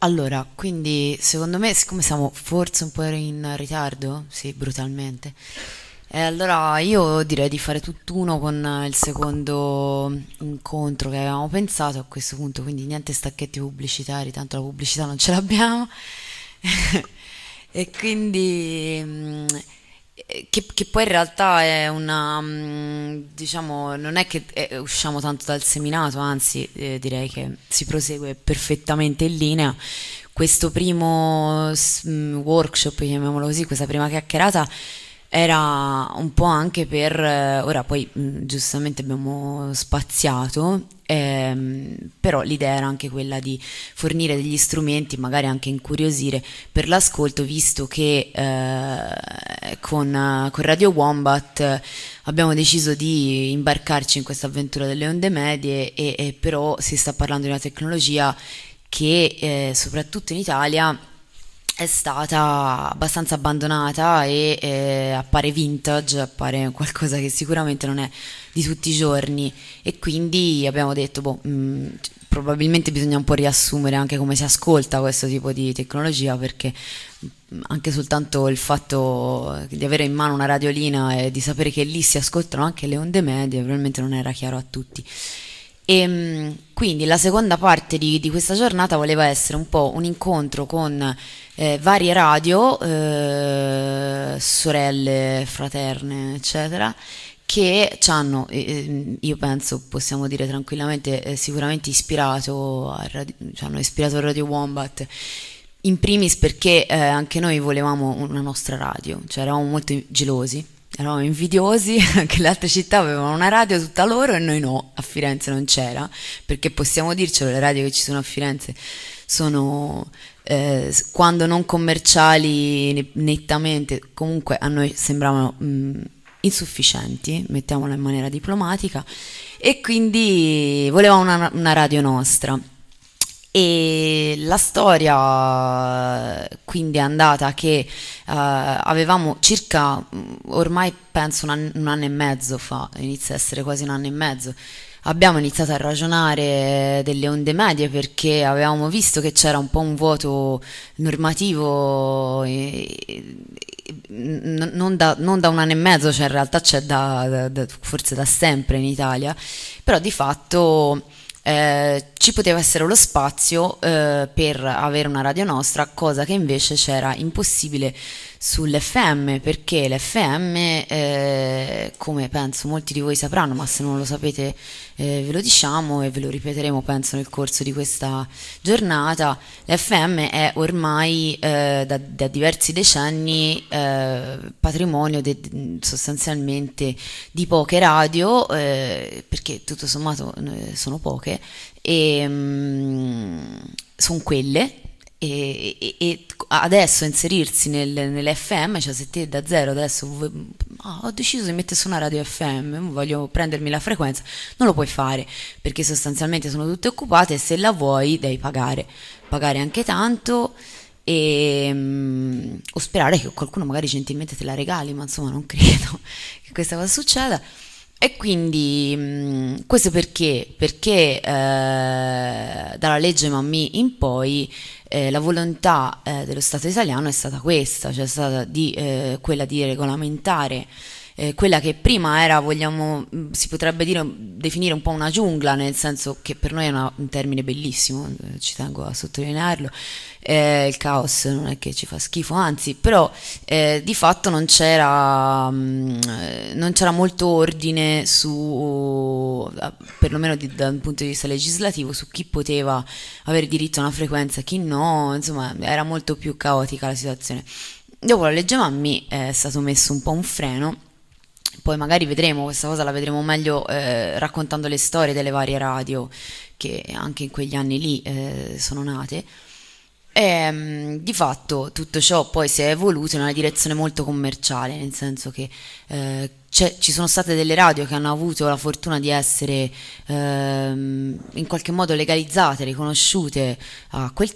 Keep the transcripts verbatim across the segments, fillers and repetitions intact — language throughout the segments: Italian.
Allora, quindi secondo me, siccome siamo forse un po' in ritardo, sì, brutalmente, e allora io direi di fare tutt'uno con il secondo incontro che avevamo pensato a questo punto, quindi niente stacchetti pubblicitari, tanto la pubblicità non ce l'abbiamo. E quindi mm, eh, che, che poi in realtà è una, mm, diciamo, non è che eh, usciamo tanto dal seminato, anzi, eh, direi che si prosegue perfettamente in linea. Questo primo s- mm, workshop, chiamiamolo così, questa prima chiacchierata era un po' anche per, eh, ora poi mh, giustamente abbiamo spaziato, ehm, però l'idea era anche quella di fornire degli strumenti, magari anche incuriosire per l'ascolto, visto che eh, con, eh, con Radio Wombat eh, abbiamo deciso di imbarcarci in questa avventura delle onde medie e, e però si sta parlando di una tecnologia che eh, soprattutto in Italia è stata abbastanza abbandonata e eh, appare vintage, appare qualcosa che sicuramente non è di tutti i giorni e quindi abbiamo detto, boh, mh, probabilmente bisogna un po' riassumere anche come si ascolta questo tipo di tecnologia perché mh, anche soltanto il fatto di avere in mano una radiolina e di sapere che lì si ascoltano anche le onde medie probabilmente non era chiaro a tutti. E mh, quindi la seconda parte di, di questa giornata voleva essere un po' un incontro con eh, varie radio, eh, sorelle, fraterne, eccetera, che ci hanno, eh, eh, io penso, possiamo dire tranquillamente, eh, sicuramente ispirato, a radio- ci hanno ispirato a Radio Wombat. In primis perché eh, anche noi volevamo una nostra radio, cioè eravamo molto gelosi, eravamo invidiosi che le altre città avevano una radio tutta loro e noi no, a Firenze non c'era, perché possiamo dircelo, le radio che ci sono a Firenze sono, eh, quando non commerciali ne- nettamente, comunque a noi sembravano mh, insufficienti, mettiamola in maniera diplomatica, e quindi volevamo una, una radio nostra. E la storia quindi è andata che eh, avevamo circa, mh, ormai penso un anno, un anno e mezzo fa, inizia a essere quasi un anno e mezzo, abbiamo iniziato a ragionare delle onde medie perché avevamo visto che c'era un po' un vuoto normativo e- e- n- non da, non da un anno e mezzo, cioè in realtà c'è da, da- da- forse da sempre in Italia, però di fatto eh, ci poteva essere lo spazio eh, per avere una radio nostra, cosa che invece c'era impossibile sull'F M, perché l'F M, eh, come penso molti di voi sapranno, ma se non lo sapete eh, ve lo diciamo e ve lo ripeteremo penso nel corso di questa giornata, l'F M è ormai eh, da, da diversi decenni eh, patrimonio de- sostanzialmente di poche radio, eh, perché tutto sommato eh, sono poche, e mm, sono quelle. E, e- e adesso inserirsi nel, nell'F M, cioè se te da zero adesso vuoi- ah, ho deciso di mettere su una radio F M, voglio prendermi la frequenza, non lo puoi fare perché sostanzialmente sono tutte occupate e se la vuoi devi pagare, pagare anche tanto e, mm, o sperare che qualcuno magari gentilmente te la regali, ma insomma non credo che questa cosa succeda. E quindi mh, questo perché? Perché eh, dalla legge Mammì in poi eh, la volontà eh, dello Stato italiano è stata questa, cioè è stata di, eh, quella di regolamentare eh, quella che prima era, vogliamo, mh, si potrebbe dire, definire un po' una giungla, nel senso che per noi è una- un termine bellissimo, eh, ci tengo a sottolinearlo, eh, il caos non è che ci fa schifo, anzi, però eh, di fatto non c'era, mh, eh, non c'era molto ordine su, eh, perlomeno di- da un punto di vista legislativo, su chi poteva avere diritto a una frequenza e chi no, insomma, era molto più caotica la situazione. Dopo la legge Mammi è stato messo un po' un freno, poi magari vedremo, questa cosa la vedremo meglio eh, raccontando le storie delle varie radio che anche in quegli anni lì eh, sono nate. E, mh, di fatto tutto ciò poi si è evoluto in una direzione molto commerciale, nel senso che eh, c'è- ci sono state delle radio che hanno avuto la fortuna di essere ehm, in qualche modo legalizzate, riconosciute a quel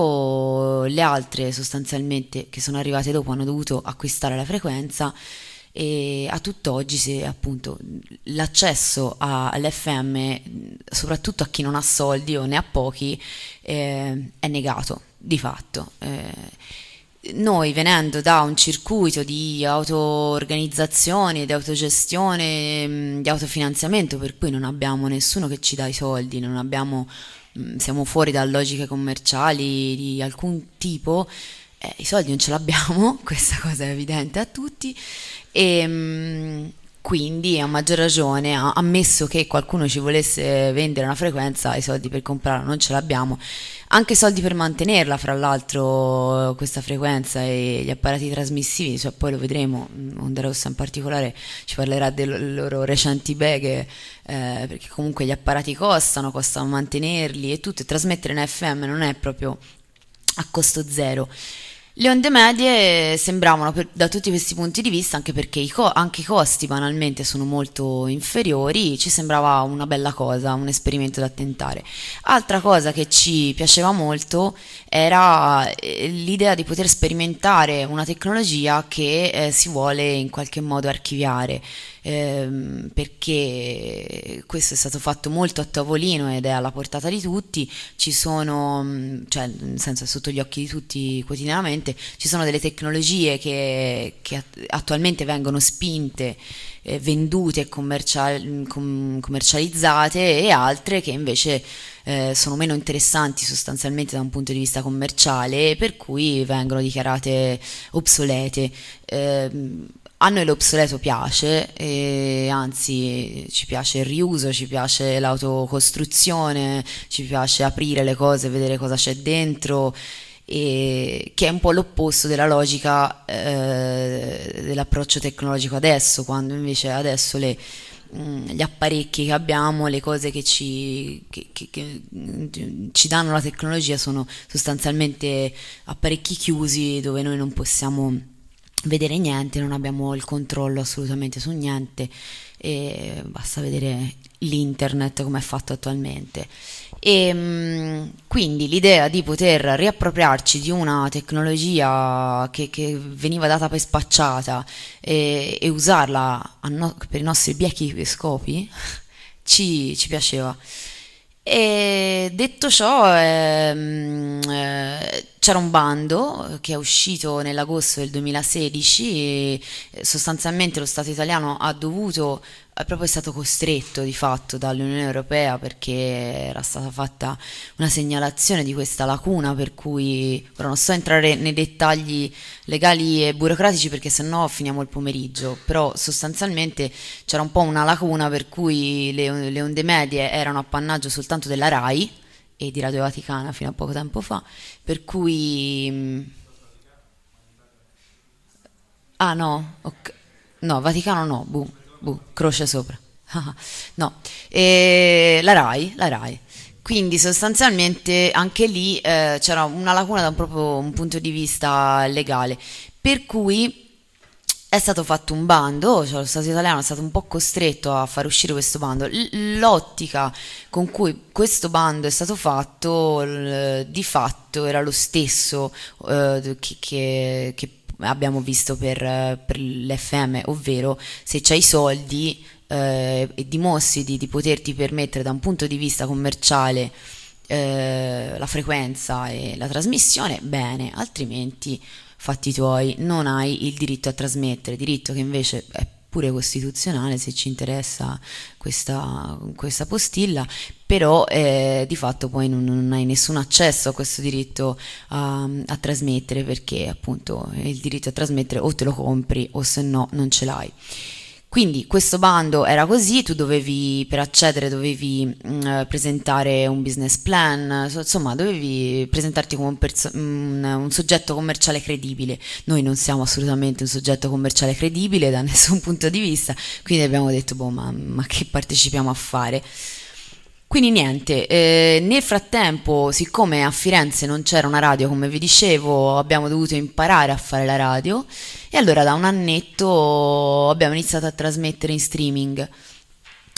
tempo, le altre sostanzialmente che sono arrivate dopo hanno dovuto acquistare la frequenza E a tutt'oggi, se appunto l'accesso a- all'F M, soprattutto a chi non ha soldi o ne ha pochi, eh, è negato di fatto. Eh, noi venendo da un circuito di auto-organizzazione, di autogestione, mh, di autofinanziamento, per cui non abbiamo nessuno che ci dà i soldi, non abbiamo, mh, siamo fuori da logiche commerciali di alcun tipo, eh, i soldi non ce l'abbiamo, questa cosa è evidente a tutti, e mh, quindi a maggior ragione, a- ammesso che qualcuno ci volesse vendere una frequenza, i soldi per comprarla non ce l'abbiamo, anche i soldi per mantenerla, fra l'altro, questa frequenza e gli apparati trasmissivi, cioè poi lo vedremo, Onda Rossa in particolare ci parlerà delle loro recenti beghe, eh, perché comunque gli apparati costano, costano mantenerli e tutto, e trasmettere in F M non è proprio a costo zero. Le onde medie sembravano per- da tutti questi punti di vista, anche perché i, co- anche i costi banalmente sono molto inferiori, ci sembrava una bella cosa, un esperimento da tentare. Altra cosa che ci piaceva molto era eh, l'idea di poter sperimentare una tecnologia che eh, si vuole in qualche modo archiviare, ehm, perché questo è stato fatto molto a tavolino ed è alla portata di tutti, ci sono, mh, cioè nel senso è sotto gli occhi di tutti quotidianamente, ci sono delle tecnologie che, che att- attualmente vengono spinte, eh, vendute e commercial- com- commercializzate, e altre che invece eh, sono meno interessanti sostanzialmente da un punto di vista commerciale, per cui vengono dichiarate obsolete. Ehm, a noi l'obsoleto piace, e anzi ci piace il riuso, ci piace l'autocostruzione, ci piace aprire le cose, vedere cosa c'è dentro, e che è un po' l'opposto della logica eh, dell'approccio tecnologico adesso, quando invece adesso le, mh, gli apparecchi che abbiamo, le cose che ci, che- che- che, mh, ci danno la tecnologia sono sostanzialmente apparecchi chiusi dove noi non possiamo vedere niente, non abbiamo il controllo assolutamente su niente, e basta vedere l'internet come è fatto attualmente. E mh, quindi l'idea di poter riappropriarci di una tecnologia che, che veniva data per spacciata, e, e usarla a no- per i nostri biechi scopi ci, ci piaceva. E detto ciò, ehm, eh, c'era un bando che è uscito nell'agosto del duemilasedici, e eh, sostanzialmente lo Stato italiano ha dovuto, è proprio stato costretto di fatto dall'Unione Europea, perché era stata fatta una segnalazione di questa lacuna, per cui ora non sto a entrare nei dettagli legali e burocratici perché sennò finiamo il pomeriggio, però sostanzialmente c'era un po' una lacuna per cui le, le onde medie erano appannaggio soltanto della RAI e di Radio Vaticana fino a poco tempo fa, per cui... mh, ah no, ok. No, Vaticano no, bu, bu, croce sopra. Ah, no, e la RAI, la RAI. Quindi sostanzialmente anche lì eh, c'era una lacuna da un, proprio un punto di vista legale, per cui è stato fatto un bando, cioè lo Stato italiano è stato un po' costretto a far uscire questo bando. L- l'ottica con cui questo bando è stato fatto, l- di fatto era lo stesso eh, che, che- che abbiamo visto per, eh, per l'F M, ovvero se c'hai i soldi eh, e dimostri di, di poterti permettere da un punto di vista commerciale eh, la frequenza e la trasmissione, bene, altrimenti fatti tuoi, non hai il diritto a trasmettere, diritto che invece è pure costituzionale se ci interessa questa, questa postilla, però eh, di fatto poi non, non hai nessun accesso a questo diritto a, a trasmettere, perché appunto il diritto a trasmettere o te lo compri o se no non ce l'hai. Quindi questo bando era così, tu dovevi, per accedere, dovevi mh, presentare un business plan, so- insomma, dovevi presentarti come un, perso- un- un soggetto commerciale credibile. Noi non siamo assolutamente un soggetto commerciale credibile da nessun punto di vista, quindi abbiamo detto, boh, ma, ma che partecipiamo a fare? Quindi niente, eh, nel frattempo, siccome a Firenze non c'era una radio, come vi dicevo, abbiamo dovuto imparare a fare la radio, e allora da un annetto abbiamo iniziato a trasmettere in streaming.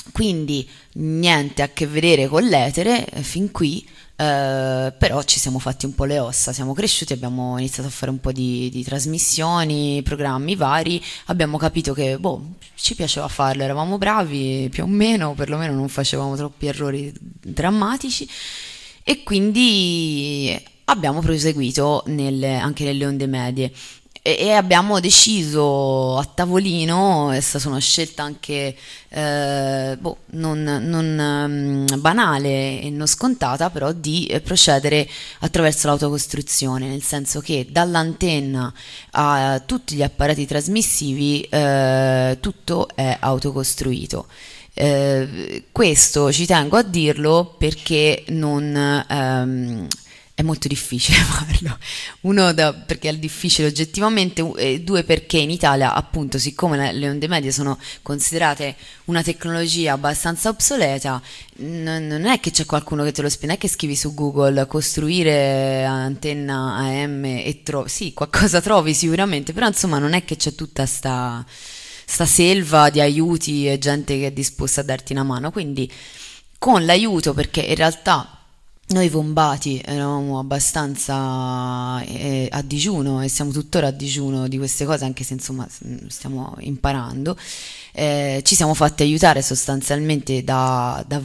Quindi niente a che vedere con l'etere eh, fin qui, eh, però ci siamo fatti un po' le ossa, siamo cresciuti, abbiamo iniziato a fare un po' di, di trasmissioni, programmi vari, abbiamo capito che boh, ci piaceva farlo, eravamo bravi più o meno, perlomeno non facevamo troppi errori drammatici e quindi abbiamo proseguito nelle- anche nelle onde medie e, e abbiamo deciso a tavolino, è stata una scelta anche eh, boh, non, non, ehm, banale e non scontata, però di eh, procedere attraverso l'autocostruzione, nel senso che dall'antenna a tutti gli apparati trasmissivi eh, tutto è autocostruito. Eh, questo ci tengo a dirlo perché non, ehm, è molto difficile farlo. Uno, da- perché è difficile oggettivamente, u- e due, perché in Italia, appunto, siccome le le onde medie sono considerate una tecnologia abbastanza obsoleta, n- non è che c'è qualcuno che te lo spiega, non è che scrivi su Google costruire antenna A M e trovi, sì, qualcosa trovi sicuramente, però insomma non è che c'è tutta sta sta selva di aiuti e gente che è disposta a darti una mano. Quindi con l'aiuto, perché in realtà noi Vombati eravamo abbastanza eh, a digiuno e siamo tuttora a digiuno di queste cose, anche se insomma s- stiamo imparando. Eh, ci siamo fatti aiutare sostanzialmente da, da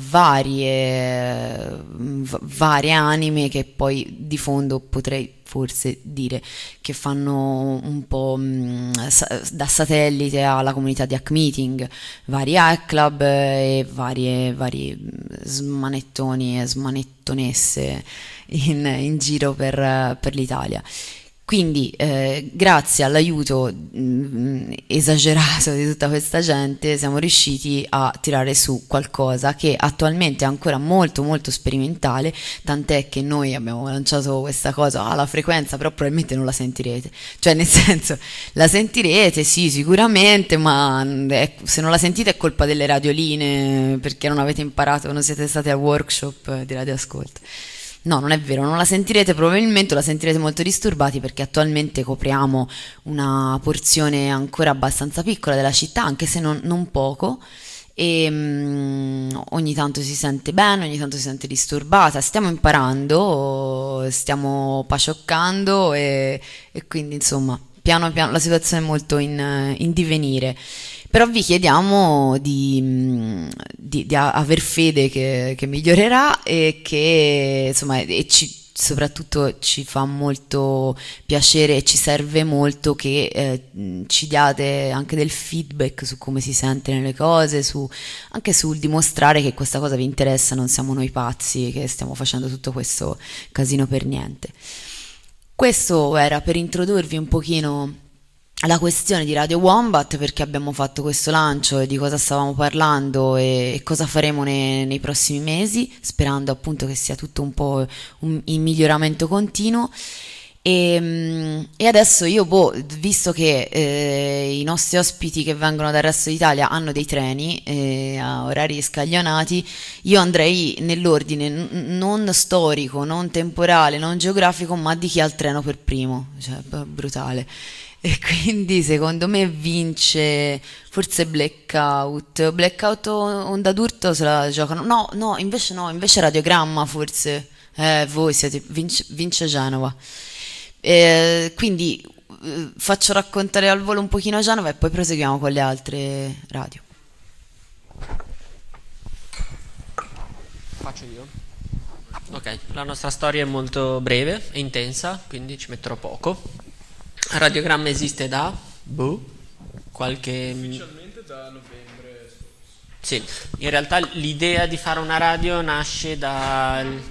varie, v- varie anime che poi di fondo potrei forse dire che fanno un po' mh, sa- da satellite alla comunità di Hack Meeting, vari hack club e varie, vari mh, smanettoni e smanettonesse in, in giro per, per l'Italia. Quindi, eh, grazie all'aiuto mh, esagerato di tutta questa gente, siamo riusciti a tirare su qualcosa che attualmente è ancora molto molto sperimentale, tant'è che noi abbiamo lanciato questa cosa alla frequenza, però probabilmente non la sentirete. Cioè, nel senso, la sentirete, sì, sicuramente, ma è- se non la sentite è colpa delle radioline, perché non avete imparato, non siete stati al workshop di radioascolto. No, non è vero, non la sentirete probabilmente, la sentirete molto disturbati perché attualmente copriamo una porzione ancora abbastanza piccola della città, anche se non, non poco, e mm, ogni tanto si sente bene, ogni tanto si sente disturbata, stiamo imparando, stiamo pacioccando e, e quindi insomma, piano piano la situazione è molto in, in divenire. Però vi chiediamo di, mh, di- di a- aver fede che, che migliorerà e che insomma e ci- soprattutto ci fa molto piacere e ci serve molto che eh, mh, ci diate anche del feedback su come si sente nelle cose, su- anche sul dimostrare che questa cosa vi interessa, non siamo noi pazzi che stiamo facendo tutto questo casino per niente. Questo era per introdurvi un pochino la questione di Radio Wombat, perché abbiamo fatto questo lancio e di cosa stavamo parlando e, e cosa faremo ne- nei prossimi mesi, sperando appunto che sia tutto un po' un- in miglioramento continuo. E, mm, e adesso io, boh, visto che eh, i nostri ospiti che vengono dal resto d'Italia hanno dei treni eh, a orari scaglionati, io andrei nell'ordine n- non storico, non temporale, non geografico, ma di chi ha il treno per primo, cioè b- brutale. E quindi secondo me vince forse Blackout. Blackout o Onda d'Urto se la giocano. No, no, invece no, invece Radiogramma forse. Eh, voi siete, vince, vince Genova. Eh, quindi eh, faccio raccontare al volo un pochino Genova e poi proseguiamo con le altre radio. Faccio io. Ok, la nostra storia è molto breve e intensa, quindi ci metterò poco. Radiogramma esiste da boh, qualche. Ufficialmente da novembre scorso. Sì, in realtà l'idea di fare una radio nasce dai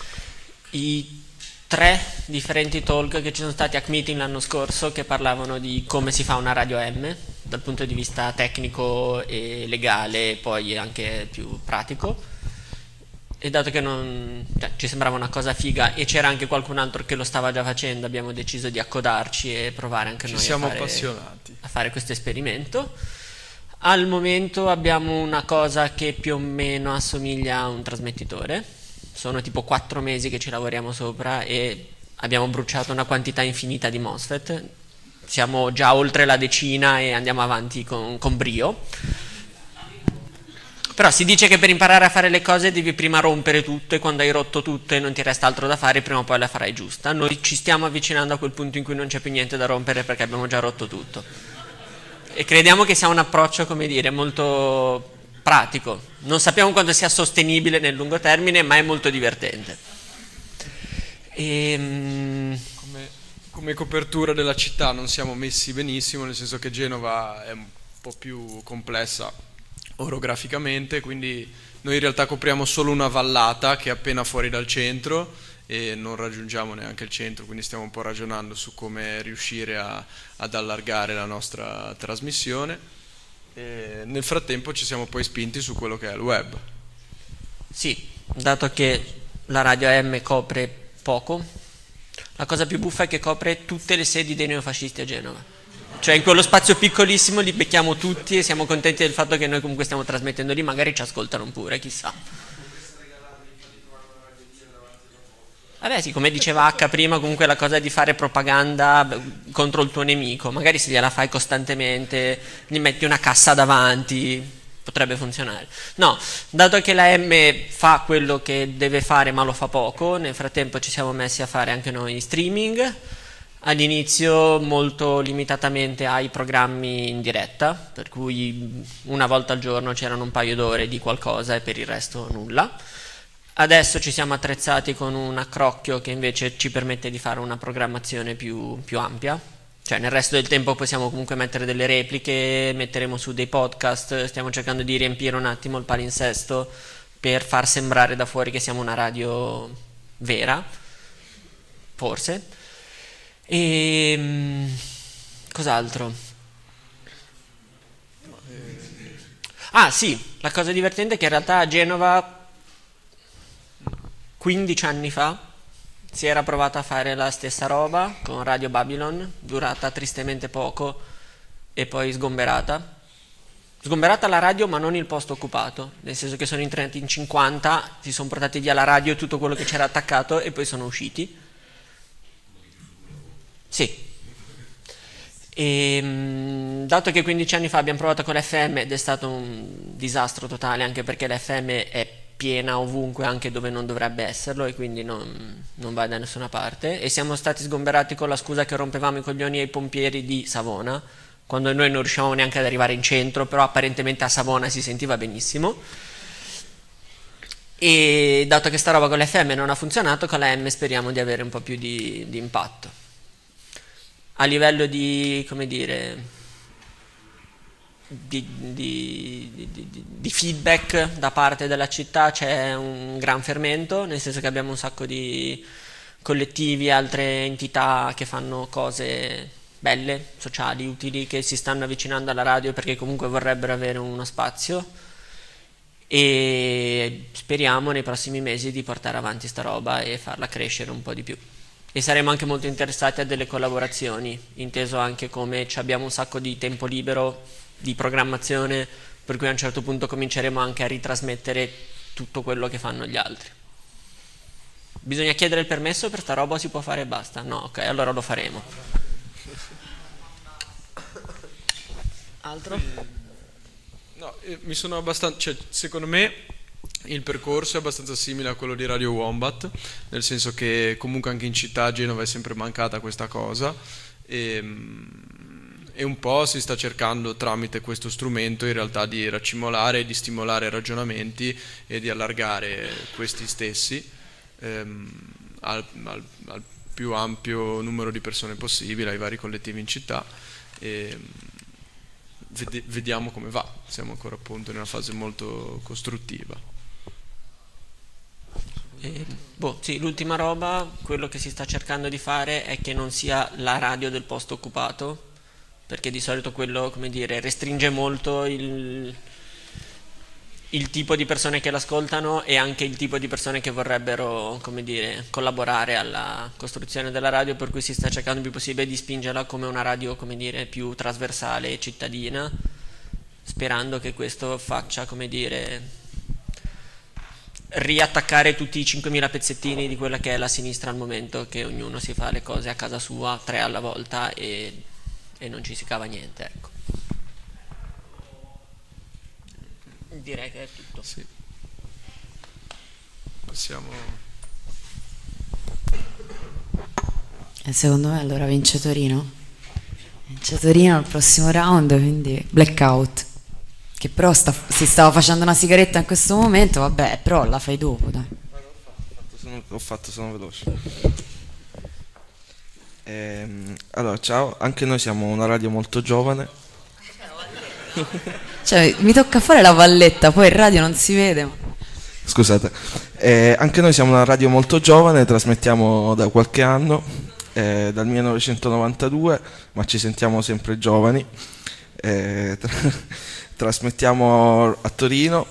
tre differenti talk che ci sono stati a Hack Meeting l'anno scorso che parlavano di come si fa una radio A M dal punto di vista tecnico e legale e poi anche più pratico. E dato che non, cioè, ci sembrava una cosa figa e c'era anche qualcun altro che lo stava già facendo, abbiamo deciso di accodarci e provare anche Ci noi a siamo fare, appassionati. a fare questo esperimento. Al momento abbiamo una cosa che più o meno assomiglia a un trasmettitore. Sono tipo quattro mesi che ci lavoriamo sopra e abbiamo bruciato una quantità infinita di MOSFET. Siamo già oltre la decina e andiamo avanti con, con brio. Però si dice che per imparare a fare le cose devi prima rompere tutto, e quando hai rotto tutto e non ti resta altro da fare, prima o poi la farai giusta. Noi ci stiamo avvicinando a quel punto in cui non c'è più niente da rompere perché abbiamo già rotto tutto. E crediamo che sia un approccio, come dire, molto pratico. Non sappiamo quanto sia sostenibile nel lungo termine, ma è molto divertente. E, Come, come copertura della città non siamo messi benissimo, nel senso che Genova è un po' più complessa orograficamente, quindi noi in realtà copriamo solo una vallata che è appena fuori dal centro e non raggiungiamo neanche il centro, quindi stiamo un po' ragionando su come riuscire a, ad allargare la nostra trasmissione. E nel frattempo ci siamo poi spinti su quello che è il web. sì, dato che la Radio A M copre poco, la cosa più buffa è che copre tutte le sedi dei neofascisti a Genova. Cioè in quello spazio piccolissimo li becchiamo tutti e siamo contenti del fatto che noi comunque stiamo trasmettendo lì, magari ci ascoltano pure, chissà. Vabbè sì, come diceva H prima, comunque la cosa di fare propaganda contro il tuo nemico, magari se gliela fai costantemente, gli metti una cassa davanti, potrebbe funzionare. No, dato che la M fa quello che deve fare ma lo fa poco, nel frattempo ci siamo messi a fare anche noi streaming. All'inizio molto limitatamente ai programmi in diretta, per cui una volta al giorno c'erano un paio d'ore di qualcosa e per il resto nulla. Adesso ci siamo attrezzati con un accrocchio che invece ci permette di fare una programmazione più, più ampia, cioè nel resto del tempo possiamo comunque mettere delle repliche, metteremo su dei podcast, stiamo cercando di riempire un attimo il palinsesto per far sembrare da fuori che siamo una radio vera, forse. E cos'altro? Ah sì, la cosa divertente è che in realtà a Genova quindici anni fa si era provata a fare la stessa roba con Radio Babylon, durata tristemente poco e poi sgomberata. Sgomberata la radio ma non il posto occupato, nel senso che sono entrati in cinquanta, si sono portati via la radio e tutto quello che c'era attaccato e poi sono usciti. Sì. E, mh, dato che quindici anni fa abbiamo provato con l'F M ed è stato un disastro totale, anche perché l'F M è piena ovunque anche dove non dovrebbe esserlo e quindi non, non va da nessuna parte, e siamo stati sgomberati con la scusa che rompevamo i coglioni ai pompieri di Savona, quando noi non riuscivamo neanche ad arrivare in centro, però apparentemente a Savona si sentiva benissimo. E dato che sta roba con l'F M non ha funzionato, con la M speriamo di avere un po' più di, di impatto. A livello di, come dire, di, di, di, di, di feedback da parte della città c'è un gran fermento, nel senso che abbiamo un sacco di collettivi, altre entità che fanno cose belle, sociali, utili, che si stanno avvicinando alla radio perché comunque vorrebbero avere uno spazio, e speriamo nei prossimi mesi di portare avanti sta roba e farla crescere un po' di più. E saremo anche molto interessati a delle collaborazioni, inteso anche come abbiamo un sacco di tempo libero di programmazione, per cui a un certo punto cominceremo anche a ritrasmettere tutto quello che fanno gli altri. Bisogna chiedere il permesso per sta roba o si può fare e basta? No, ok, allora lo faremo. Altro? No, eh, mi sono abbastanza, cioè, secondo me il percorso è abbastanza simile a quello di Radio Wombat, nel senso che comunque anche in città a Genova è sempre mancata questa cosa e, e un po' si sta cercando tramite questo strumento in realtà di raccimolare, di stimolare ragionamenti e di allargare questi stessi ehm, al, al, al più ampio numero di persone possibile, ai vari collettivi in città. E, vediamo come va, siamo ancora appunto in una fase molto costruttiva. Eh, boh, sì, l'ultima roba, quello che si sta cercando di fare è che non sia la radio del posto occupato, perché di solito quello, come dire, restringe molto il, il tipo di persone che l'ascoltano e anche il tipo di persone che vorrebbero, come dire, collaborare alla costruzione della radio, per cui si sta cercando il più possibile di spingerla come una radio, come dire, più trasversale e cittadina, sperando che questo faccia, come dire, riattaccare tutti i cinquemila pezzettini di quella che è la sinistra al momento, che ognuno si fa le cose a casa sua, tre alla volta, e, e non ci si cava niente, ecco. direi che è tutto. Sì. Passiamo. E secondo me allora vince Torino. Vince Torino al prossimo round, quindi blackout. Che però sta, si stava facendo una sigaretta in questo momento, vabbè, però la fai dopo, dai. Sono, ho fatto, sono veloce. Ehm, allora, ciao, anche noi siamo una radio molto giovane. Cioè, mi tocca fare la valletta, poi il radio non si vede. Ma... Scusate, eh, anche noi siamo una radio molto giovane, trasmettiamo da qualche anno, eh, dal millenovecentonovantadue, ma ci sentiamo sempre giovani. Eh, tra- trasmettiamo a Torino.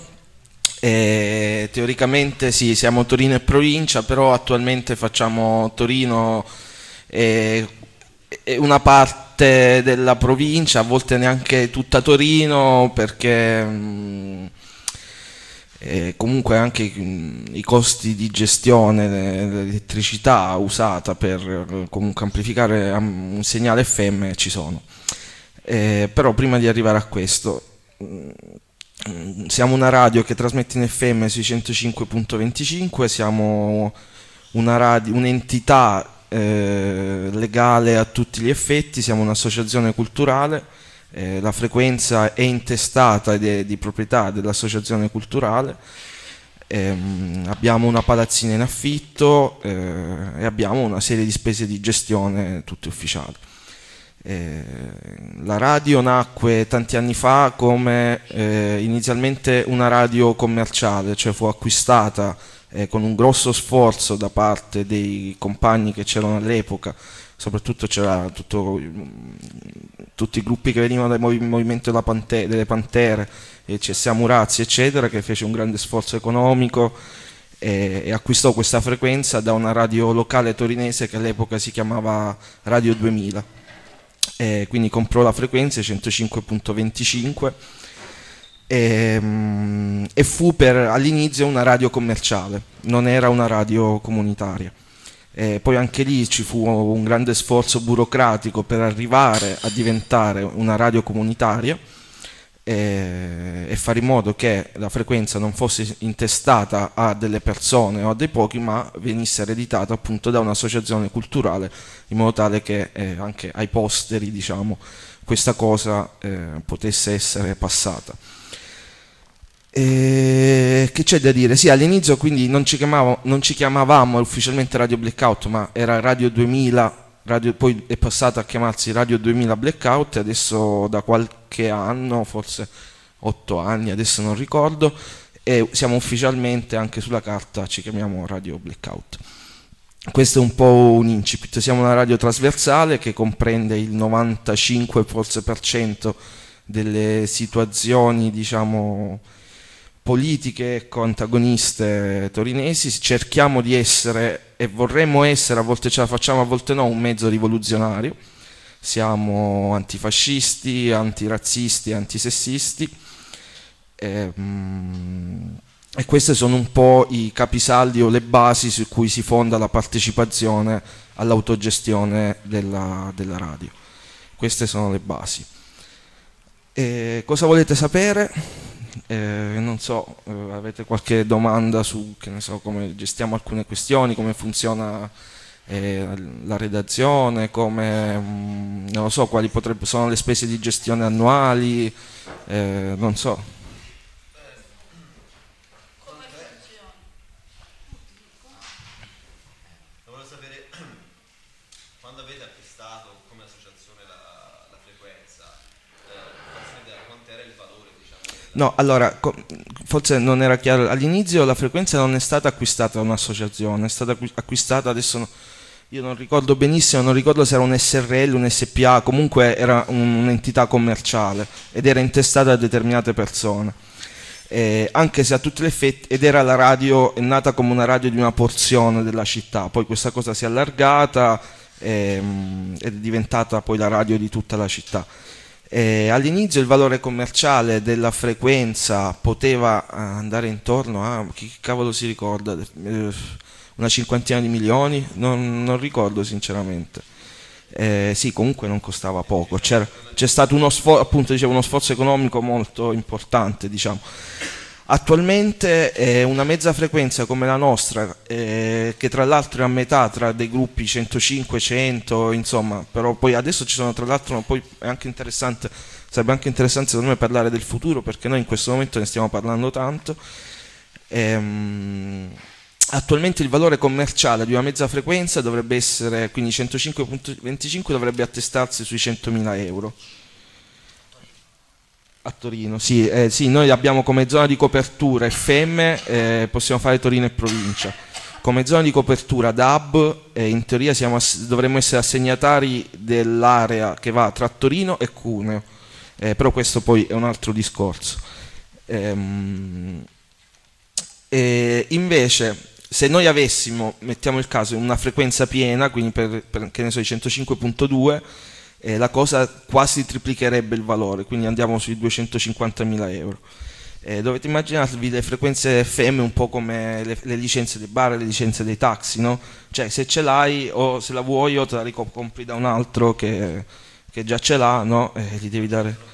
E teoricamente sì, siamo Torino e provincia, però attualmente facciamo Torino e, e una parte della provincia, a volte neanche tutta Torino, perché mh, e comunque anche mh, i costi di gestione dell'elettricità usata per comunque amplificare un segnale F M ci sono. Eh, però prima di arrivare a questo, mh, siamo una radio che trasmette in F M sui centocinque virgola venticinque, siamo una radio, un'entità eh, legale a tutti gli effetti, siamo un'associazione culturale, eh, la frequenza è intestata ed è di proprietà dell'associazione culturale, ehm, abbiamo una palazzina in affitto eh, e abbiamo una serie di spese di gestione tutte ufficiali. Eh, la radio nacque tanti anni fa come eh, inizialmente una radio commerciale, cioè fu acquistata eh, con un grosso sforzo da parte dei compagni che c'erano all'epoca, soprattutto c'era tutto, tutti i gruppi che venivano dal movi- movimento della Pante- delle Pantere, e C S A Murazzi eccetera, che fece un grande sforzo economico e, e acquistò questa frequenza da una radio locale torinese che all'epoca si chiamava Radio duemila. E quindi comprò la frequenza centocinque virgola venticinque e, e fu per all'inizio una radio commerciale, non era una radio comunitaria. E poi anche lì ci fu un grande sforzo burocratico per arrivare a diventare una radio comunitaria e, e fare in modo che la frequenza non fosse intestata a delle persone o a dei pochi, ma venisse ereditata appunto da un'associazione culturale, in modo tale che eh, anche ai posteri, diciamo, questa cosa eh, potesse essere passata. E che c'è da dire? Sì, all'inizio quindi non ci chiamavamo, non ci chiamavamo ufficialmente Radio Blackout, ma era Radio duemila, radio, poi è passata a chiamarsi Radio duemila Blackout, e adesso da qualche anno, forse otto anni, adesso non ricordo, e siamo ufficialmente anche sulla carta, ci chiamiamo Radio Blackout. Questo è un po' un incipit. Siamo una radio trasversale che comprende il novantacinque forse per cento delle situazioni, diciamo, politiche ecco, antagoniste torinesi. Cerchiamo di essere e vorremmo essere, a volte ce la facciamo, a volte no, un mezzo rivoluzionario. Siamo antifascisti, antirazzisti, antisessisti. E, mm, E queste sono un po' i capisaldi o le basi su cui si fonda la partecipazione all'autogestione della, della radio. Queste sono le basi. E cosa volete sapere? Eh, non so, eh, avete qualche domanda su, che ne so, come gestiamo alcune questioni, come funziona eh, la redazione, come, mh, non lo so, quali potrebbero, sono le spese di gestione annuali, eh, non so. No, allora, forse non era chiaro, all'inizio la frequenza non è stata acquistata da un'associazione, è stata acquistata, adesso no, io non ricordo benissimo, non ricordo se era un S R L, un S P A, comunque era un'entità commerciale ed era intestata a determinate persone, eh, anche se a tutti gli effetti, ed era la radio, è nata come una radio di una porzione della città, poi questa cosa si è allargata ehm, ed è diventata poi la radio di tutta la città. Eh, all'inizio il valore commerciale della frequenza poteva andare intorno a, chi cavolo si ricorda, eh, una cinquantina di milioni, non, non ricordo sinceramente. Eh, sì, comunque non costava poco, c'era, c'è stato uno sforzo, appunto dicevo, uno sforzo economico molto importante, diciamo. Attualmente eh, una mezza frequenza come la nostra, eh, che tra l'altro è a metà tra dei gruppi centocinque, cento, insomma, però poi adesso ci sono tra l'altro, poi è anche interessante, sarebbe anche interessante secondo me parlare del futuro, perché noi in questo momento ne stiamo parlando tanto. Ehm, attualmente il valore commerciale di una mezza frequenza dovrebbe essere, quindi centocinque virgola venticinque dovrebbe attestarsi sui centomila euro. A Torino, sì, eh, sì, noi abbiamo come zona di copertura F M, eh, possiamo fare Torino e provincia. Come zona di copertura D A B, eh, in teoria siamo ass- dovremmo essere assegnatari dell'area che va tra Torino e Cuneo, eh, però questo poi è un altro discorso. Ehm, e invece, se noi avessimo, mettiamo il caso, una frequenza piena, quindi per, per che ne so, i centocinque virgola due, Eh, la cosa quasi triplicherebbe il valore, quindi andiamo sui duecentocinquantamila euro. Eh, dovete immaginarvi le frequenze F M un po' come le, le licenze dei bar, le licenze dei taxi, no? Cioè se ce l'hai o se la vuoi o te la ricompri da un altro che, che già ce l'ha, no? E gli devi dare...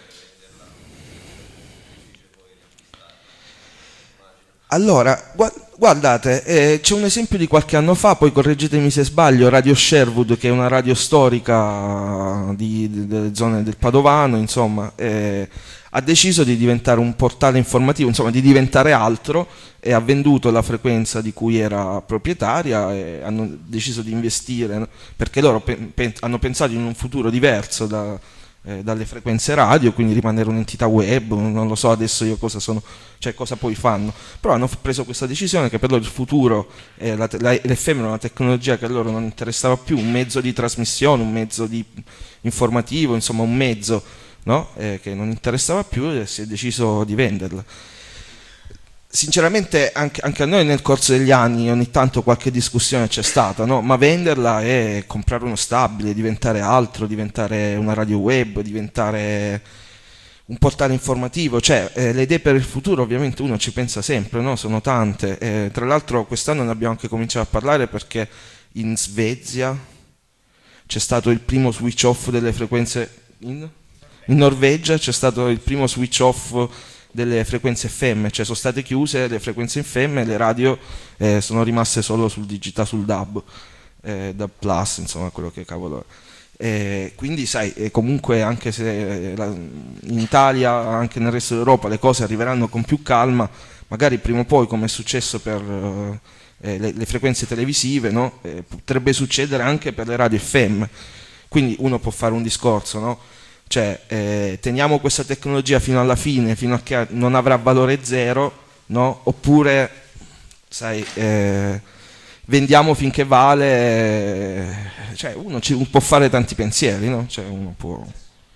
Allora, guardate, eh, c'è un esempio di qualche anno fa, poi correggetemi se sbaglio, Radio Sherwood, che è una radio storica di, di, delle zone del Padovano, insomma, eh, ha deciso di diventare un portale informativo, insomma, di diventare altro, e ha venduto la frequenza di cui era proprietaria e hanno deciso di investire, no? Perché loro pe- pe- hanno pensato in un futuro diverso da... Eh, dalle frequenze radio, quindi rimanere un'entità web, non lo so adesso io cosa sono, cioè cosa poi fanno, però hanno preso questa decisione che per loro il futuro, eh, la, la, l'F M era una tecnologia che a loro non interessava più, un mezzo di trasmissione, un mezzo di informativo, insomma un mezzo, no? eh, che non interessava più, e si è deciso di venderla. Sinceramente anche, anche a noi nel corso degli anni ogni tanto qualche discussione c'è stata, no? Ma venderla è comprare uno stabile, diventare altro, diventare una radio web, diventare un portale informativo, cioè eh, le idee per il futuro ovviamente uno ci pensa sempre, no? Sono tante, eh, tra l'altro quest'anno ne abbiamo anche cominciato a parlare perché in Svezia c'è stato il primo switch off delle frequenze, in, in Norvegia c'è stato il primo switch off delle frequenze F M, cioè sono state chiuse le frequenze F M e le radio eh, sono rimaste solo sul digitale, sul D A B, eh, D A B plus, insomma quello che cavolo è. Eh, quindi sai, eh, comunque anche se eh, la, in Italia, anche nel resto d'Europa le cose arriveranno con più calma, magari prima o poi, come è successo per eh, le, le frequenze televisive, no? eh, potrebbe succedere anche per le radio F M, quindi uno può fare un discorso, no? Cioè eh, teniamo questa tecnologia fino alla fine, fino a che non avrà valore zero, no? Oppure sai, eh, vendiamo finché vale, eh, cioè uno ci, può fare tanti pensieri, no? Cioè uno può...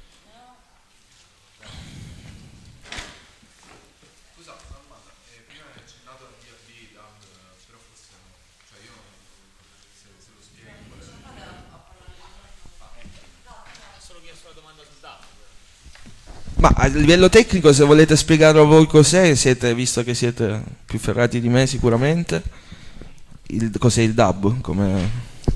Ma a livello tecnico, se volete spiegarlo voi cos'è, siete, visto che siete più ferrati di me sicuramente, il, cos'è il D A B? Come...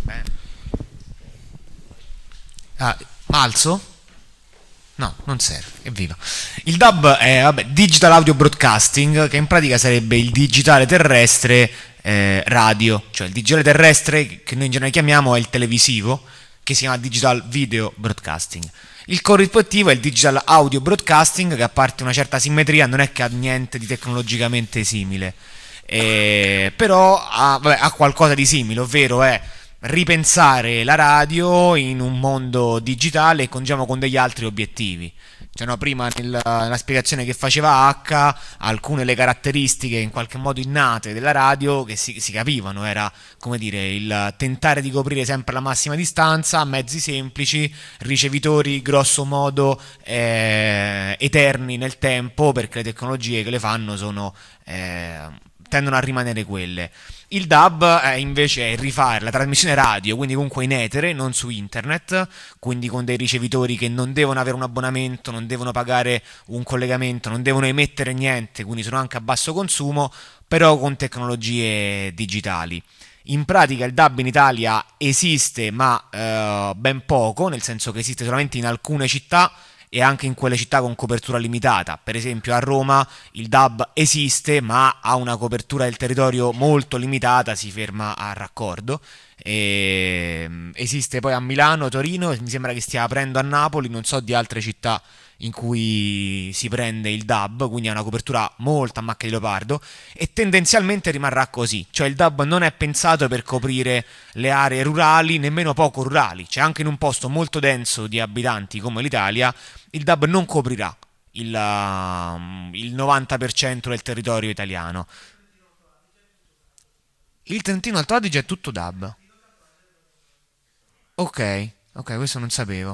Ah, ma alzo? No, non serve, evviva. Il D A B è vabbè, Digital Audio Broadcasting, che in pratica sarebbe il digitale terrestre eh, radio, cioè il digitale terrestre che noi in genere chiamiamo è il televisivo, che si chiama Digital Video Broadcasting. Il corrispettivo è il Digital Audio Broadcasting, che a parte una certa simmetria non è che ha niente di tecnologicamente simile, eh, però ha, vabbè, ha qualcosa di simile, ovvero è ripensare la radio in un mondo digitale con, diciamo, con degli altri obiettivi. Cioè, no, prima nella, nella spiegazione che faceva H, alcune le caratteristiche in qualche modo innate della radio che si, si capivano, era come dire il tentare di coprire sempre la massima distanza, mezzi semplici, ricevitori grosso modo eh, eterni nel tempo, perché le tecnologie che le fanno sono eh, tendono a rimanere quelle. Il D A B è invece è rifare la trasmissione radio, quindi comunque in etere, non su internet, quindi con dei ricevitori che non devono avere un abbonamento, non devono pagare un collegamento, non devono emettere niente, quindi sono anche a basso consumo, però con tecnologie digitali. In pratica il D A B in Italia esiste, ma eh, ben poco, nel senso che esiste solamente in alcune città e anche in quelle città con copertura limitata. Per esempio a Roma il D A B esiste, ma ha una copertura del territorio molto limitata, si ferma a raccordo. E esiste poi a Milano, Torino, mi sembra che stia aprendo a Napoli, non so di altre città in cui si prende il D A B, quindi ha una copertura molto a macchia di leopardo e tendenzialmente rimarrà così, cioè il D A B non è pensato per coprire le aree rurali, nemmeno poco rurali, cioè anche in un posto molto denso di abitanti come l'Italia il D A B non coprirà il, uh, il novanta per cento del territorio italiano. Il Trentino Alto Adige è tutto D A B. Ok, ok, questo non sapevo.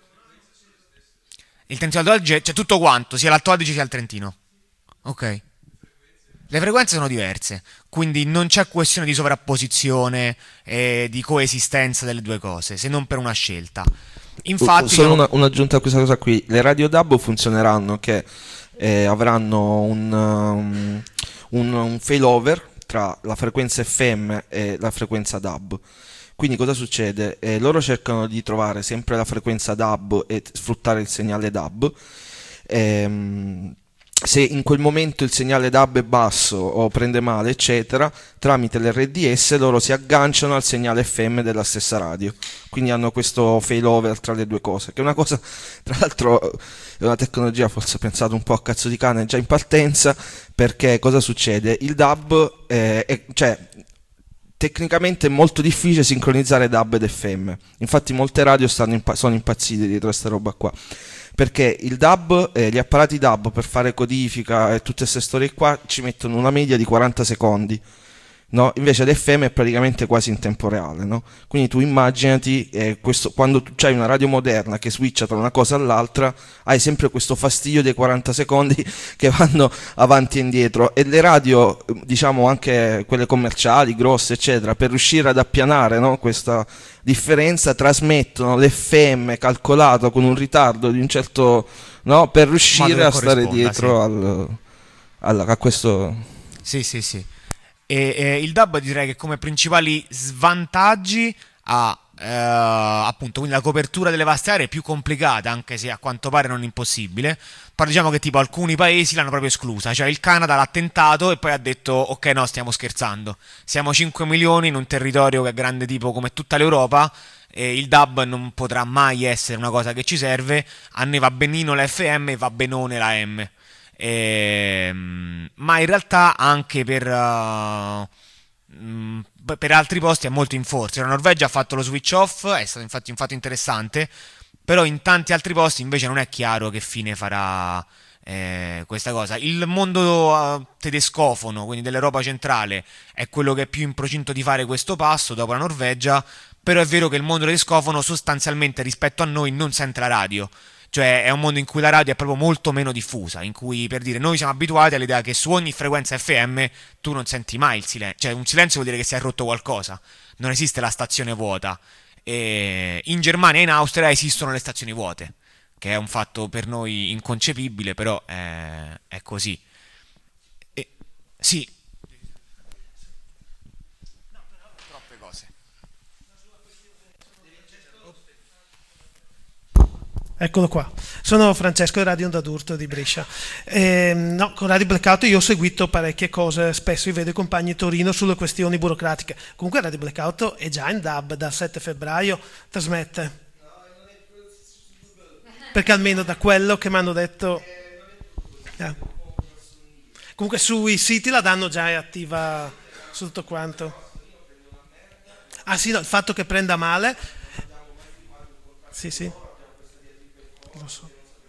Il Trentino Alto Adige c'è tutto quanto, sia l'Alto Adige sia il Trentino. Ok. Le frequenze sono diverse, quindi non c'è questione di sovrapposizione e di coesistenza delle due cose, se non per una scelta. Infatti, solo no... una, un'aggiunta a questa cosa qui: le radio D A B funzioneranno che eh, avranno un, um, un, un failover tra la frequenza F M e la frequenza D A B. Quindi cosa succede? Eh, loro cercano di trovare sempre la frequenza D A B e sfruttare il segnale D A B. Ehm, se in quel momento il segnale D A B è basso o prende male, eccetera, tramite l'R D S loro si agganciano al segnale F M della stessa radio. Quindi hanno questo failover tra le due cose, che è una cosa, tra l'altro, è una tecnologia forse pensata un po' a cazzo di cane già in partenza, perché cosa succede? Il D A B eh, è, cioè tecnicamente è molto difficile sincronizzare D A B ed F M, infatti molte radio stanno impa- sono impazzite dietro questa roba qua, perché il D A B, eh, gli apparati D A B per fare codifica e tutte queste storie qua ci mettono una media di quaranta secondi, no? Invece l'F M è praticamente quasi in tempo reale, no? Quindi tu immaginati eh, questo, quando tu hai una radio moderna che switcha tra una cosa all'altra, hai sempre questo fastidio dei quaranta secondi che vanno avanti e indietro, e le radio, diciamo anche quelle commerciali, grosse eccetera, per riuscire ad appianare, no, questa differenza trasmettono l'F M calcolato con un ritardo di un certo, no, per riuscire a stare dietro, sì, al, al, a questo. Sì, sì, sì. E, e il D A B direi che come principali svantaggi ha eh, appunto quindi la copertura delle vaste aree è più complicata, anche se a quanto pare non impossibile. Però diciamo che tipo alcuni paesi l'hanno proprio esclusa, cioè il Canada l'ha tentato e poi ha detto ok, no, stiamo scherzando, siamo cinque milioni in un territorio che è grande tipo come tutta l'Europa e il D A B non potrà mai essere una cosa che ci serve, a noi va benino la F M e va benone la M. Ehm, ma in realtà anche per, uh, mh, per altri posti è molto in forza. La Norvegia ha fatto lo switch off, è stato infatti un fatto interessante, però in tanti altri posti invece non è chiaro che fine farà eh, questa cosa. Il mondo uh, tedescofono, quindi dell'Europa centrale, è quello che è più in procinto di fare questo passo dopo la Norvegia, però è vero che il mondo tedescofono sostanzialmente rispetto a noi non sente la radio. Cioè è un mondo in cui la radio è proprio molto meno diffusa, in cui, per dire, noi siamo abituati all'idea che su ogni frequenza F M tu non senti mai il silenzio, cioè un silenzio vuol dire che si è rotto qualcosa, non esiste la stazione vuota. E in Germania e in Austria esistono le stazioni vuote, che è un fatto per noi inconcepibile, però è, è così. E, sì. Troppe cose. Eccolo qua, sono Francesco di Radio Onda d'Urto di Brescia. Eh, no, con Radio Blackout io ho seguito parecchie cose, spesso io vedo i compagni a Torino sulle questioni burocratiche. Comunque Radio Blackout è già in D A B, dal sette febbraio trasmette. Perché almeno da quello che mi hanno detto... Eh. Comunque sui siti la danno già, è attiva su tutto quanto. Ah sì, no, il fatto che prenda male... Sì, sì. Lo so.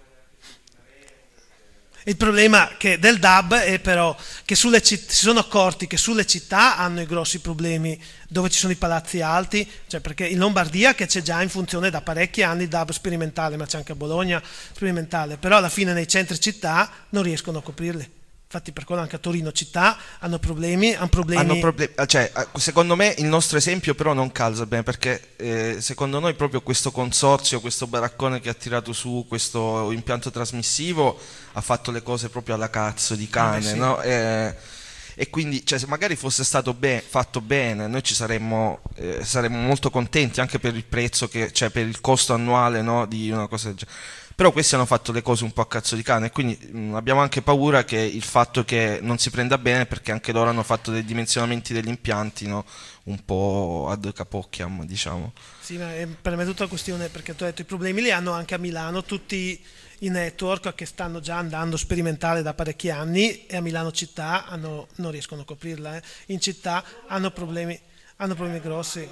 Il problema che del D A B è però che sulle citt- si sono accorti che sulle città hanno i grossi problemi dove ci sono i palazzi alti, cioè perché in Lombardia che c'è già in funzione da parecchi anni il D A B sperimentale, ma c'è anche a Bologna sperimentale, però alla fine nei centri città non riescono a coprirli. Infatti per quello anche a Torino città hanno problemi, hanno problemi... Hanno problemi, cioè, secondo me il nostro esempio però non calza bene, perché eh, secondo noi proprio questo consorzio, questo baraccone che ha tirato su questo impianto trasmissivo ha fatto le cose proprio alla cazzo di cane, eh, sì. No? E, e quindi cioè, se magari fosse stato be- fatto bene noi ci saremmo, eh, saremmo molto contenti anche per il prezzo, che, cioè per il costo annuale, no, di una cosa del genere. Però questi hanno fatto le cose un po' a cazzo di cane, quindi mh, abbiamo anche paura che il fatto che non si prenda bene, perché anche loro hanno fatto dei dimensionamenti degli impianti, no? Un po' ad capocchiam, diciamo. Sì, ma è per me è tutta la questione, perché tu hai detto i problemi li hanno anche a Milano tutti i network che stanno già andando sperimentale da parecchi anni, e a Milano città hanno, non riescono a coprirla, eh. In città hanno problemi, hanno problemi grossi.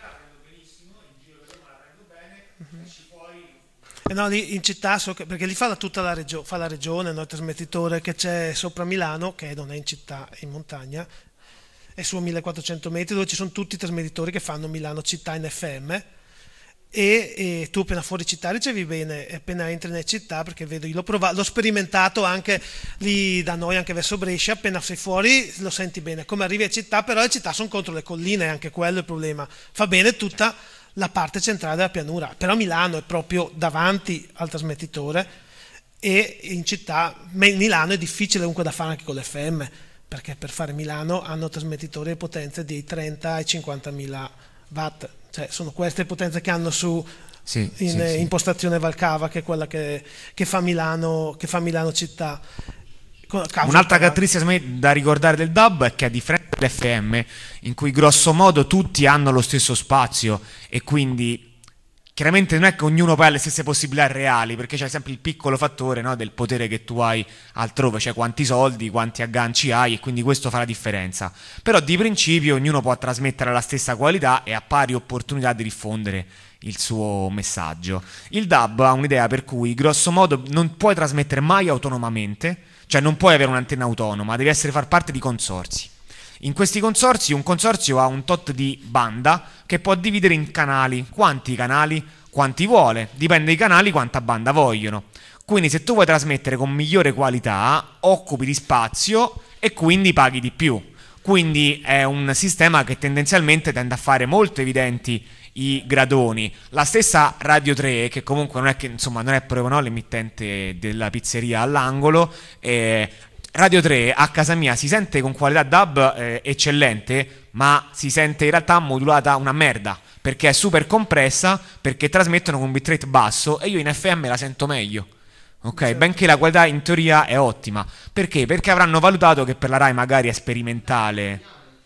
Eh no, lì in città, so che, perché lì fa la, tutta la, regio, fa la regione, no? Il trasmettitore che c'è sopra Milano, che non è in città, è in montagna, è su millequattrocento metri, dove ci sono tutti i trasmettitori che fanno Milano città in F M, e, e tu appena fuori città ricevi bene, e appena entri nelle città, perché vedo, io l'ho provato, l'ho sperimentato anche lì da noi, anche verso Brescia, appena sei fuori lo senti bene, come arrivi a città, però le città sono contro le colline, anche quello è il problema, fa bene tutta la parte centrale della pianura, però Milano è proprio davanti al trasmettitore, e in città Milano è difficile comunque da fare anche con l'F M, perché per fare Milano hanno trasmettitori di potenze di trenta e cinquantamila watt, cioè sono queste potenze che hanno su Sì, in sì, sì. impostazione Valcava, che è quella che, che fa Milano, che fa Milano città. Causa Un'altra il- caratteristica secondo me, da ricordare del D A B è che, a differenza dell'F M, in cui grosso modo tutti hanno lo stesso spazio, e quindi chiaramente non è che ognuno poi ha le stesse possibilità reali, perché c'è sempre il piccolo fattore, no, del potere che tu hai altrove, cioè quanti soldi, quanti agganci hai, e quindi questo fa la differenza. Però di principio ognuno può trasmettere la stessa qualità e ha pari opportunità di diffondere il suo messaggio. Il D A B ha un'idea per cui grosso modo non puoi trasmettere mai autonomamente, cioè non puoi avere un'antenna autonoma, devi essere far parte di consorzi. In questi consorzi, un consorzio ha un tot di banda che può dividere in canali. Quanti canali? Quanti vuole, dipende dai canali quanta banda vogliono. Quindi se tu vuoi trasmettere con migliore qualità, occupi di spazio e quindi paghi di più. Quindi è un sistema che tendenzialmente tende a fare molto evidenti i gradoni. La stessa Radio tre, che comunque non è che insomma non è proprio, no, l'emittente della pizzeria all'angolo, eh, Radio tre a casa mia si sente con qualità D A B eh, eccellente, ma si sente in realtà modulata una merda, perché è super compressa, perché trasmettono con un bitrate basso, e io in F M la sento meglio. Ok, Certo. benché la qualità in teoria è ottima. Perché? Perché avranno valutato che per la Rai magari è sperimentale.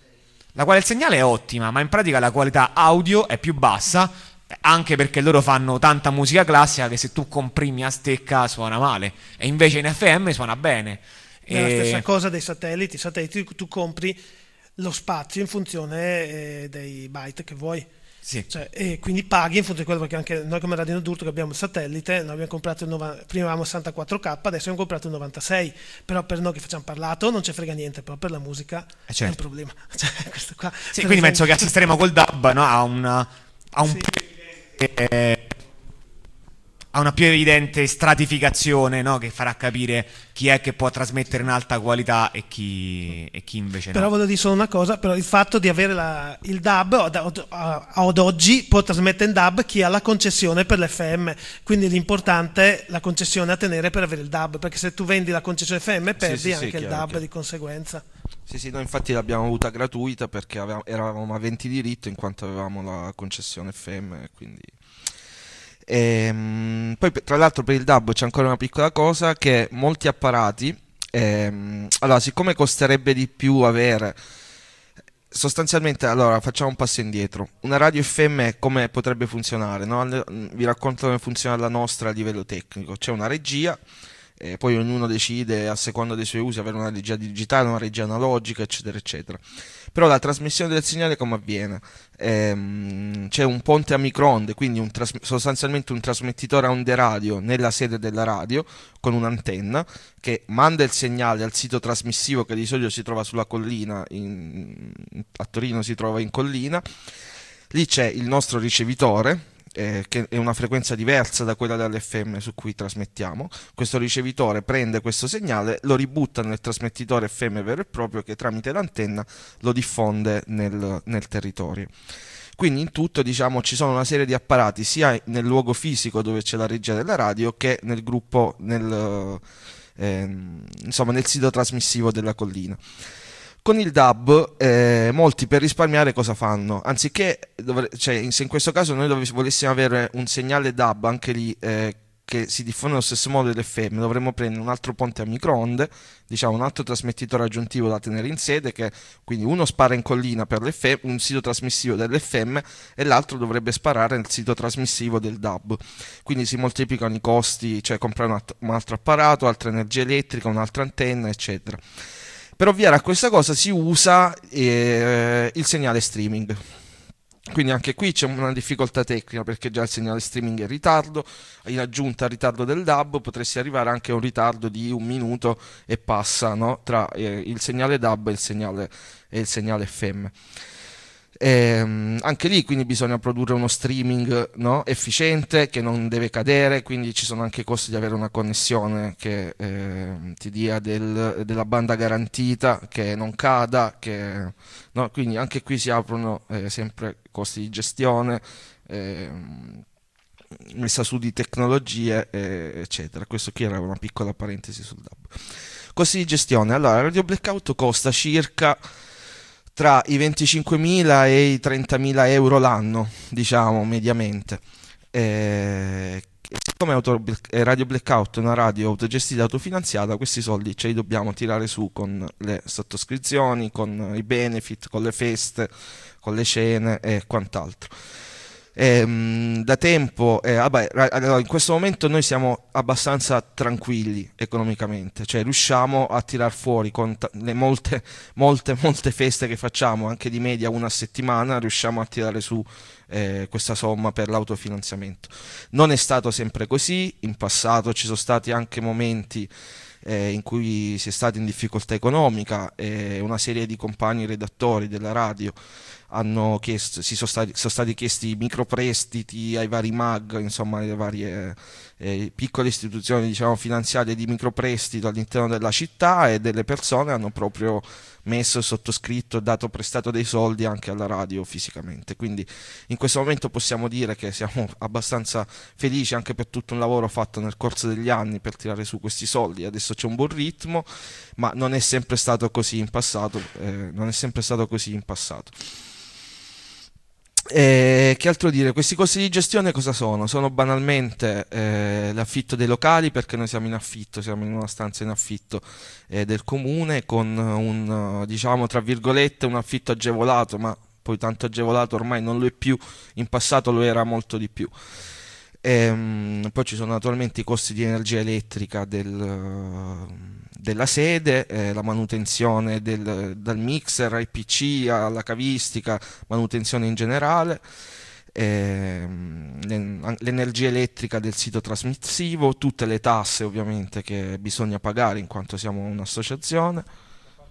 La qualità del segnale è ottima, ma in pratica la qualità audio è più bassa, anche perché loro fanno tanta musica classica che se tu comprimi a stecca suona male, e invece in F M suona bene. È la E- stessa cosa dei satelliti. I satelliti tu compri lo spazio in funzione eh, dei byte che vuoi. Sì. Cioè, e quindi paghi in funzione di quello, perché anche noi come Radio Nodurto, che abbiamo il satellite, noi abbiamo comprato il nova, prima avevamo il sessantaquattro K, adesso abbiamo comprato il novantasei, però per noi che facciamo parlato non ci frega niente, però per la musica Eh, certo. è un problema. Cioè, questo qua, Sì, per quindi penso esempio- che assisteremo col D A B, no, a un, a un Sì. più evidente, eh, a una più evidente stratificazione, no, che farà capire chi è che può trasmettere in alta qualità e chi, e chi invece Però no. volevo dire solo una cosa, però il fatto di avere la- il D A B ad, ad- ad oggi può trasmettere in D A B chi ha la concessione per l'F M, quindi l'importante è la concessione a tenere per avere il D A B, perché se tu vendi la concessione F M perdi sì, sì, anche il chiaro, D A B chiaro. di conseguenza. Sì, sì, noi infatti l'abbiamo avuta gratuita perché avevamo- eravamo a venti diritto in quanto avevamo la concessione F M, quindi... Ehm, poi tra l'altro per il D A B c'è ancora una piccola cosa, che molti apparati, ehm, allora siccome costerebbe di più avere, sostanzialmente, allora facciamo un passo indietro, una radio F M come potrebbe funzionare, no? Le- Vi racconto come funziona la nostra a livello tecnico. C'è una regia, eh, poi ognuno decide a seconda dei suoi usi avere una regia digitale, una regia analogica, eccetera eccetera. Però la trasmissione del segnale come avviene? Ehm, c'è un ponte a microonde, quindi un tras- sostanzialmente un trasmettitore a onde radio nella sede della radio con un'antenna che manda il segnale al sito trasmissivo, che di solito si trova sulla collina, in- a Torino si trova in collina. Lì c'è il nostro ricevitore, eh, che è una frequenza diversa da quella dell'F M su cui trasmettiamo. Questo ricevitore prende questo segnale, lo ributta nel trasmettitore F M vero e proprio, che tramite l'antenna lo diffonde nel, nel territorio. Quindi in tutto, diciamo, ci sono una serie di apparati sia nel luogo fisico dove c'è la regia della radio che nel gruppo, nel, ehm, insomma, nel sito trasmissivo della collina. Con il D A B eh, molti per risparmiare cosa fanno? Anziché, dovre- cioè, se in questo caso noi dove- volessimo avere un segnale D A B anche lì eh, che si diffonde allo stesso modo dell'F M, dovremmo prendere un altro ponte a microonde, diciamo un altro trasmettitore aggiuntivo da tenere in sede, che quindi uno spara in collina per l'F M, un sito trasmissivo dell'F M, e l'altro dovrebbe sparare nel sito trasmissivo del D A B. Quindi si moltiplicano i costi, cioè comprare un, alt- un altro apparato, altra energia elettrica, un'altra antenna, eccetera. Per ovviare a questa cosa si usa eh, il segnale streaming. Quindi anche qui c'è una difficoltà tecnica, perché già il segnale streaming è in ritardo, in aggiunta al ritardo del D A B potresti arrivare anche a un ritardo di un minuto e passa, no? Tra eh, il segnale D A B e il segnale, e il segnale F M. E, anche lì quindi bisogna produrre uno streaming, no, efficiente, che non deve cadere, quindi ci sono anche i costi di avere una connessione che eh, ti dia del, della banda garantita, che non cada, che, no, quindi anche qui si aprono eh, sempre costi di gestione, eh, messa su di tecnologie, eh, eccetera. Questo qui era una piccola parentesi sul D A B. Costi di gestione. Allora, Radio Blackout costa circa tra i venticinquemila e i trentamila euro l'anno, diciamo, mediamente. Eh, siccome Auto, Radio Blackout è una radio autogestita e autofinanziata, questi soldi ce li dobbiamo tirare su con le sottoscrizioni, con i benefit, con le feste, con le cene e quant'altro. Eh, da tempo, eh, vabbè, allora, in questo momento noi siamo abbastanza tranquilli economicamente, cioè riusciamo a tirar fuori con t- le molte, molte, molte feste che facciamo, anche di media una a settimana, riusciamo a tirare su eh, questa somma per l'autofinanziamento. Non è stato sempre così, in passato ci sono stati anche momenti eh, in cui si è stati in difficoltà economica e una serie di compagni redattori della radio hanno chiesto, si sono stati, sono stati chiesti microprestiti ai vari mag, insomma alle varie eh, piccole istituzioni, diciamo, finanziarie di microprestito all'interno della città, e delle persone hanno proprio messo, sottoscritto, dato prestato dei soldi anche alla radio fisicamente. Quindi in questo momento possiamo dire che siamo abbastanza felici anche per tutto un lavoro fatto nel corso degli anni per tirare su questi soldi. Adesso c'è un buon ritmo, ma non è sempre stato così in passato, eh, non è sempre stato così in passato. Eh, che altro dire? Questi costi di gestione cosa sono? Sono banalmente eh, l'affitto dei locali, perché noi siamo in affitto, siamo in una stanza in affitto eh, del comune, con un, diciamo, tra virgolette, un affitto agevolato, ma poi tanto agevolato ormai non lo è più, in passato lo era molto di più. Ehm, poi ci sono naturalmente i costi di energia elettrica del, della sede, eh, la manutenzione del, dal mixer ai P C alla cavistica, manutenzione in generale, ehm, l'energia elettrica del sito trasmissivo, tutte le tasse ovviamente che bisogna pagare in quanto siamo un'associazione.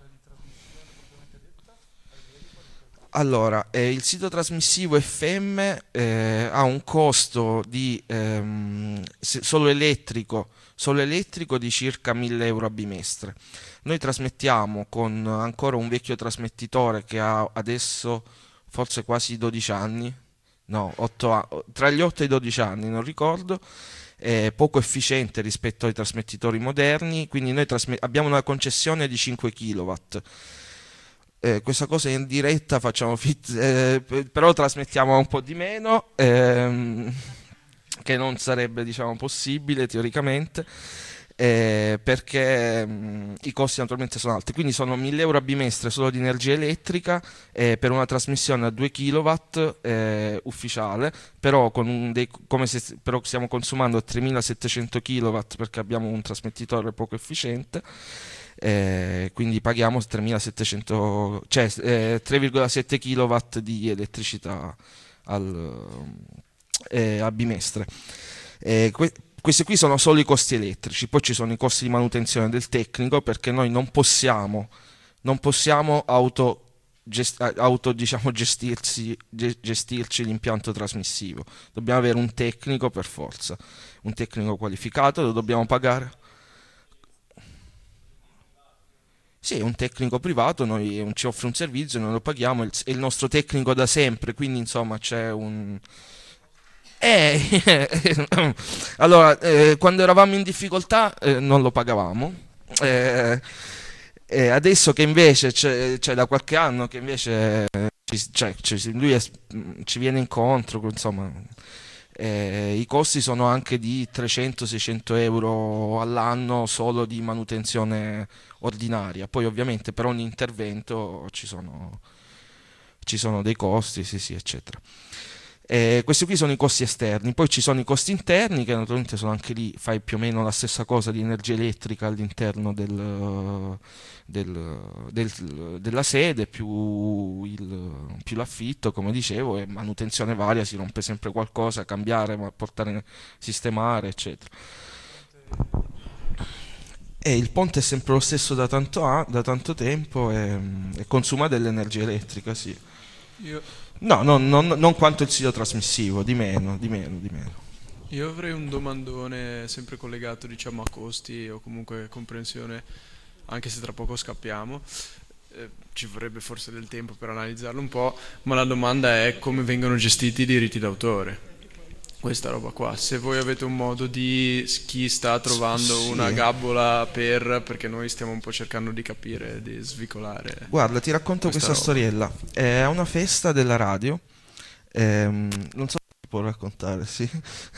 Allora, eh, il sito trasmissivo F M eh, ha un costo di ehm, se- solo elettrico, solo elettrico di circa mille euro a bimestre. Noi trasmettiamo con ancora un vecchio trasmettitore che ha adesso forse quasi dodici anni, no, otto a- tra gli otto e i dodici anni, non ricordo, è poco efficiente rispetto ai trasmettitori moderni, quindi noi trasme- abbiamo una concessione di cinque chilowatt. Eh, questa cosa in diretta facciamo fit, eh, però trasmettiamo un po' di meno, ehm, che non sarebbe, diciamo, possibile teoricamente, eh, perché mh, i costi naturalmente sono alti, quindi sono mille euro a bimestre solo di energia elettrica eh, per una trasmissione a due chilowatt eh, ufficiale, però, con un dei, come se, però stiamo consumando tremilasettecento chilowatt perché abbiamo un trasmettitore poco efficiente. Eh, quindi paghiamo tremilasettecento, cioè eh, tre virgola sette chilowatt di elettricità al, eh, a bimestre. Eh, que- questi qui sono solo i costi elettrici, poi ci sono i costi di manutenzione del tecnico, perché noi non possiamo, non possiamo auto, gest- auto diciamo, gestirsi, ge- gestirci l'impianto trasmissivo, dobbiamo avere un tecnico per forza, un tecnico qualificato, lo dobbiamo pagare. Sì, è un tecnico privato, noi ci offre un servizio, noi lo paghiamo, il- è il nostro tecnico da sempre, quindi insomma c'è un... Eh, allora, eh, quando eravamo in difficoltà eh, non lo pagavamo, eh, e adesso che invece c'è, c'è da qualche anno che invece eh, ci- cioè, ci- lui è- ci viene incontro, insomma, Eh, i costi sono anche di trecento seicento euro all'anno solo di manutenzione ordinaria, poi ovviamente per ogni intervento ci sono, ci sono dei costi, sì, sì, eccetera. Eh, questi qui sono i costi esterni, poi ci sono i costi interni che naturalmente sono anche lì, fai più o meno la stessa cosa di energia elettrica all'interno del, del- del- della sede, più, il- più l'affitto, come dicevo, e manutenzione varia, si rompe sempre qualcosa, cambiare, ma portare, sistemare, eccetera. E il ponte è sempre lo stesso da tanto, a- da tanto tempo e, e consuma dell'energia elettrica, sì. Io, No, no, non, non quanto il sito trasmissivo, di meno, di meno, di meno. io avrei un domandone sempre collegato, diciamo, a costi o comunque comprensione, anche se tra poco scappiamo. Eh, ci vorrebbe forse del tempo per analizzarlo un po', ma la domanda è come vengono gestiti i diritti d'autore. Questa roba qua, se voi avete un modo di chi sta trovando Sì. una gabbola per, perché noi stiamo un po' cercando di capire, di svicolare Guarda, ti racconto questa questa roba. storiella. È una festa della radio. Ehm, non so se si può raccontare, sì.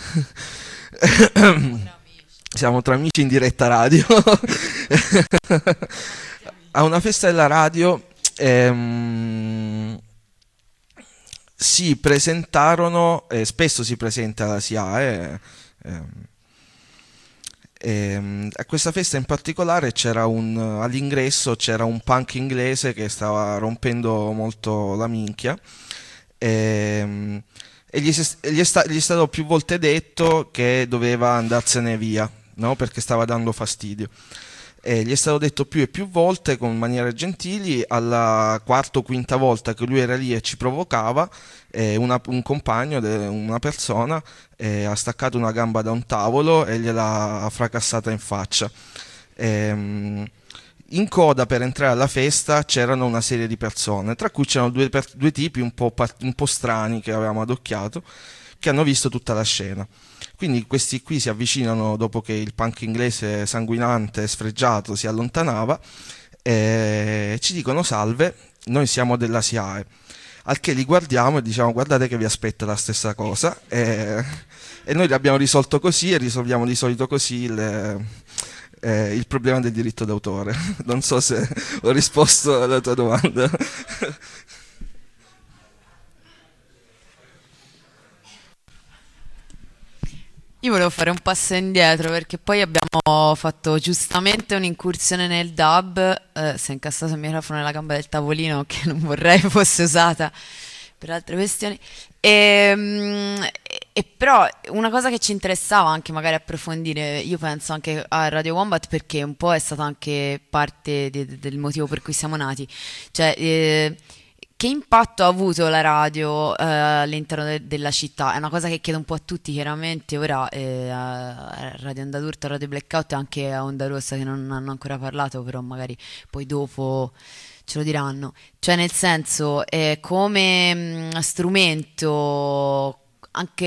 Siamo tra amici in diretta radio. A una festa della radio ehm, si presentarono, eh, spesso si presenta la S I A E, ehm, ehm, a questa festa in particolare c'era un, all'ingresso c'era un punk inglese che stava rompendo molto la minchia, ehm, e gli, si- gli è, sta- gli è stato più volte detto che doveva andarsene via, no? Perché stava dando fastidio. E gli è stato detto più e più volte con maniere gentili. Alla quarta o quinta volta che lui era lì e ci provocava, eh, una- un compagno, de- una persona, eh, ha staccato una gamba da un tavolo e gliel'ha fracassata in faccia. Ehm, in coda per entrare alla festa c'erano una serie di persone, tra cui c'erano due, per- due tipi un po', par- un po' strani che avevamo adocchiato, che hanno visto tutta la scena. Quindi questi qui si avvicinano dopo che il punk inglese sanguinante e sfregiato si allontanava e ci dicono salve, noi siamo della S I A E. Al che li guardiamo e diciamo guardate che vi aspetta la stessa cosa, e, e noi l'abbiamo risolto così e risolviamo di solito così il, eh, il problema del diritto d'autore. Non so se ho risposto alla tua domanda. Io volevo fare un passo indietro perché poi abbiamo fatto giustamente un'incursione nel dub, eh, si è incassato il microfono nella gamba del tavolino che non vorrei fosse usata per altre questioni. E, mm, e però una cosa che ci interessava anche magari approfondire, io penso anche a Radio Wombat perché un po' è stata anche parte de- del motivo per cui siamo nati, cioè eh, che impatto ha avuto la radio eh, all'interno de- della città? È una cosa che chiedo un po' a tutti, chiaramente. Ora eh, a Radio Onda d'Urto, a Radio Blackout e anche a Onda Rossa che non hanno ancora parlato, però magari poi dopo ce lo diranno. Cioè, nel senso, eh, come mh, strumento anche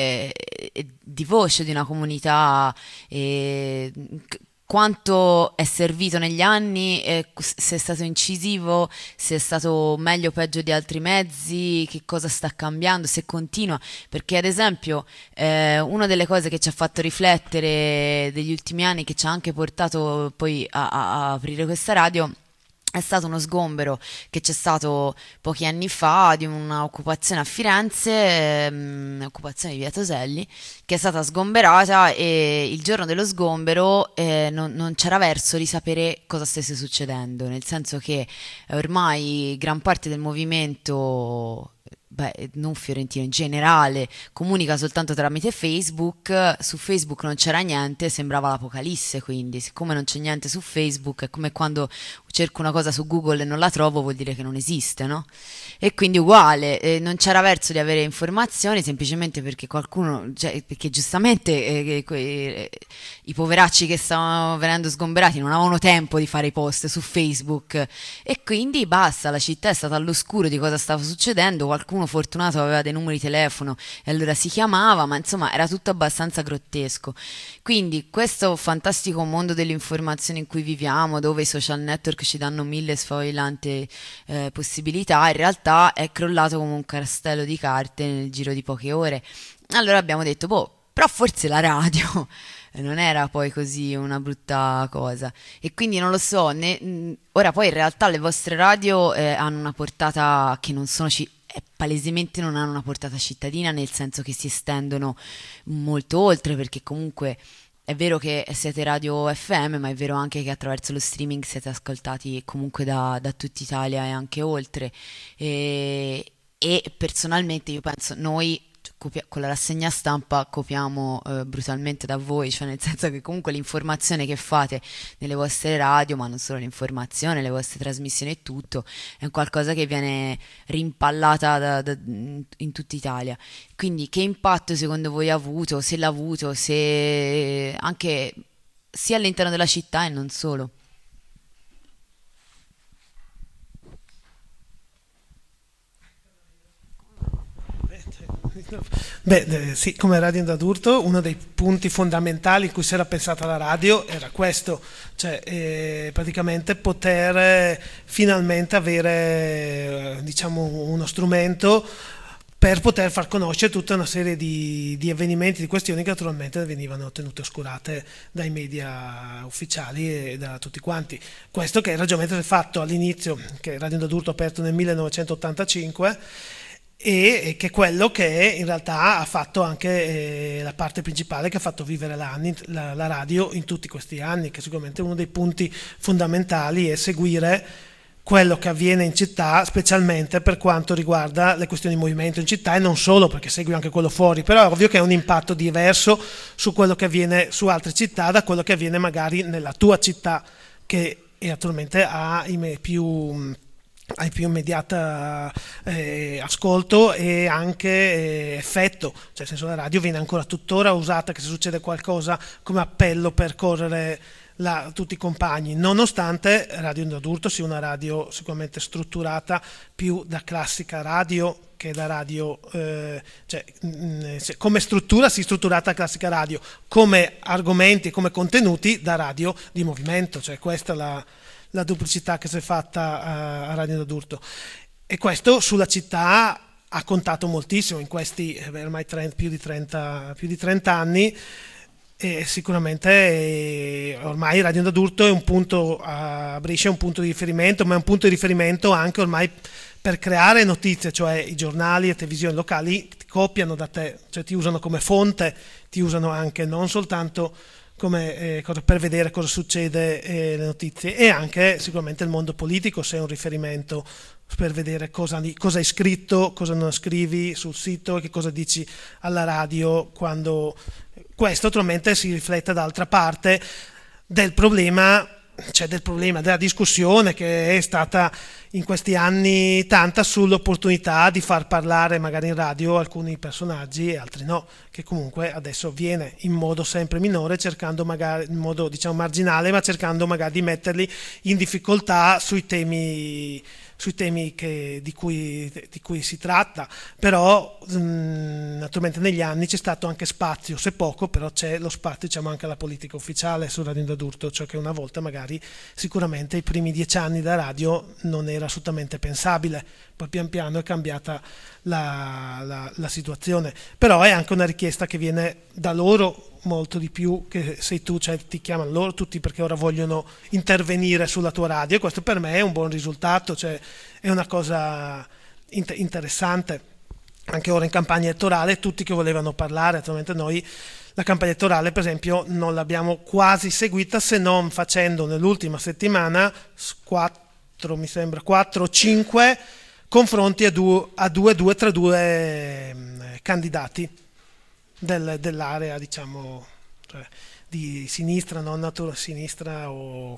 eh, di voce di una comunità, eh, c- quanto è servito negli anni, eh, se è stato incisivo, se è stato meglio o peggio di altri mezzi, che cosa sta cambiando, se continua, perché ad esempio eh, una delle cose che ci ha fatto riflettere degli ultimi anni, che ci ha anche portato poi a, a- a aprire questa radio, è stato uno sgombero che c'è stato pochi anni fa di un'occupazione a Firenze, ehm, occupazione di Via Toselli, che è stata sgomberata e il giorno dello sgombero eh, non, non c'era verso di sapere cosa stesse succedendo, nel senso che eh, ormai gran parte del movimento, beh, non fiorentino in generale, comunica soltanto tramite Facebook. Su Facebook non c'era niente, sembrava l'apocalisse, quindi siccome non c'è niente su Facebook è come quando cerco una cosa su Google e non la trovo, vuol dire che non esiste, no? E quindi uguale, eh, non c'era verso di avere informazioni semplicemente perché qualcuno, cioè, perché giustamente eh, que- eh, i poveracci che stavano venendo sgomberati non avevano tempo di fare i post su Facebook e quindi basta, la città è stata all'oscuro di cosa stava succedendo, qualcuno qualcuno fortunato aveva dei numeri di telefono e allora si chiamava, ma insomma era tutto abbastanza grottesco. Quindi questo fantastico mondo dell'informazione in cui viviamo, dove i social network ci danno mille sfavillanti eh, possibilità, in realtà è crollato come un castello di carte nel giro di poche ore. Allora abbiamo detto, boh, però forse la radio non era poi così una brutta cosa, e quindi non lo so, ne, mh, ora poi in realtà le vostre radio eh, hanno una portata che non sono ci- eh, palesemente non hanno una portata cittadina, nel senso che si estendono molto oltre, perché comunque è vero che siete radio F M, ma è vero anche che attraverso lo streaming siete ascoltati comunque da, da tutta Italia e anche oltre, e, e personalmente io penso noi copia- con la rassegna stampa copiamo eh, brutalmente da voi, cioè nel senso che comunque l'informazione che fate nelle vostre radio, ma non solo l'informazione, le vostre trasmissioni e tutto, è un qualcosa che viene rimpallata da- da- in tutta Italia. Quindi che impatto secondo voi ha avuto, se l'ha avuto, se anche sia all'interno della città e non solo? Beh, eh, sì, come Radio Indadurto, uno dei punti fondamentali in cui si era pensata la radio era questo, cioè eh, praticamente poter eh, finalmente avere eh, diciamo uno strumento per poter far conoscere tutta una serie di, di avvenimenti, di questioni che naturalmente venivano tenute oscurate dai media ufficiali e da tutti quanti. Questo che è il ragionamento del fatto all'inizio, che Radio Indadurto è aperto nel millenovecentottantacinque, e che è quello che in realtà ha fatto anche eh, la parte principale che ha fatto vivere l'anni, la, la radio in tutti questi anni, che sicuramente uno dei punti fondamentali è seguire quello che avviene in città, specialmente per quanto riguarda le questioni di movimento in città, e non solo, perché segui anche quello fuori, però è ovvio che ha un impatto diverso su quello che avviene su altre città da quello che avviene magari nella tua città, che attualmente ha i me- più... hai più immediata eh, ascolto e anche eh, effetto, cioè nel senso la radio viene ancora tuttora usata che se succede qualcosa come appello per correre la, tutti i compagni, nonostante Radio Indadurto sia una radio sicuramente strutturata più da classica radio che da radio, eh, cioè mh, come struttura si è strutturata la classica radio, come argomenti, come contenuti da radio di movimento, cioè questa è la la duplicità che si è fatta a Radio Indadurto, e questo sulla città ha contato moltissimo in questi eh, ormai trenta, più di trenta, più di trenta anni, e sicuramente eh, ormai Radio Indadurto è un punto, a Brescia è un punto di riferimento, ma è un punto di riferimento anche ormai per creare notizie, cioè i giornali e le televisioni locali ti copiano da te, cioè ti usano come fonte, ti usano anche non soltanto come, eh, per vedere cosa succede eh, le notizie, e anche sicuramente il mondo politico se è un riferimento per vedere cosa, cosa hai scritto, cosa non scrivi sul sito e che cosa dici alla radio, quando questo naturalmente si riflette dall'altra parte del problema, cioè del problema della discussione che è stata in questi anni tanta sull'opportunità di far parlare magari in radio alcuni personaggi e altri no, che comunque adesso avviene in modo sempre minore, cercando magari in modo diciamo marginale, ma cercando magari di metterli in difficoltà sui temi sui temi che, di, cui, di cui si tratta, però mh, naturalmente negli anni c'è stato anche spazio, se poco, però c'è lo spazio diciamo anche alla politica ufficiale su Radio Indadurto, cioè che una volta magari sicuramente i primi dieci anni da radio non era assolutamente pensabile, poi pian piano è cambiata la, la, la situazione, però è anche una richiesta che viene da loro molto di più che sei tu, cioè ti chiamano loro tutti perché ora vogliono intervenire sulla tua radio, e questo per me è un buon risultato, cioè è una cosa inter- interessante. Anche ora in campagna elettorale tutti che volevano parlare, attualmente noi la campagna elettorale per esempio non l'abbiamo quasi seguita, se non facendo nell'ultima settimana quattro mi sembra quattro o cinque confronti a due, a due, due tra due eh, candidati del, dell'area diciamo cioè, di sinistra, non natura sinistra o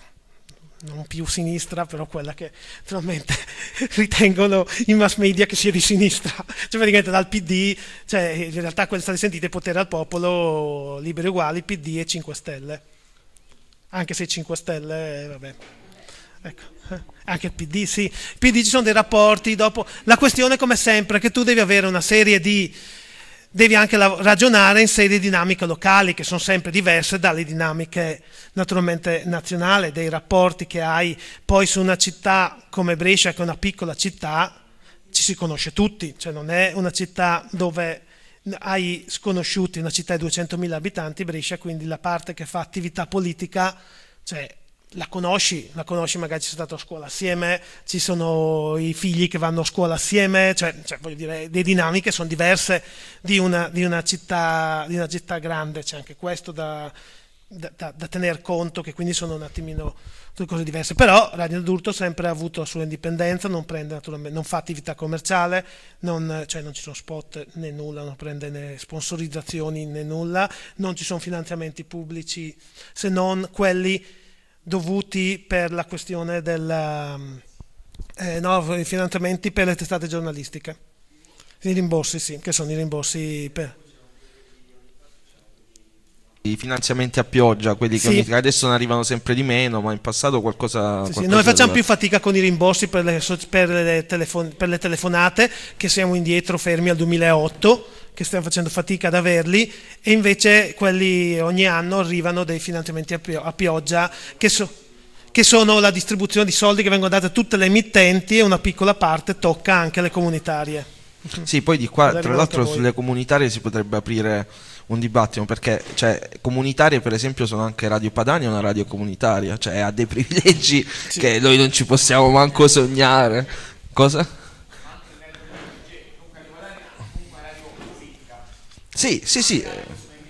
non più sinistra, però quella che naturalmente ritengono i mass media che sia di sinistra, cioè praticamente dal P D, cioè in realtà quelle state sentite potere al popolo, liberi uguali, P D e cinque Stelle, anche se cinque Stelle vabbè ecco Anche il P D, sì. Il P D ci sono dei rapporti, dopo la questione come sempre è che tu devi avere una serie di devi anche la, ragionare in serie di dinamiche locali che sono sempre diverse dalle dinamiche naturalmente nazionali, dei rapporti che hai poi su una città come Brescia, che è una piccola città, ci si conosce tutti, cioè non è una città dove hai sconosciuti, una città di duecentomila abitanti, Brescia, quindi la parte che fa attività politica, cioè la conosci, la conosci, magari ci sei stato a scuola assieme, ci sono i figli che vanno a scuola assieme, cioè, cioè voglio dire, le dinamiche sono diverse di una, di una città, di una città grande, c'è anche questo da, da, da, da tener conto, che quindi sono un attimino due cose diverse. Però Radio d'Urto sempre ha avuto la sua indipendenza, non prende naturalmente, non fa attività commerciale, non, cioè non ci sono spot né nulla, non prende né sponsorizzazioni né nulla, non ci sono finanziamenti pubblici se non quelli dovuti per la questione del eh, no, i finanziamenti per le testate giornalistiche, i rimborsi, sì, che sono i rimborsi per i finanziamenti a pioggia, quelli che sì. ogni- adesso ne arrivano sempre di meno, ma in passato qualcosa, Sì, sì, qualcosa noi facciamo doveva- più fatica con i rimborsi per le, so- per le telefon- per le telefonate, che siamo indietro fermi al duemilaotto, che stiamo facendo fatica ad averli, e invece quelli ogni anno arrivano dei finanziamenti a, pio- a pioggia che, so- che sono la distribuzione di soldi che vengono date a tutte le emittenti, e una piccola parte tocca anche alle comunitarie. Sì, poi di qua, Arrivano tra anche l'altro, a voi. sulle comunitarie si potrebbe aprire un dibattito, perché cioè, comunitarie, per esempio, sono anche Radio Padania, una radio comunitaria, cioè ha dei privilegi che noi non ci possiamo manco sognare. Cosa? Sì, sì, sì. eh,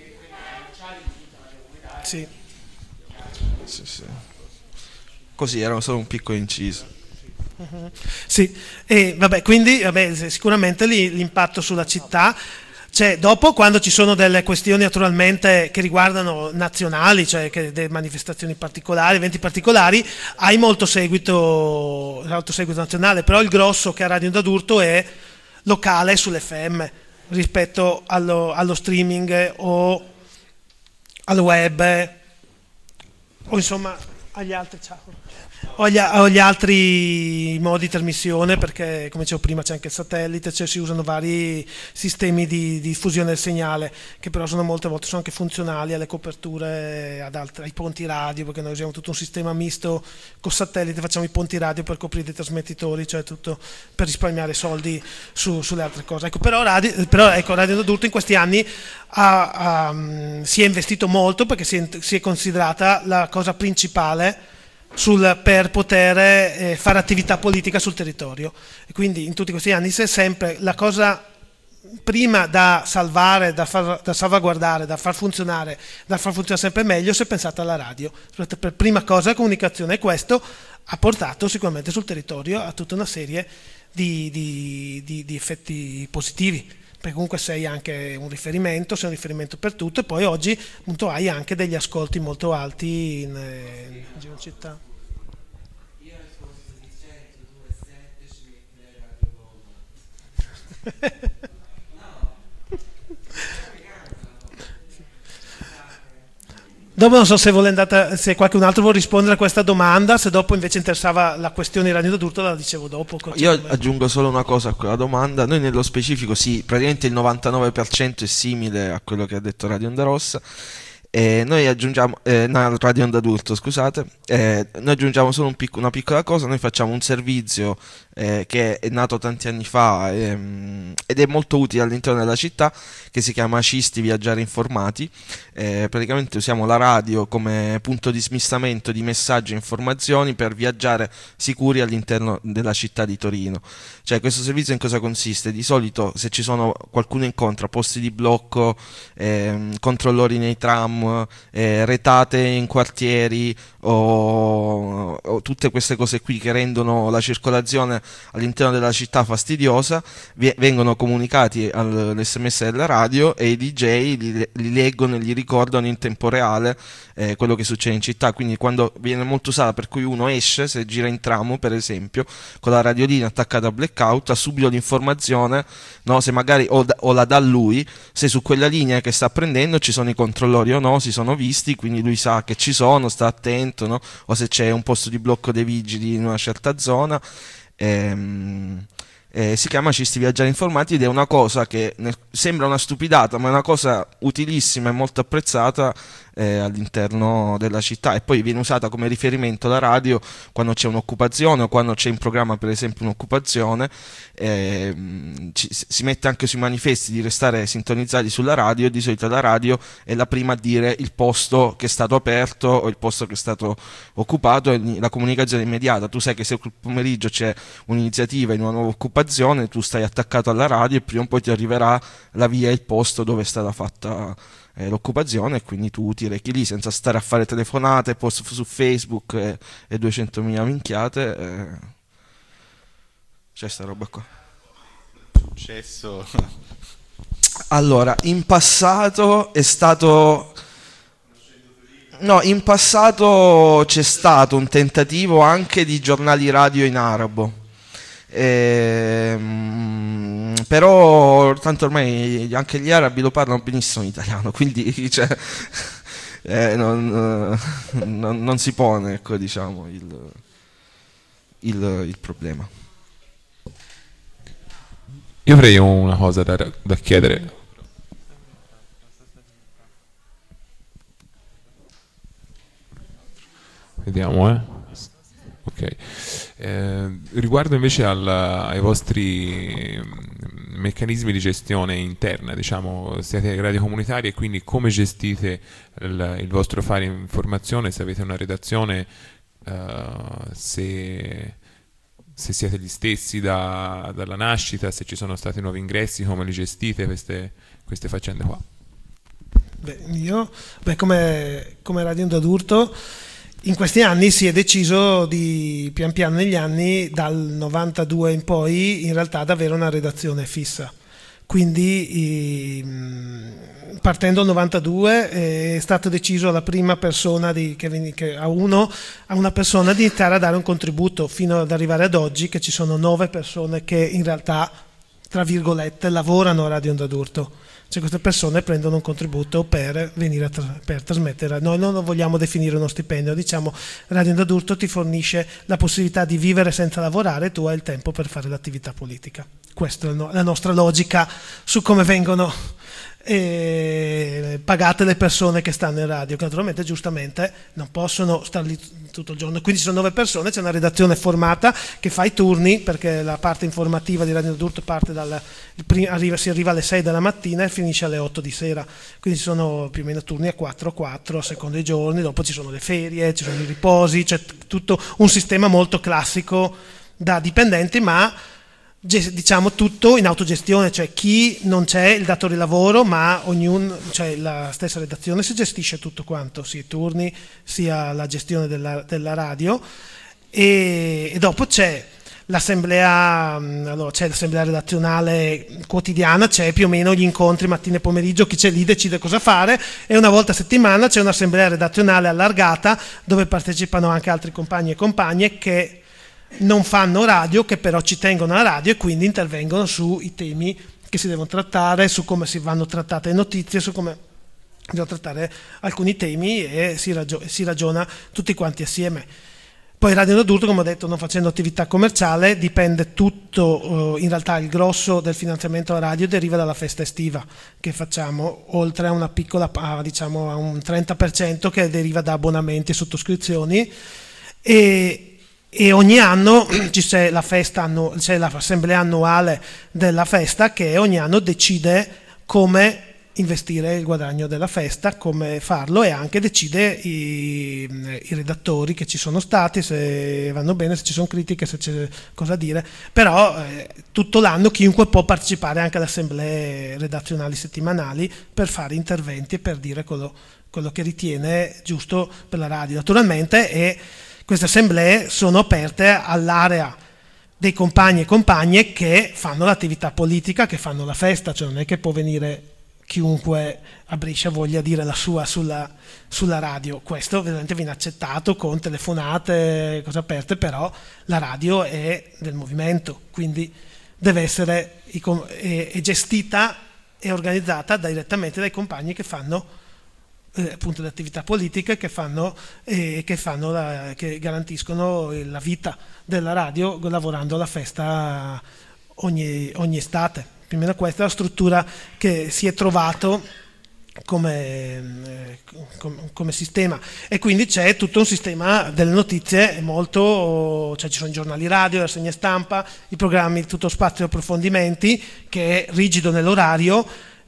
Sì. sì, sì. Così era solo un piccolo inciso. Sì, e vabbè, quindi vabbè, s- sicuramente lì l'impatto sulla città c'è. Dopo, quando ci sono delle questioni naturalmente che riguardano nazionali, cioè che delle manifestazioni particolari, eventi particolari, hai molto seguito, molto seguito nazionale, però il grosso che ha Radio d'Urto è locale sull'F M rispetto allo, allo streaming o al web o insomma agli altri, ciao, o agli, o agli altri modi di trasmissione, perché come dicevo prima c'è anche il satellite, cioè si usano vari sistemi di, di diffusione del segnale, che però sono molte volte sono anche funzionali alle coperture, ad altre, ai ponti radio, perché noi usiamo tutto un sistema misto col satellite, facciamo i ponti radio per coprire i trasmettitori, cioè tutto per risparmiare soldi su- sulle altre cose. Ecco, però Radio, però, ecco, Radio d'Urto in questi anni ha- ha, mm, si è investito molto, perché si è, si è considerata la cosa principale sul, per poter eh, fare attività politica sul territorio, e quindi in tutti questi anni si è sempre la cosa prima da salvare, da, far, da salvaguardare, da far funzionare, da far funzionare sempre meglio, si è pensata alla radio per prima cosa, la comunicazione, e questo ha portato sicuramente sul territorio a tutta una serie di, di, di, di effetti positivi, perché comunque sei anche un riferimento, sei un riferimento per tutto, e poi oggi appunto hai anche degli ascolti molto alti in, in giro in città. Dopo non so se vuole andata, se qualcun altro vuole rispondere a questa domanda, se dopo invece interessava la questione di Radio d'Urto la dicevo dopo. Io aggiungo solo una cosa a quella domanda. Noi nello specifico sì, praticamente il novantanove per cento è simile a quello che ha detto Radio Onda Rossa. E noi aggiungiamo, eh, no, Radio Onda d'Urto, scusate, eh, noi aggiungiamo solo un pic- una piccola cosa. Noi facciamo un servizio eh, che è nato tanti anni fa ehm, ed è molto utile all'interno della città, che si chiama Cisti Viaggiare Informati. Eh, praticamente usiamo la radio come punto di smistamento di messaggi e informazioni per viaggiare sicuri all'interno della città di Torino. Cioè, questo servizio in cosa consiste? Di solito, se ci sono qualcuno incontra posti di blocco, ehm, controllori nei tram, eh, retate in quartieri o, o tutte queste cose qui che rendono la circolazione all'interno della città fastidiosa, vi- vengono comunicati all'esse emme esse della radio e i di jay li, li leggono e gli ricordano in tempo reale eh, quello che succede in città. Quindi quando viene molto usata, per cui uno esce, se gira in tramo per esempio, con la radiolina attaccata a blackout, ha subito l'informazione, no, se magari o, da, o la dà lui, se su quella linea che sta prendendo ci sono i controllori o no, si sono visti, quindi lui sa che ci sono, sta attento, no? O se c'è un posto di blocco dei vigili in una certa zona. Ehm, eh, si chiama Cisti Viaggiare Informati ed è una cosa che ne, sembra una stupidata, ma è una cosa utilissima e molto apprezzata eh, all'interno della città, e poi viene usata come riferimento la radio quando c'è un'occupazione o quando c'è in programma per esempio un'occupazione. Eh, ci, si mette anche sui manifesti di restare sintonizzati sulla radio, e di solito la radio è la prima a dire il posto che è stato aperto o il posto che è stato occupato, e la comunicazione è immediata. Tu sai che se quel pomeriggio c'è un'iniziativa in una nuova occupazione, tu stai attaccato alla radio e prima o poi ti arriverà la via e il posto dove è stata fatta eh, l'occupazione, e quindi tu ti rechi lì senza stare a fare telefonate, post su Facebook e, e duecentomila minchiate. Eh. C'è sta roba qua. Successo. Allora, in passato è stato... No, in passato c'è stato un tentativo anche di giornali radio in arabo. Ehm, però tanto ormai anche gli arabi lo parlano benissimo in italiano, quindi cioè, eh, non, non, non si pone, ecco, diciamo, il, il, il problema. Io avrei una cosa da, da chiedere. Vediamo, eh. Ok. Eh, riguardo invece al, ai vostri meccanismi di gestione interna, diciamo, siete radio comunitari e quindi come gestite il, il vostro fare informazione, se avete una redazione, uh, se, se siete gli stessi da, dalla nascita, se ci sono stati nuovi ingressi, come li gestite queste, queste faccende qua? Beh, io, beh, come, come Radio Onda d'Urto, in questi anni si è deciso di, pian piano negli anni, dal novantadue in poi, in realtà ad avere una redazione fissa. Quindi partendo dal novantadue è stato deciso alla prima persona di, che, che a uno a una persona di iniziare a dare un contributo, fino ad arrivare ad oggi che ci sono nove persone che in realtà, tra virgolette, lavorano a Radio Onda d'Urto. Cioè queste persone prendono un contributo per venire a tra- per trasmettere. Noi non lo vogliamo definire uno stipendio, diciamo Radio Onda d'Urto ti fornisce la possibilità di vivere senza lavorare, tu hai il tempo per fare l'attività politica. Questa è la nostra logica su come vengono eh, pagate le persone che stanno in radio, che naturalmente giustamente non possono stare lì tutto il giorno. Quindi ci sono nove persone, c'è una redazione formata che fa i turni, perché la parte informativa di Radio Onda d'Urto parte dal, arriva, si arriva alle sei della mattina e finisce alle otto di sera, quindi ci sono più o meno turni a quattro quattro a seconda dei giorni, dopo ci sono le ferie, ci sono i riposi, c'è tutto un sistema molto classico da dipendenti, ma diciamo tutto in autogestione, cioè chi non c'è il datore di lavoro, ma ognuno, cioè la stessa redazione si gestisce tutto quanto, sia i turni sia la gestione della, della radio, e, e dopo c'è l'assemblea, allora c'è l'assemblea redazionale quotidiana, c'è più o meno gli incontri mattina e pomeriggio, chi c'è lì decide cosa fare, e una volta a settimana c'è un'assemblea redazionale allargata dove partecipano anche altri compagni e compagne che non fanno radio, che però ci tengono alla radio e quindi intervengono sui temi che si devono trattare, su come si vanno trattate le notizie, su come si devono trattare alcuni temi, e si, ragio- si ragiona tutti quanti assieme. Poi Radio Onda d'Urto, come ho detto, non facendo attività commerciale, dipende tutto, in realtà il grosso del finanziamento alla radio deriva dalla festa estiva che facciamo, oltre a una piccola, diciamo a un trenta per cento che deriva da abbonamenti e sottoscrizioni, e E ogni anno c'è la festa, c'è l'assemblea annuale della festa che ogni anno decide come investire il guadagno della festa, come farlo, e anche decide i, i redattori che ci sono stati, se vanno bene, se ci sono critiche, se c'è cosa dire. Però eh, tutto l'anno chiunque può partecipare anche alle assemblee redazionali settimanali per fare interventi e per dire quello, quello che ritiene giusto per la radio. Naturalmente è queste assemblee sono aperte all'area dei compagni e compagne che fanno l'attività politica, che fanno la festa, cioè non è che può venire chiunque a Brescia voglia dire la sua sulla, sulla radio. Questo ovviamente viene accettato con telefonate, cose aperte, però la radio è del movimento, quindi deve essere è, è gestita e organizzata direttamente dai compagni che fanno eh, appunto le attività politiche, che fanno eh, che fanno la, che garantiscono la vita della radio lavorando alla festa ogni, ogni estate. Più o meno questa è la struttura che si è trovato come, eh, come, come sistema, e quindi c'è tutto un sistema delle notizie molto, cioè ci sono i giornali radio, le rassegne stampa, i programmi, tutto spazio di approfondimenti che è rigido nell'orario,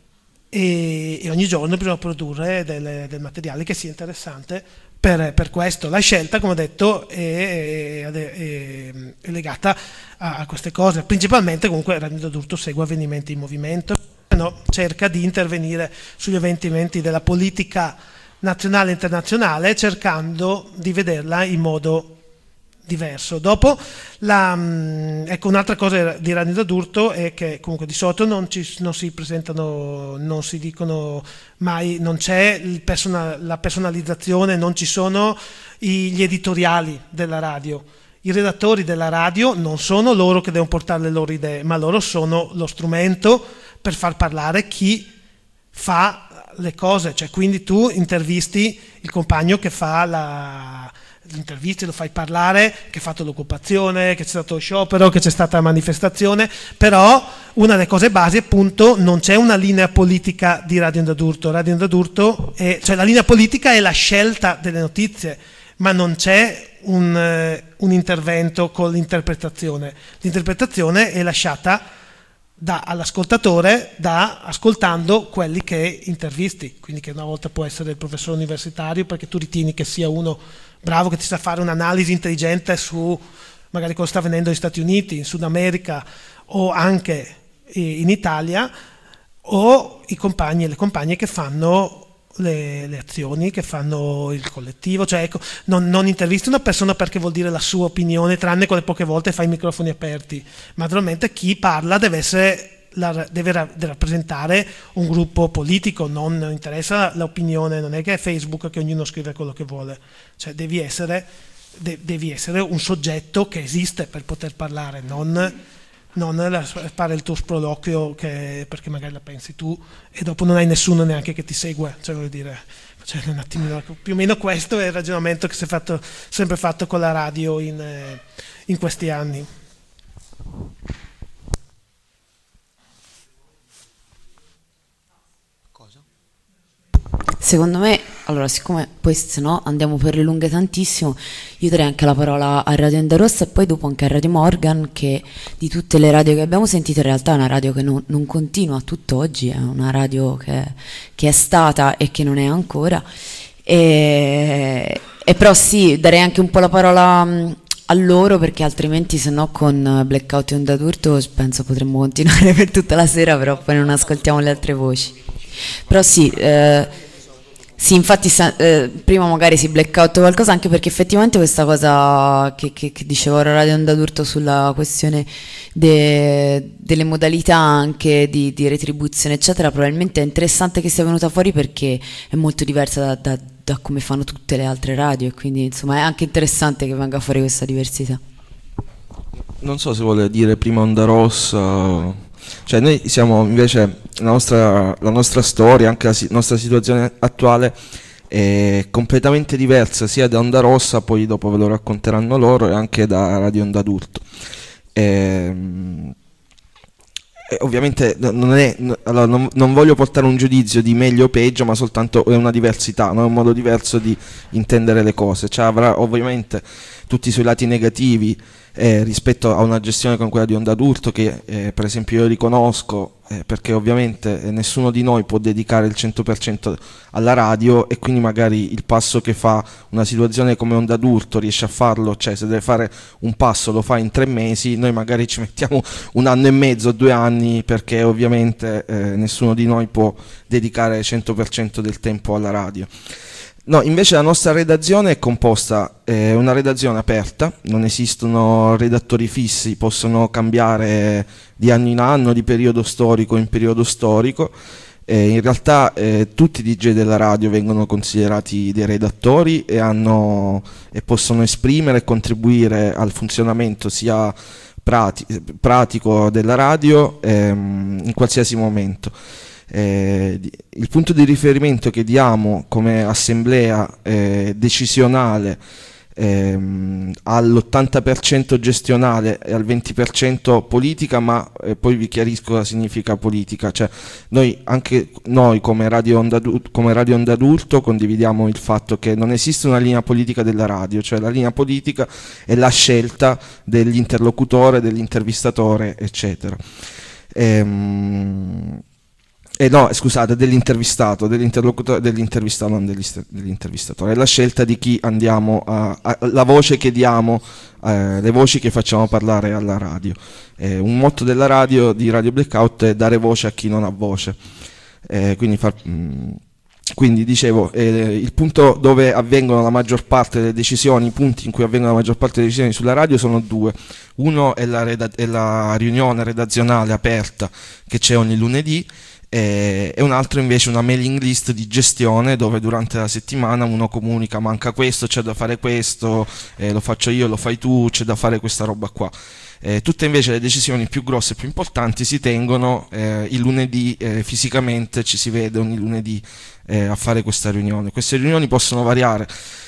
e, e ogni giorno bisogna produrre del, del materiale che sia interessante per, per questo. La scelta, come ho detto, è, è, è, è legata a, a queste cose. Principalmente comunque Radio d'Urto segue avvenimenti in movimento, no? Cerca di intervenire sugli avvenimenti della politica nazionale e internazionale, cercando di vederla in modo diverso. Dopo, la, ecco, un'altra cosa di Radio d'Urto è che comunque di solito non, ci, non si presentano, non si dicono mai, non c'è il persona, la personalizzazione, non ci sono i, gli editoriali della radio. I redattori della radio non sono loro che devono portare le loro idee, ma loro sono lo strumento per far parlare chi fa le cose, cioè quindi tu intervisti il compagno che fa la l'intervista, lo fai parlare, che ha fatto l'occupazione, che c'è stato lo sciopero, che c'è stata la manifestazione, però una delle cose basi, appunto, non c'è una linea politica di Radio Onda d'Urto. Radio Onda d'Urto è, cioè la linea politica è la scelta delle notizie, ma non c'è un, un intervento con l'interpretazione. L'interpretazione è lasciata da, all'ascoltatore da ascoltando quelli che intervisti, quindi che una volta può essere il professore universitario perché tu ritieni che sia uno bravo, che ti sa fare un'analisi intelligente su magari cosa sta avvenendo negli Stati Uniti, in Sud America o anche in Italia, o i compagni e le compagne che fanno le, le azioni, che fanno il collettivo. Cioè, ecco, non, non intervisti una persona perché vuol dire la sua opinione, tranne quelle poche volte fai i microfoni aperti, ma naturalmente chi parla deve essere La, deve, ra- deve rappresentare un gruppo politico, non interessa l'opinione, non è che è Facebook che ognuno scrive quello che vuole, cioè devi essere, de- devi essere un soggetto che esiste per poter parlare, non, non la- fare il tuo sproloquio che, perché magari la pensi tu e dopo non hai nessuno neanche che ti segue, cioè vuol dire, cioè un attimino, più o meno questo è il ragionamento che si è fatto, sempre fatto con la radio in, eh, in questi anni. Secondo me, allora, siccome poi se no andiamo per le lunghe tantissimo, io darei anche la parola a Radio Onda Rossa e poi dopo anche a Radio Morgan, che di tutte le radio che abbiamo sentito in realtà è una radio che non, non continua tutt'oggi, è una radio che, che è stata e che non è ancora. E, e però sì, darei anche un po' la parola mh, a loro, perché altrimenti se no con Blackout e Onda d'Urto penso potremmo continuare per tutta la sera, però poi non ascoltiamo le altre voci. Però sì, eh, sì, infatti eh, prima magari si blackout qualcosa, anche perché effettivamente questa cosa che, che, che diceva ora Radio Onda d'Urto sulla questione de, delle modalità anche di, di retribuzione eccetera, probabilmente è interessante che sia venuta fuori perché è molto diversa da, da, da come fanno tutte le altre radio, e quindi insomma è anche interessante che venga fuori questa diversità. Non so se vuole dire prima Onda Rossa. Cioè noi siamo invece, la nostra, la nostra storia, anche la si, nostra situazione attuale è completamente diversa sia da Onda Rossa, poi dopo ve lo racconteranno loro, e anche da Radio Onda d'Urto. E, e ovviamente non, è, allora non, non voglio portare un giudizio di meglio o peggio, ma soltanto è una diversità, no? È un modo diverso di intendere le cose. Cioè avrà ovviamente tutti i suoi lati negativi, Eh, rispetto a una gestione come quella di Onda d'Urto che eh, per esempio io riconosco, eh, perché ovviamente eh, nessuno di noi può dedicare il cento per cento alla radio, e quindi magari il passo che fa una situazione come Onda d'Urto riesce a farlo, cioè se deve fare un passo lo fa in tre mesi, noi magari ci mettiamo un anno e mezzo, due anni, perché ovviamente eh, nessuno di noi può dedicare il cento per cento del tempo alla radio. No, invece la nostra redazione è composta, è una redazione aperta, non esistono redattori fissi, possono cambiare di anno in anno, di periodo storico in periodo storico. Eh, in realtà eh, tutti i D J della radio vengono considerati dei redattori e, hanno, e possono esprimere e contribuire al funzionamento sia prati- pratico della radio ehm, in qualsiasi momento. Eh, il punto di riferimento che diamo come assemblea eh, decisionale ehm, all'ottanta per cento gestionale e al venti per cento politica, ma eh, poi vi chiarisco cosa significa politica. Cioè, noi, anche noi come Radio Onda, come Radio Onda Adulto condividiamo il fatto che non esiste una linea politica della radio, cioè la linea politica è la scelta dell'interlocutore, dell'intervistatore, eccetera. Ehm, Eh no, scusate, dell'intervistato, dell'interlocutore, dell'intervistato, non dell'intervistatore, è la scelta di chi andiamo a, a la voce che diamo, eh, le voci che facciamo parlare alla radio. Eh, un motto della radio, di Radio Blackout, è dare voce a chi non ha voce. Eh, quindi, far, mh, quindi dicevo, eh, il punto dove avvengono la maggior parte delle decisioni, i punti in cui avvengono la maggior parte delle decisioni sulla radio sono due. Uno è la, reda- è la riunione redazionale aperta che c'è ogni lunedì, e un altro invece una mailing list di gestione dove durante la settimana uno comunica: manca questo, c'è da fare questo, eh, lo faccio io, lo fai tu, c'è da fare questa roba qua. Eh, tutte invece le decisioni più grosse e più importanti si tengono eh, il lunedì, eh, fisicamente ci si vede ogni lunedì eh, a fare questa riunione. Queste riunioni possono variare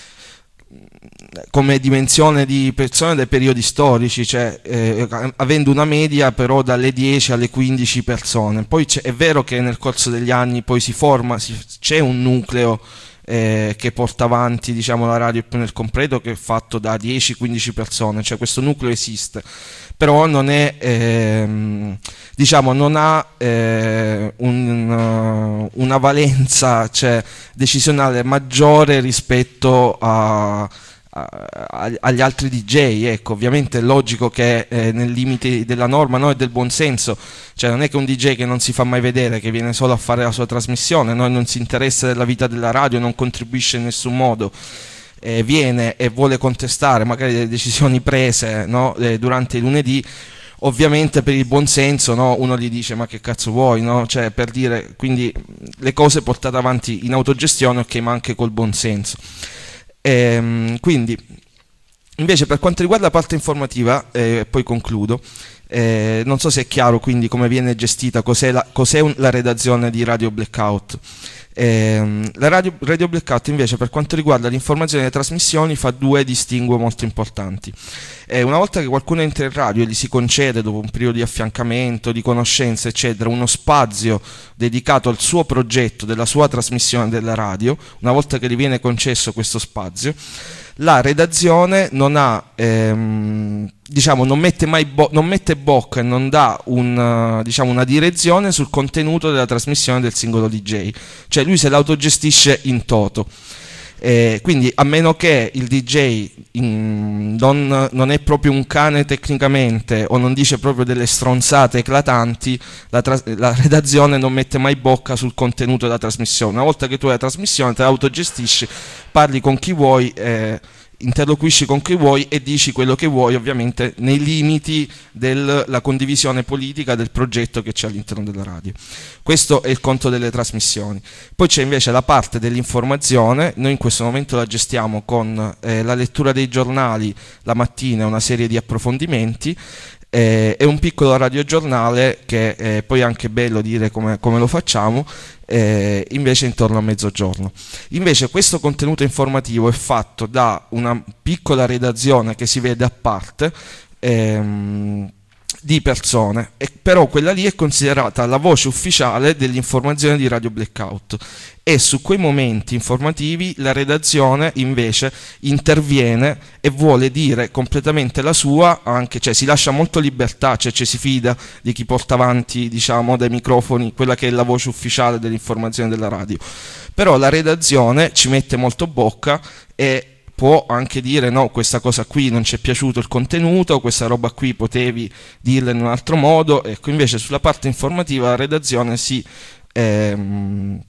come dimensione di persone dai periodi storici, cioè eh, avendo una media però dalle dieci alle quindici persone. Poi è vero che nel corso degli anni poi si forma, si, c'è un nucleo eh, che porta avanti, diciamo, la radio più nel completo, che è fatto da dieci quindici persone, cioè questo nucleo esiste, però non è ehm, diciamo non ha eh, un, una valenza, cioè, decisionale maggiore rispetto a agli altri D J. Ecco, ovviamente è logico che eh, nel limite della norma, no, e del buonsenso, cioè non è che un D J che non si fa mai vedere, che viene solo a fare la sua trasmissione, no, non si interessa della vita della radio, non contribuisce in nessun modo, eh, viene e vuole contestare magari delle decisioni prese, no, eh, durante i lunedì. Ovviamente per il buonsenso, no, uno gli dice: ma che cazzo vuoi, no? Cioè, per dire, quindi le cose portate avanti in autogestione, ok, ma anche col buonsenso. Ehm, quindi invece per quanto riguarda la parte informativa, eh, poi concludo, eh, non so se è chiaro quindi come viene gestita, cos'è la, cos'è un, la redazione di Radio Blackout. Eh, la radio, Radio Blackout invece per quanto riguarda l'informazione delle trasmissioni fa due distinguo molto importanti. Eh, una volta che qualcuno entra in radio e gli si concede, dopo un periodo di affiancamento, di conoscenza eccetera, uno spazio dedicato al suo progetto, della sua trasmissione della radio, una volta che gli viene concesso questo spazio, la redazione non ha ehm, diciamo non mette mai bo- non mette bocca e non dà un, diciamo, una direzione sul contenuto della trasmissione del singolo D J, cioè lui se l'autogestisce in toto. Eh, quindi a meno che il D J in, non, non è proprio un cane tecnicamente o non dice proprio delle stronzate eclatanti, la, tra- la redazione non mette mai bocca sul contenuto della trasmissione. Una volta che tu hai la trasmissione te l'autogestisci, parli con chi vuoi, eh, interloquisci con chi vuoi e dici quello che vuoi, ovviamente nei limiti della condivisione politica del progetto che c'è all'interno della radio. Questo è il conto delle trasmissioni. Poi c'è invece la parte dell'informazione. Noi in questo momento la gestiamo con eh, la lettura dei giornali la mattina e una serie di approfondimenti eh, e un piccolo radiogiornale che è poi anche bello dire come, come lo facciamo, Eh, invece intorno a mezzogiorno. Invece questo contenuto informativo è fatto da una piccola redazione che si vede a parte ehm, di persone, e però quella lì è considerata la voce ufficiale dell'informazione di Radio Blackout, e su quei momenti informativi la redazione invece interviene e vuole dire completamente la sua, anche, cioè si lascia molto libertà, cioè ci si fida di chi porta avanti, diciamo, dai microfoni quella che è la voce ufficiale dell'informazione della radio, però la redazione ci mette molto bocca e può anche dire: no, questa cosa qui non ci è piaciuto il contenuto, questa roba qui potevi dirla in un altro modo. Ecco, invece sulla parte informativa la redazione si ehm,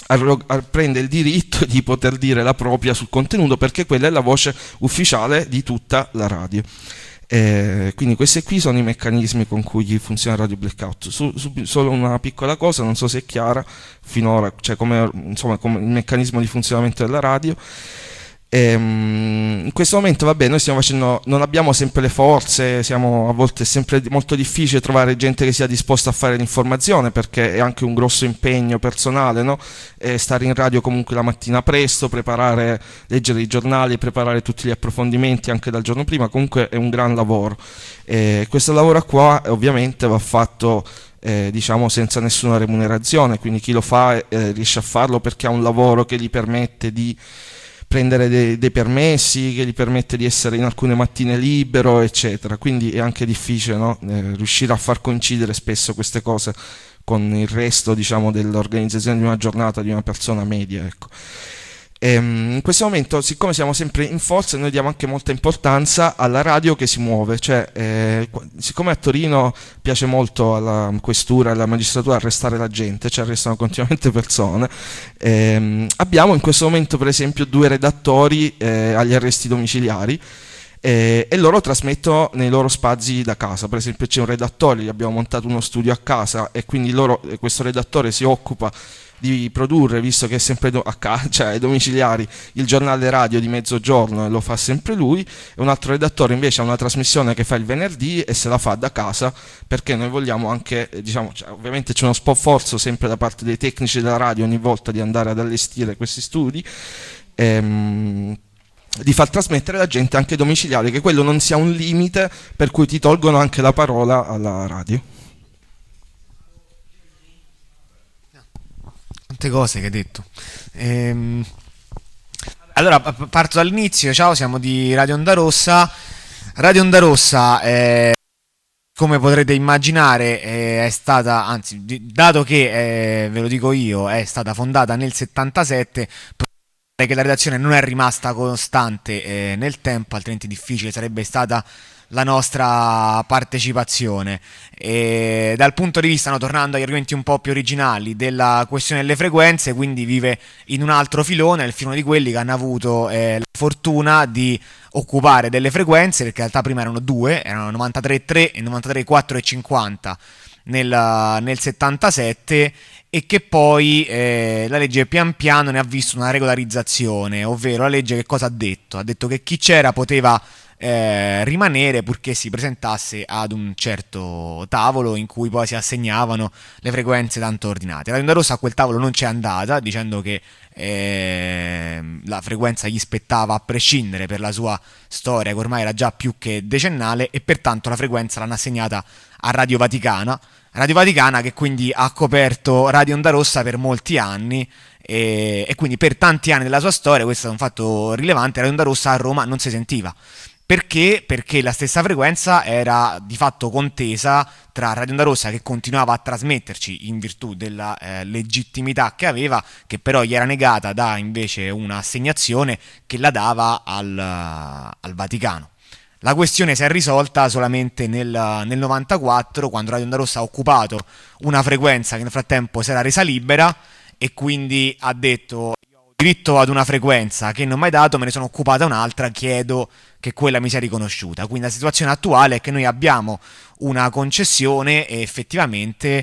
arro- ar- prende il diritto di poter dire la propria sul contenuto, perché quella è la voce ufficiale di tutta la radio. Eh, quindi questi qui sono i meccanismi con cui funziona Radio Blackout. Su, su, solo una piccola cosa, non so se è chiara finora, cioè come, insomma, come il meccanismo di funzionamento della radio. Ehm, in questo momento, vabbè, noi stiamo facendo, non abbiamo sempre le forze, siamo, a volte è sempre molto difficile trovare gente che sia disposta a fare l'informazione, perché è anche un grosso impegno personale, no? E stare in radio comunque la mattina presto, preparare, leggere i giornali, preparare tutti gli approfondimenti anche dal giorno prima, comunque è un gran lavoro. E questo lavoro qua ovviamente va fatto Eh, diciamo senza nessuna remunerazione, quindi chi lo fa eh, riesce a farlo perché ha un lavoro che gli permette di prendere dei, dei permessi, che gli permette di essere in alcune mattine libero, eccetera. Quindi è anche difficile, no? eh, riuscire a far coincidere spesso queste cose con il resto, diciamo, dell'organizzazione di una giornata di una persona media, ecco. Ehm, in questo momento, siccome siamo sempre in forza, noi diamo anche molta importanza alla radio che si muove, cioè eh, siccome a Torino piace molto alla questura e alla magistratura arrestare la gente, cioè arrestano continuamente persone, ehm, abbiamo in questo momento per esempio due redattori eh, agli arresti domiciliari, eh, e loro trasmettono nei loro spazi da casa. Per esempio c'è un redattore, gli abbiamo montato uno studio a casa e quindi loro, questo redattore si occupa di produrre, visto che è sempre do- a casa, cioè ai domiciliari, il giornale radio di mezzogiorno, e lo fa sempre lui, e un altro redattore invece ha una trasmissione che fa il venerdì e se la fa da casa, perché noi vogliamo anche, diciamo, cioè, ovviamente c'è uno sforzo sempre da parte dei tecnici della radio ogni volta di andare ad allestire questi studi, ehm, di far trasmettere la gente anche domiciliare, che quello non sia un limite per cui ti tolgono anche la parola alla radio. Tante cose che hai detto. Ehm, allora p- parto dall'inizio. Ciao, siamo di Radio Onda Rossa. Radio Onda Rossa, eh, come potrete immaginare, eh, è stata, anzi, di- dato che eh, ve lo dico io, è stata fondata nel settantasette, che la redazione non è rimasta costante eh, nel tempo, altrimenti difficile sarebbe stata la nostra partecipazione. E dal punto di vista, no, tornando agli argomenti un po' più originali della questione delle frequenze, quindi vive in un altro filone, il filone di quelli che hanno avuto eh, la fortuna di occupare delle frequenze, perché in realtà prima erano due, erano novantatré virgola tre e novantatré virgola quattro e cinquanta nel, nel settantasette, e che poi eh, la legge pian piano ne ha visto una regolarizzazione, ovvero la legge che cosa ha detto? Ha detto che chi c'era poteva Eh, rimanere purché si presentasse ad un certo tavolo in cui poi si assegnavano le frequenze tanto ordinate. La Onda Rossa a quel tavolo non c'è andata, dicendo che eh, la frequenza gli spettava a prescindere per la sua storia, che ormai era già più che decennale, e pertanto la frequenza l'hanno assegnata a Radio Vaticana. Radio Vaticana che quindi ha coperto Radio Onda Rossa per molti anni, e, e quindi per tanti anni della sua storia, questo è un fatto rilevante, Radio Onda Rossa a Roma non si sentiva. Perché? Perché la stessa frequenza era di fatto contesa tra Radio Onda Rossa, che continuava a trasmetterci in virtù della eh, legittimità che aveva, che però gli era negata da invece un'assegnazione che la dava al, al Vaticano. La questione si è risolta solamente nel, nel novantaquattro, quando Radio Onda Rossa ha occupato una frequenza che nel frattempo si era resa libera, e quindi ha detto: diritto ad una frequenza che non ho mai dato, me ne sono occupata un'altra, chiedo che quella mi sia riconosciuta. Quindi la situazione attuale è che noi abbiamo una concessione e effettivamente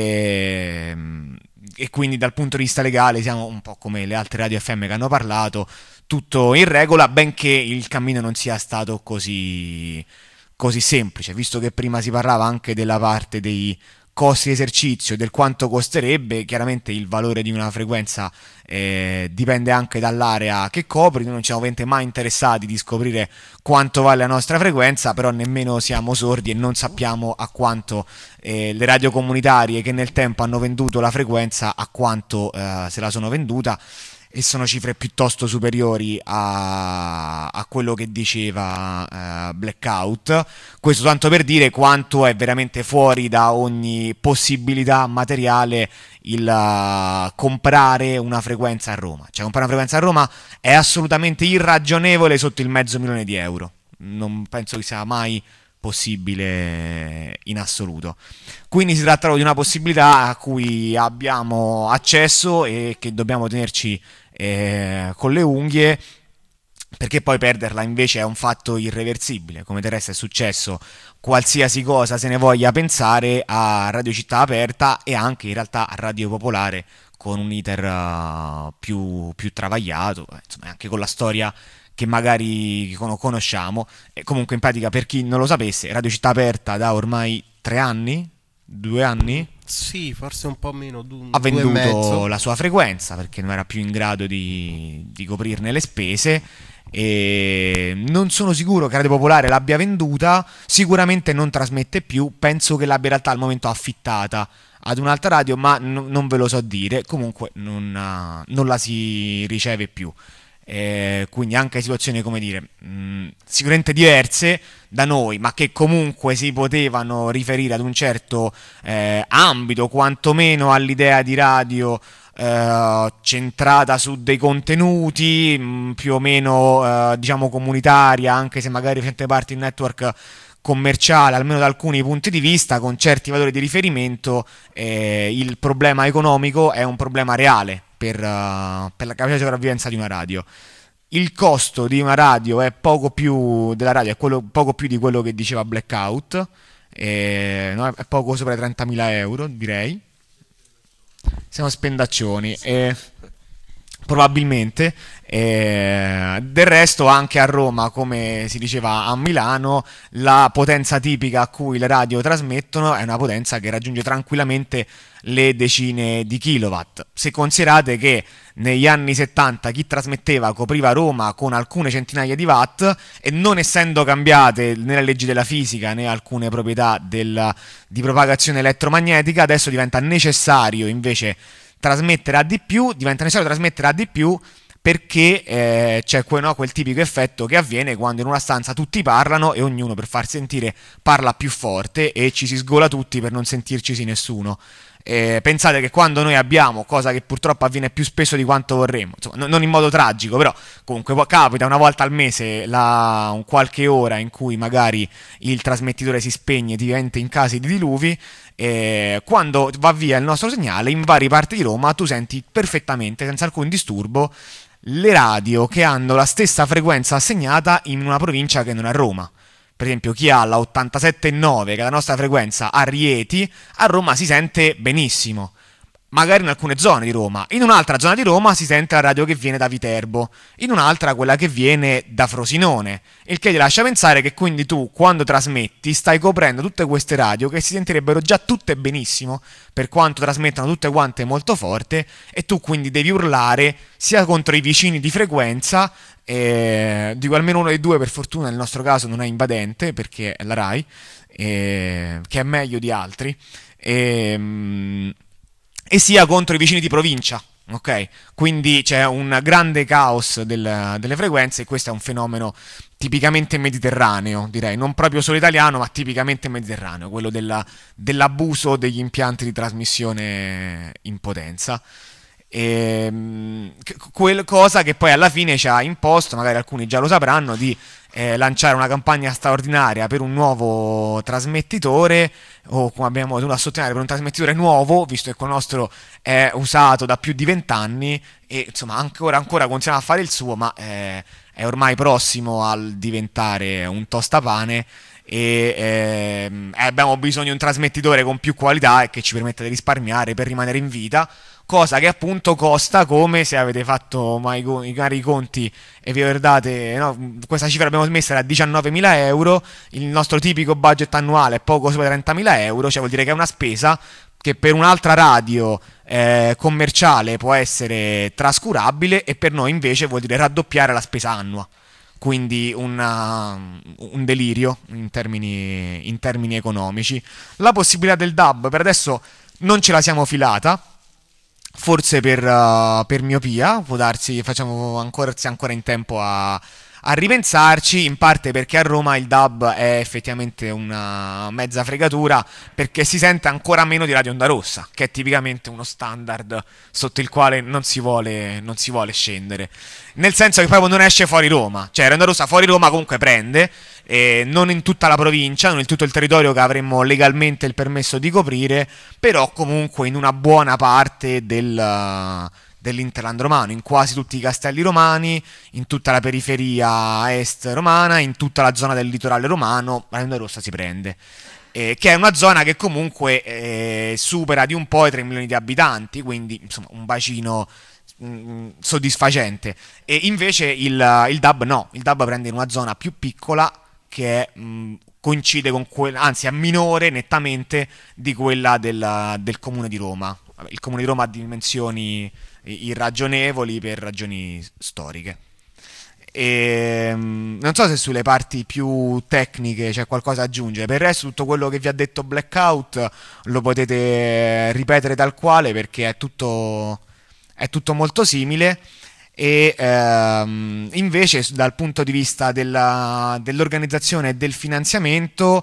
ehm, e quindi dal punto di vista legale siamo un po' come le altre radio F M che hanno parlato, tutto in regola, benché il cammino non sia stato così, così semplice, visto che prima si parlava anche della parte dei costi di esercizio, del quanto costerebbe. Chiaramente il valore di una frequenza eh, dipende anche dall'area che copri. Noi non ci siamo ovviamente mai interessati di scoprire quanto vale la nostra frequenza, però nemmeno siamo sordi e non sappiamo a quanto eh, le radio comunitarie che nel tempo hanno venduto la frequenza, a quanto eh, se la sono venduta, e sono cifre piuttosto superiori a, a quello che diceva uh, Blackout. Questo tanto per dire quanto è veramente fuori da ogni possibilità materiale il uh, comprare una frequenza a Roma. Cioè, comprare una frequenza a Roma è assolutamente irragionevole sotto il mezzo milione di euro. Non penso che sia mai possibile in assoluto. Quindi si tratta di una possibilità a cui abbiamo accesso e che dobbiamo tenerci eh, con le unghie, perché poi perderla invece è un fatto irreversibile. Come del resto è successo qualsiasi cosa se ne voglia pensare a Radio Città Aperta e anche in realtà a Radio Popolare, con un iter uh, più, più travagliato, insomma, anche con la storia che magari conosciamo. E comunque, in pratica, per chi non lo sapesse, Radio Città Aperta da ormai tre anni, due anni, sì, forse un po' meno, du- ha due e venduto mezzo. la sua frequenza perché non era più in grado di, di coprirne le spese. E non sono sicuro che Radio Popolare l'abbia venduta, sicuramente non trasmette più, penso che l'abbia in realtà al momento affittata ad un'altra radio, ma n- non ve lo so dire. Comunque non, uh, non la si riceve più. Eh, quindi anche situazioni, come dire, mh, sicuramente diverse da noi, ma che comunque si potevano riferire ad un certo eh, ambito, quantomeno all'idea di radio eh, centrata su dei contenuti mh, più o meno eh, diciamo comunitaria, anche se magari facente parte di un network commerciale, almeno da alcuni punti di vista, con certi valori di riferimento. Eh, il problema economico è un problema reale per, uh, per la capacità di sopravvivenza di una radio. Il costo di una radio è poco più della radio, è quello, poco più di quello che diceva Blackout, eh, no? È poco sopra i trentamila euro, direi. Siamo spendaccioni. Eh, probabilmente. Eh, del resto anche a Roma, come si diceva a Milano, la potenza tipica a cui le radio trasmettono è una potenza che raggiunge tranquillamente le decine di kilowatt. Se considerate che negli anni settanta chi trasmetteva copriva Roma con alcune centinaia di watt, e non essendo cambiate né le leggi della fisica né alcune proprietà del, di propagazione elettromagnetica, adesso diventa necessario invece trasmettere a di più, diventa necessario trasmettere a di più perché eh, c'è quel, no, quel tipico effetto che avviene quando in una stanza tutti parlano e ognuno, per far sentire, parla più forte e ci si sgola tutti per non sentircisi nessuno. Eh, pensate che quando noi abbiamo, cosa che purtroppo avviene più spesso di quanto vorremmo, insomma, non in modo tragico, però comunque capita una volta al mese la, un qualche ora in cui magari il trasmettitore si spegne, diventa in casi di diluvi. Eh, quando va via il nostro segnale in varie parti di Roma tu senti perfettamente, senza alcun disturbo, le radio che hanno la stessa frequenza assegnata in una provincia che non è Roma. Per esempio, chi ha la ottantasette virgola nove, che è la nostra frequenza, a Rieti, a Roma si sente benissimo. Magari in alcune zone di Roma. In un'altra zona di Roma si sente la radio che viene da Viterbo, in un'altra quella che viene da Frosinone, il che ti lascia pensare che quindi tu, quando trasmetti, stai coprendo tutte queste radio che si sentirebbero già tutte benissimo, per quanto trasmettono tutte quante molto forte, e tu quindi devi urlare sia contro i vicini di frequenza, eh, dico almeno uno dei due, per fortuna nel nostro caso non è invadente, perché è la Rai, eh, che è meglio di altri, e... e sia contro i vicini di provincia, ok? Quindi c'è un grande caos del, delle frequenze, e questo è un fenomeno tipicamente mediterraneo, direi, non proprio solo italiano, ma tipicamente mediterraneo, quello della, dell'abuso degli impianti di trasmissione in potenza. E, quel cosa che poi alla fine ci ha imposto, magari alcuni già lo sapranno, di eh, lanciare una campagna straordinaria per un nuovo trasmettitore, o come abbiamo dovuto sottolineare, per un trasmettitore nuovo, visto che quello nostro è usato da più di vent'anni e insomma ancora, ancora continua a fare il suo, ma eh, è ormai prossimo al diventare un tostapane, e ehm, abbiamo bisogno di un trasmettitore con più qualità e che ci permetta di risparmiare per rimanere in vita, cosa che appunto costa, come se avete fatto mai i cari conti e vi ricordate, no? Questa cifra l'abbiamo smessa a diciannovemila euro, il nostro tipico budget annuale è poco sopra trentamila euro, cioè vuol dire che è una spesa che per un'altra radio eh, commerciale può essere trascurabile, e per noi invece vuol dire raddoppiare la spesa annua. Quindi una, un delirio in termini, in termini economici. La possibilità del D A B per adesso non ce la siamo filata, forse per, uh, per miopia, può darsi, facciamo ancora, sia ancora in tempo a, a ripensarci, in parte perché a Roma il D A B è effettivamente una mezza fregatura, perché si sente ancora meno di Radio Onda Rossa, che è tipicamente uno standard sotto il quale non si vuole, non si vuole scendere, nel senso che proprio non esce fuori Roma, cioè Radio Onda Rossa fuori Roma comunque prende, eh, non in tutta la provincia, non in tutto il territorio che avremmo legalmente il permesso di coprire, però comunque in una buona parte del... dell'Interland romano, in quasi tutti i castelli romani, in tutta la periferia est romana, in tutta la zona del litorale romano, Radio Onda Rossa si prende, eh, che è una zona che comunque eh, supera di un po' i tre milioni di abitanti, quindi insomma un bacino mh, soddisfacente. E invece il, il D A B no, il D A B prende in una zona più piccola che è, mh, coincide con quella, anzi è minore nettamente di quella del, del comune di Roma. Il comune di Roma ha dimensioni irragionevoli per ragioni storiche. E, non so se sulle parti più tecniche c'è qualcosa da aggiungere. Per il resto tutto quello che vi ha detto Blackout lo potete ripetere tal quale, perché è tutto, è tutto molto simile. E ehm, invece dal punto di vista della, dell'organizzazione e del finanziamento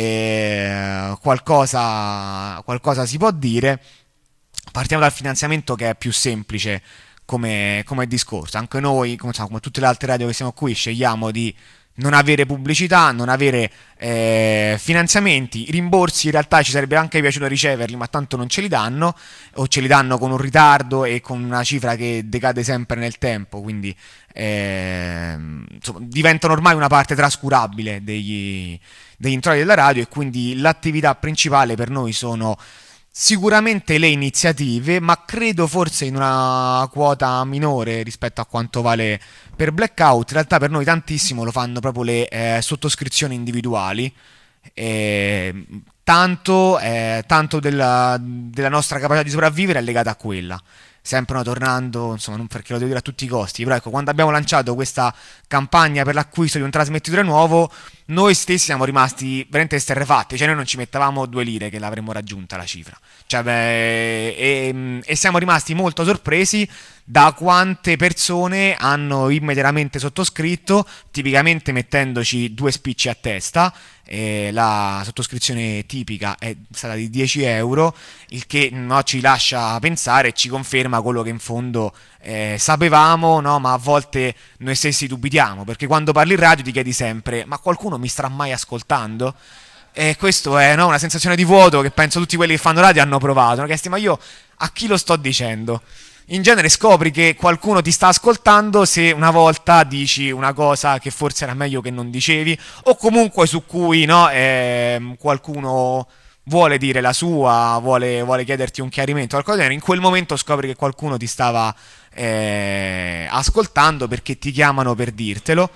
eh, qualcosa, qualcosa si può dire. Partiamo dal finanziamento, che è più semplice come, come discorso. Anche noi, come, come tutte le altre radio che siamo qui, scegliamo di non avere pubblicità, non avere eh, finanziamenti, rimborsi. In realtà ci sarebbe anche piaciuto riceverli, ma tanto non ce li danno, o ce li danno con un ritardo e con una cifra che decade sempre nel tempo, quindi eh, insomma, diventano ormai una parte trascurabile degli, degli introiti della radio, e quindi l'attività principale per noi sono sicuramente le iniziative, ma credo forse in una quota minore rispetto a quanto vale per Blackout. In realtà per noi tantissimo lo fanno proprio le eh, sottoscrizioni individuali, eh, tanto, eh, tanto della, della nostra capacità di sopravvivere è legata a quella. Sempre no, tornando, insomma, non perché lo devo dire a tutti i costi, però ecco, quando abbiamo lanciato questa campagna per l'acquisto di un trasmettitore nuovo, noi stessi siamo rimasti veramente esterrefatti, cioè noi non ci mettavamo due lire che l'avremmo raggiunta la cifra, cioè, beh, e, e siamo rimasti molto sorpresi da quante persone hanno immediatamente sottoscritto, tipicamente mettendoci due spicci a testa. Eh, la sottoscrizione tipica è stata di dieci euro, il che no, ci lascia pensare e ci conferma quello che in fondo eh, sapevamo, no? Ma a volte noi stessi dubitiamo, perché quando parli in radio ti chiedi sempre: ma qualcuno mi starà mai ascoltando? E questo è, no, una sensazione di vuoto che penso tutti quelli che fanno radio hanno provato, no? Chiesti: ma io a chi lo sto dicendo? In genere scopri che qualcuno ti sta ascoltando se una volta dici una cosa che forse era meglio che non dicevi, o comunque su cui, no, eh, qualcuno vuole dire la sua, vuole, vuole chiederti un chiarimento, qualcosa del genere. In quel momento scopri che qualcuno ti stava eh, ascoltando, perché ti chiamano per dirtelo.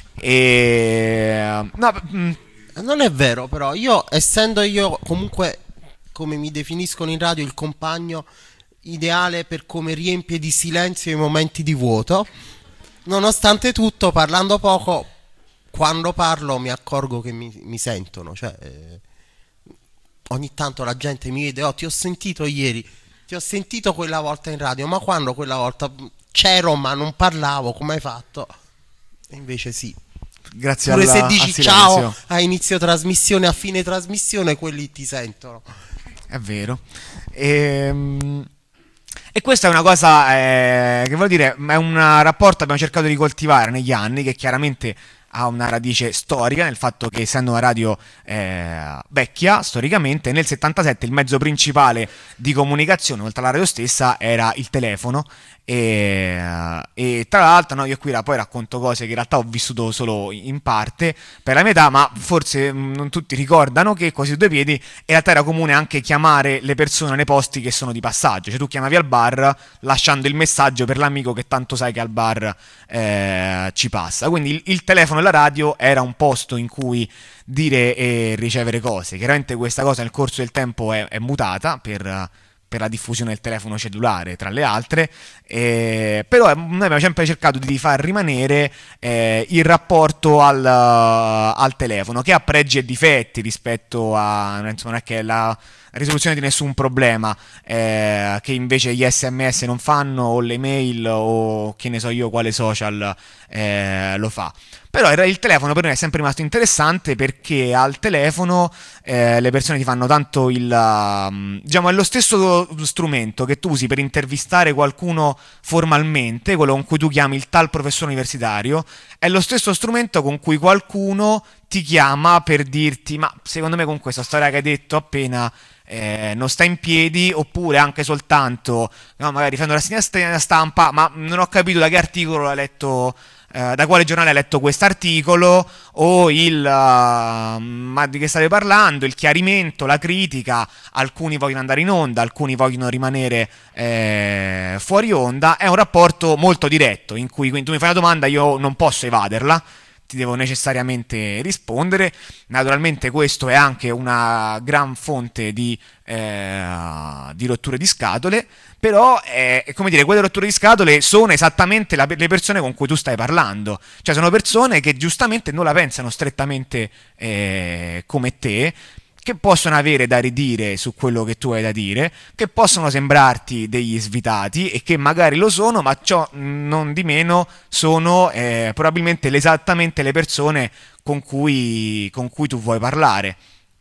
E no, mh. Non è vero, però io, essendo io comunque, come mi definiscono in radio, il compagno ideale per come riempie di silenzio i momenti di vuoto, nonostante tutto, parlando poco, quando parlo mi accorgo che mi, mi sentono, cioè eh, ogni tanto la gente mi vede: oh, ti ho sentito ieri, ti ho sentito quella volta in radio, ma quando quella volta c'ero ma non parlavo, come hai fatto? E invece sì, grazie pure alla, se dici ciao a inizio trasmissione, a fine trasmissione, quelli ti sentono. È vero. Ehm E questa è una cosa eh, che vuol dire, è un rapporto che abbiamo cercato di coltivare negli anni, che chiaramente ha una radice storica, nel fatto che, essendo una radio eh, vecchia storicamente, nel settantasette il mezzo principale di comunicazione, oltre alla radio stessa, era il telefono. E, e tra l'altro, no, io qui poi racconto cose che in realtà ho vissuto solo in parte per la mia età, ma forse mh, non tutti ricordano che Così su due piedi in realtà era comune anche chiamare le persone nei posti che sono di passaggio, cioè tu chiamavi al bar lasciando il messaggio per l'amico che tanto sai che al bar eh, ci passa. Quindi il, il telefono e la radio era un posto in cui dire e ricevere cose. Chiaramente questa cosa nel corso del tempo è, è mutata per per la diffusione del telefono cellulare, tra le altre, eh, però noi abbiamo sempre cercato di far rimanere eh, il rapporto al, al telefono, che ha pregi e difetti rispetto a, insomma, non è che la, risoluzione di nessun problema, eh, che invece gli sms non fanno, o le mail, o che ne so io quale social eh, lo fa. Però il telefono per noi è sempre rimasto interessante, perché al telefono eh, le persone ti fanno tanto il... Um, diciamo, è lo stesso strumento che tu usi per intervistare qualcuno formalmente, quello con cui tu chiami il tal professore universitario, è lo stesso strumento con cui qualcuno ti chiama per dirti: ma secondo me con questa storia che hai detto appena eh, non sta in piedi, oppure anche soltanto, no, magari fanno la rassegna stampa, ma non ho capito da che articolo hai letto, eh, da quale giornale hai letto quest'articolo, o il uh, ma di che state parlando, il chiarimento, la critica. Alcuni vogliono andare in onda, alcuni vogliono rimanere eh, fuori onda. È un rapporto molto diretto, in cui quindi tu mi fai una domanda, io non posso evaderla, ti devo necessariamente rispondere. Naturalmente questo è anche una gran fonte di, eh, di rotture di scatole, però è, è come dire, quelle rotture di scatole sono esattamente la, le persone con cui tu stai parlando, cioè sono persone che giustamente non la pensano strettamente eh, come te, che possono avere da ridire su quello che tu hai da dire, che possono sembrarti degli svitati, e che magari lo sono, ma ciò non di meno sono eh, probabilmente esattamente le persone con cui, con cui tu vuoi parlare.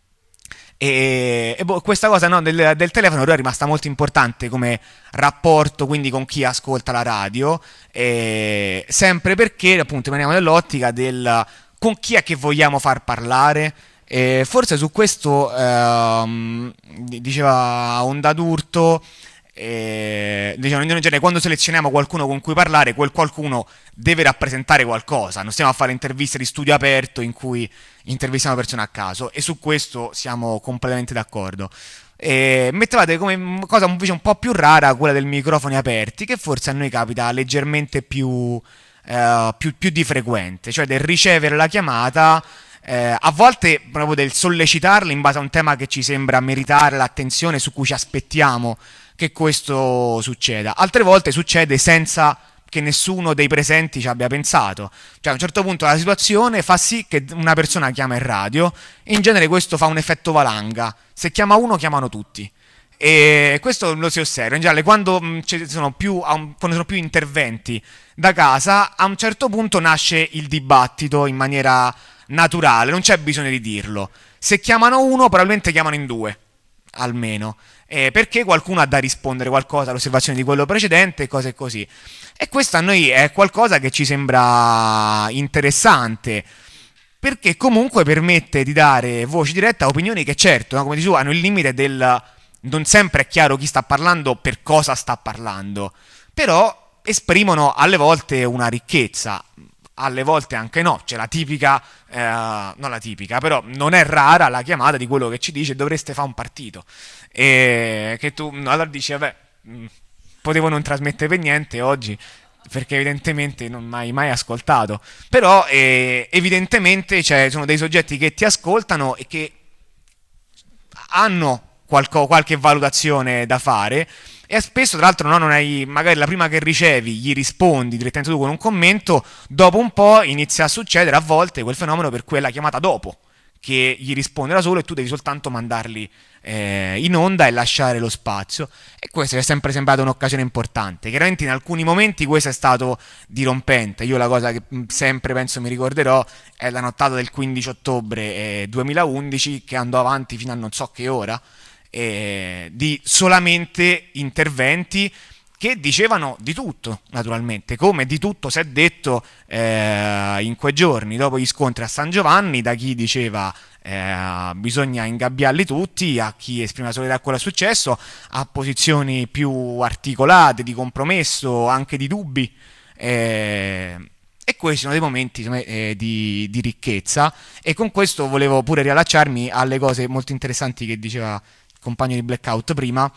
E, e boh, questa cosa, no, del, del telefono è rimasta molto importante come rapporto, quindi con chi ascolta la radio, e sempre perché appunto rimaniamo nell'ottica del con chi è che vogliamo far parlare. E forse su questo ehm, diceva Onda d'Urto, eh, diciamo, in genere quando selezioniamo qualcuno con cui parlare, quel qualcuno deve rappresentare qualcosa, non stiamo a fare interviste di studio aperto in cui intervistiamo persone a caso, e su questo siamo completamente d'accordo. E mettevate come cosa invece un po' più rara quella del microfoni aperti, che forse a noi capita leggermente più, eh, più, più di frequente, cioè del ricevere la chiamata. Eh, a volte proprio del sollecitarla in base a un tema che ci sembra meritare l'attenzione, su cui ci aspettiamo che questo succeda. Altre volte succede senza che nessuno dei presenti ci abbia pensato, cioè a un certo punto la situazione fa sì che una persona chiama in radio, e in genere questo fa un effetto valanga: se chiama uno chiamano tutti, e questo lo si osserva in generale quando, mh, ci sono più, quando sono più interventi da casa. A un certo punto nasce il dibattito in maniera naturale, non c'è bisogno di dirlo. Se chiamano uno, probabilmente chiamano in due, almeno, eh, perché qualcuno ha da rispondere qualcosa all'osservazione di quello precedente, cose così. E questo a noi è qualcosa che ci sembra interessante, perché comunque permette di dare voce diretta a opinioni che, certo, no, come dicevo, hanno il limite del non sempre è chiaro chi sta parlando, per cosa sta parlando, però esprimono alle volte una ricchezza, alle volte anche no. C'è la tipica, eh, non la tipica, però non è rara la chiamata di quello che ci dice: dovreste fare un partito, e che tu allora dici: vabbè, mh, potevo non trasmettere per niente oggi, perché evidentemente non mi hai mai ascoltato. Però eh, evidentemente cioè, sono dei soggetti che ti ascoltano e che hanno qualco, qualche valutazione da fare, e spesso tra l'altro no, non hai, magari la prima che ricevi gli rispondi direttamente tu con un commento, dopo un po' inizia a succedere a volte quel fenomeno per cui è la chiamata dopo che gli risponde da solo, e tu devi soltanto mandarli eh, in onda e lasciare lo spazio. E questo è sempre sembrato un'occasione importante. Chiaramente in alcuni momenti questo è stato dirompente. Io la cosa che sempre penso mi ricorderò è la nottata del quindici ottobre eh, duemilaundici, che andò avanti fino a non so che ora, eh, di solamente interventi che dicevano di tutto, naturalmente, come di tutto si è detto eh, in quei giorni dopo gli scontri a San Giovanni, da chi diceva eh, bisogna ingabbiarli tutti, a chi esprimeva solidarietà a quello che è successo, a posizioni più articolate, di compromesso, anche di dubbi, eh, e questi sono dei momenti eh, di, di ricchezza. E con questo volevo pure riallacciarmi alle cose molto interessanti che diceva il compagno di Blackout prima,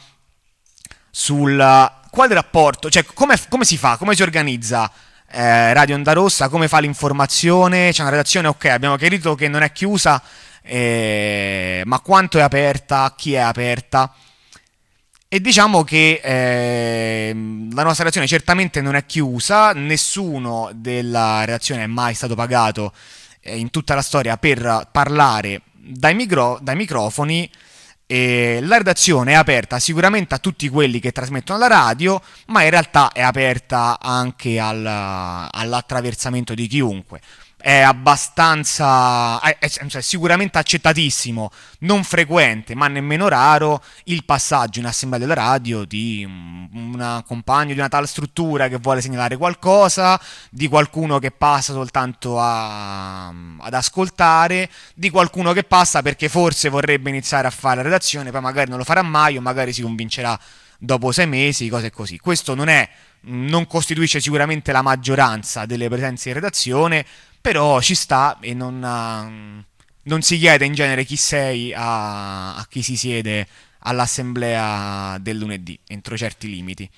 sul quale rapporto, cioè come, come si fa, come si organizza eh, Radio Onda Rossa, come fa l'informazione. C'è una redazione, ok, abbiamo chiarito che non è chiusa, eh, ma quanto è aperta, chi è aperta? E diciamo che eh, la nostra redazione certamente non è chiusa, nessuno della redazione è mai stato pagato eh, in tutta la storia per parlare dai, micro, dai microfoni. E la redazione è aperta sicuramente a tutti quelli che trasmettono alla radio, ma in realtà è aperta anche al, all'attraversamento di chiunque. È abbastanza, è, è, cioè, sicuramente accettatissimo, non frequente ma nemmeno raro, il passaggio in assemblea della radio di un una compagno di una tal struttura che vuole segnalare qualcosa, di qualcuno che passa soltanto a, ad ascoltare, di qualcuno che passa perché forse vorrebbe iniziare a fare la redazione, poi magari non lo farà mai o magari si convincerà dopo sei mesi, cose così. Questo non è, non costituisce sicuramente la maggioranza delle presenze in redazione, però ci sta e non, non si chiede in genere chi sei a, a chi si siede all'assemblea del lunedì, entro certi limiti.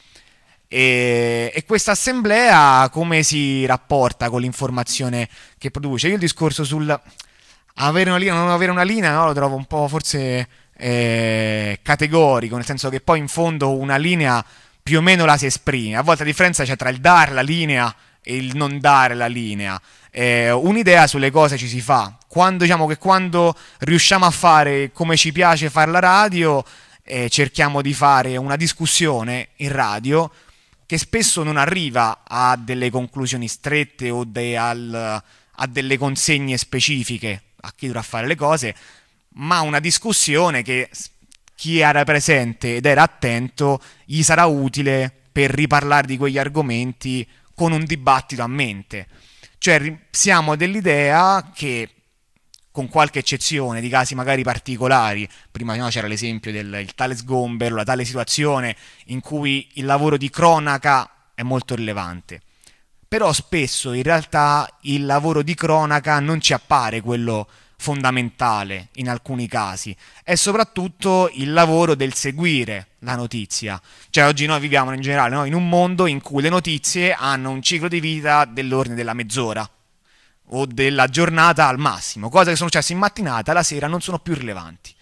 E, e questa assemblea come si rapporta con l'informazione che produce? Io il discorso sul avere una linea, non avere una linea, no, lo trovo un po' forse eh, categorico, nel senso che poi in fondo una linea più o meno la si esprime. A volte la differenza c'è tra il dare la linea e il non dare la linea. Eh, un'idea sulle cose ci si fa. Quando diciamo che quando riusciamo a fare come ci piace fare la radio, eh, cerchiamo di fare una discussione in radio che spesso non arriva a delle conclusioni strette o de, al, a delle consegne specifiche a chi dovrà fare le cose, ma una discussione che chi era presente ed era attento gli sarà utile per riparlare di quegli argomenti con un dibattito a mente. Cioè siamo dell'idea che, con qualche eccezione di casi magari particolari, prima no, c'era l'esempio del il tale sgombero, la tale situazione in cui il lavoro di cronaca è molto rilevante, però spesso in realtà il lavoro di cronaca non ci appare quello fondamentale in alcuni casi, è soprattutto il lavoro del seguire la notizia. Cioè oggi noi viviamo in generale, no, in un mondo in cui le notizie hanno un ciclo di vita dell'ordine della mezz'ora o della giornata al massimo, cose che sono successe in mattinata, la sera non sono più rilevanti.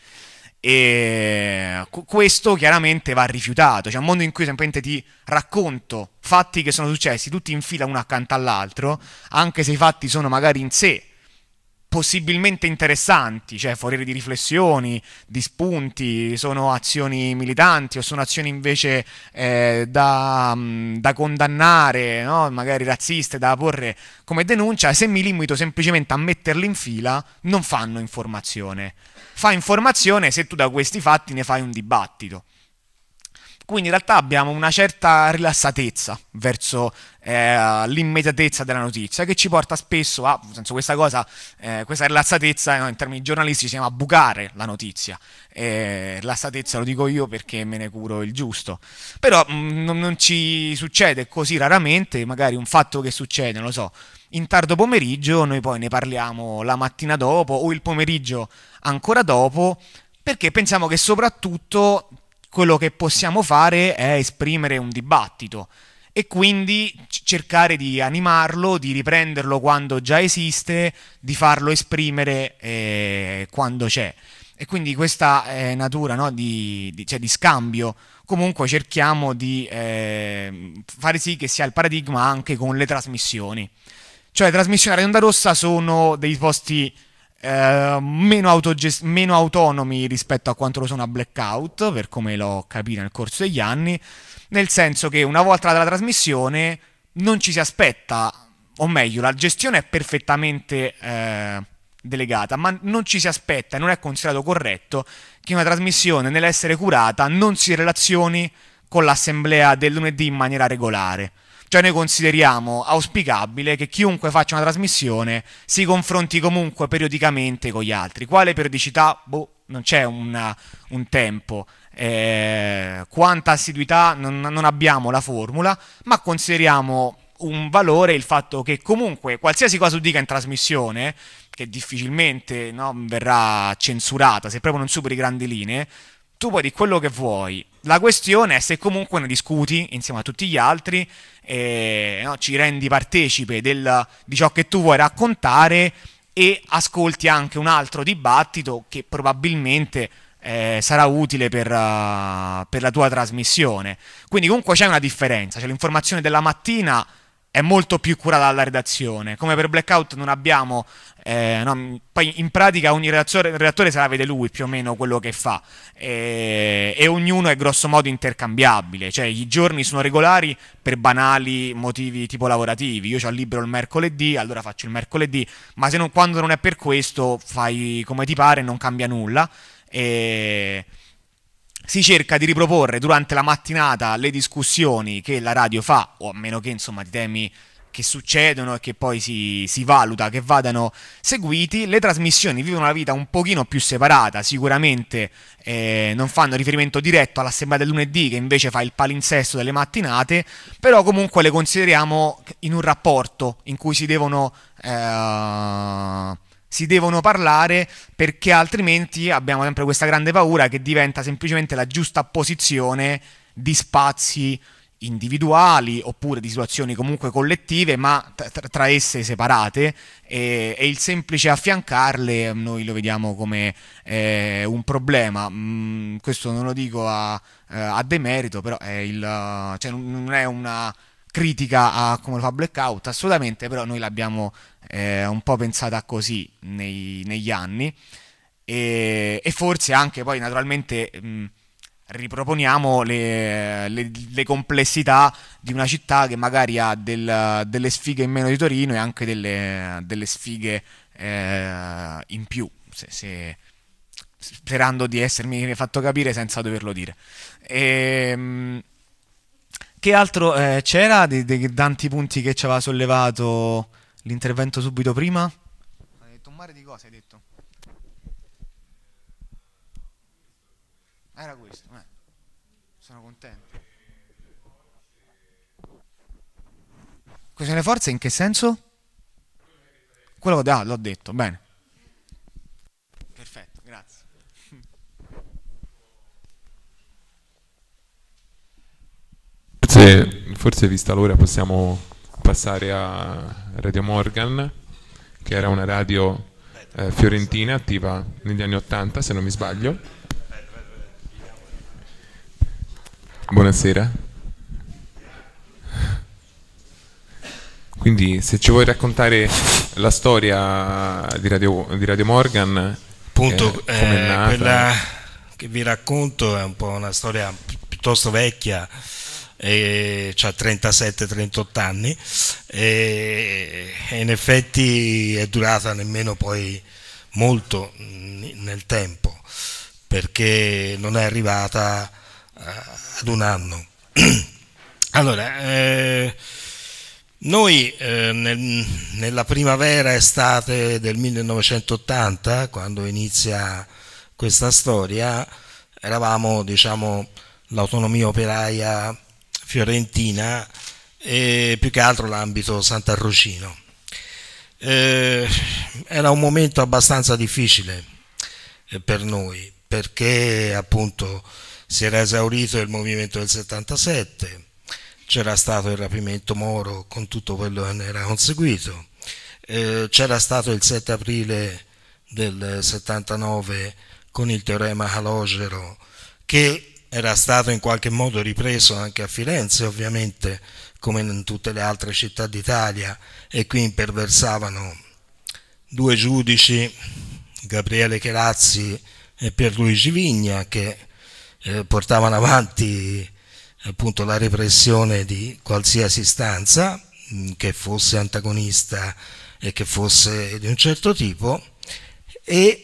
E questo chiaramente va rifiutato. C'è un mondo in cui semplicemente ti racconto fatti che sono successi tutti in fila uno accanto all'altro, anche se i fatti sono magari in sé possibilmente interessanti, cioè forieri di riflessioni, di spunti, sono azioni militanti o sono azioni invece eh, da, da condannare, no? Magari razziste, da porre come denuncia. Se mi limito semplicemente a metterli in fila, non fanno informazione. Fa informazione se tu da questi fatti ne fai un dibattito. Quindi in realtà abbiamo una certa rilassatezza verso eh, l'immediatezza della notizia, che ci porta spesso a, nel senso, questa cosa, eh, questa rilassatezza, no, in termini giornalistici si chiama bucare la notizia. Eh, rilassatezza lo dico io perché me ne curo il giusto. Però mh, non, non ci succede così raramente, magari un fatto che succede, non lo so, in tardo pomeriggio, noi poi ne parliamo la mattina dopo o il pomeriggio ancora dopo, perché pensiamo che soprattutto quello che possiamo fare è esprimere un dibattito e quindi cercare di animarlo, di riprenderlo quando già esiste, di farlo esprimere eh, quando c'è. E quindi questa eh, natura, no, di, di, cioè di scambio, comunque cerchiamo di eh, fare sì che sia il paradigma anche con le trasmissioni. Cioè le trasmissioni a Radio Onda Rossa sono dei posti Eh, meno, autogest- meno autonomi rispetto a quanto lo sono a Blackout, per come l'ho capito nel corso degli anni, nel senso che una volta dalla trasmissione non ci si aspetta, o meglio, la gestione è perfettamente eh, delegata, ma non ci si aspetta e non è considerato corretto che una trasmissione, nell'essere curata, non si relazioni con l'assemblea del lunedì in maniera regolare. Cioè noi consideriamo auspicabile che chiunque faccia una trasmissione si confronti comunque periodicamente con gli altri. Quale periodicità? Boh, non c'è una, un tempo. Eh, quanta assiduità? Non, non abbiamo la formula, ma consideriamo un valore il fatto che comunque qualsiasi cosa tu dica in trasmissione, che difficilmente, no, verrà censurata se proprio non superi grandi linee, tu puoi dire quello che vuoi. La questione è se comunque ne discuti insieme a tutti gli altri, e, no, ci rendi partecipe del, di ciò che tu vuoi raccontare e ascolti anche un altro dibattito che probabilmente eh, sarà utile per, uh, per la tua trasmissione. Quindi comunque c'è una differenza, cioè l'informazione della mattina è molto più curata dalla redazione. Come per Blackout non abbiamo eh, no, poi in pratica ogni redattore, redattore se la vede lui più o meno quello che fa, e, e ognuno è grosso modo intercambiabile, cioè i giorni sono regolari per banali motivi tipo lavorativi. Io ho libero il mercoledì, allora faccio il mercoledì, ma se non, quando non è per questo fai come ti pare, non cambia nulla. E si cerca di riproporre durante la mattinata le discussioni che la radio fa, o a meno che insomma di temi che succedono e che poi si, si valuta che vadano seguiti. Le trasmissioni vivono una vita un pochino più separata, sicuramente eh, non fanno riferimento diretto all'assemblea del lunedì che invece fa il palinsesto delle mattinate, però comunque le consideriamo in un rapporto in cui si devono eh, si devono parlare, perché altrimenti abbiamo sempre questa grande paura che diventa semplicemente la giusta posizione di spazi individuali oppure di situazioni comunque collettive, ma tra, tra esse separate, e, e il semplice affiancarle noi lo vediamo come eh, un problema. Mm, questo non lo dico a, a demerito, però è il, cioè non è una critica a come lo fa Blackout, assolutamente, però noi l'abbiamo eh, un po' pensata così nei, negli anni, e, e forse anche poi naturalmente mh, riproponiamo le, le, le complessità di una città che magari ha del, delle sfighe in meno di Torino e anche delle, delle sfighe eh, in più, se, se, sperando di essermi fatto capire senza doverlo dire. E, mh, che altro eh, c'era dei, dei tanti punti che ci aveva sollevato l'intervento subito prima? Hai detto un mare di cose, hai detto. Era questo, eh. Sono contento. Questione forze in che senso? Quello che ah, l'ho detto, bene. Perfetto, grazie. Forse, forse vista l'ora possiamo passare a Radio Morgan, che era una radio eh, fiorentina attiva negli anni ottanta, se non mi sbaglio. Buonasera. Quindi se ci vuoi raccontare la storia di Radio, di Radio Morgan, appunto, eh, come è eh, nata. Quella che vi racconto è un po' una storia pi- piuttosto vecchia, e c'ha trentasette trentotto anni, e, e in effetti è durata nemmeno poi molto nel tempo, perché non è arrivata uh, ad un anno. Allora, eh, noi eh, nel, nella primavera estate del millenovecentottanta, quando inizia questa storia, eravamo, diciamo, l'autonomia operaia fiorentina e più che altro l'ambito Sant'Arrocino. Eh, era un momento abbastanza difficile eh, per noi, perché appunto si era esaurito il movimento del settantasette, c'era stato il rapimento Moro con tutto quello che ne era conseguito, eh, c'era stato il sette aprile del settantanove con il teorema Calogero, che era stato in qualche modo ripreso anche a Firenze, ovviamente, come in tutte le altre città d'Italia, e qui imperversavano due giudici, Gabriele Cherazzi e Pierluigi Vigna, che eh, portavano avanti appunto la repressione di qualsiasi istanza mh, che fosse antagonista e che fosse di un certo tipo, e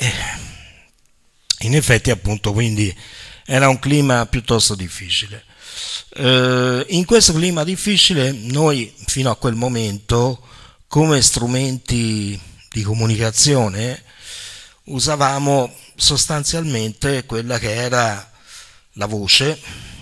in effetti appunto quindi era un clima piuttosto difficile. Eh, in questo clima difficile noi fino a quel momento, come strumenti di comunicazione, usavamo sostanzialmente quella che era la voce,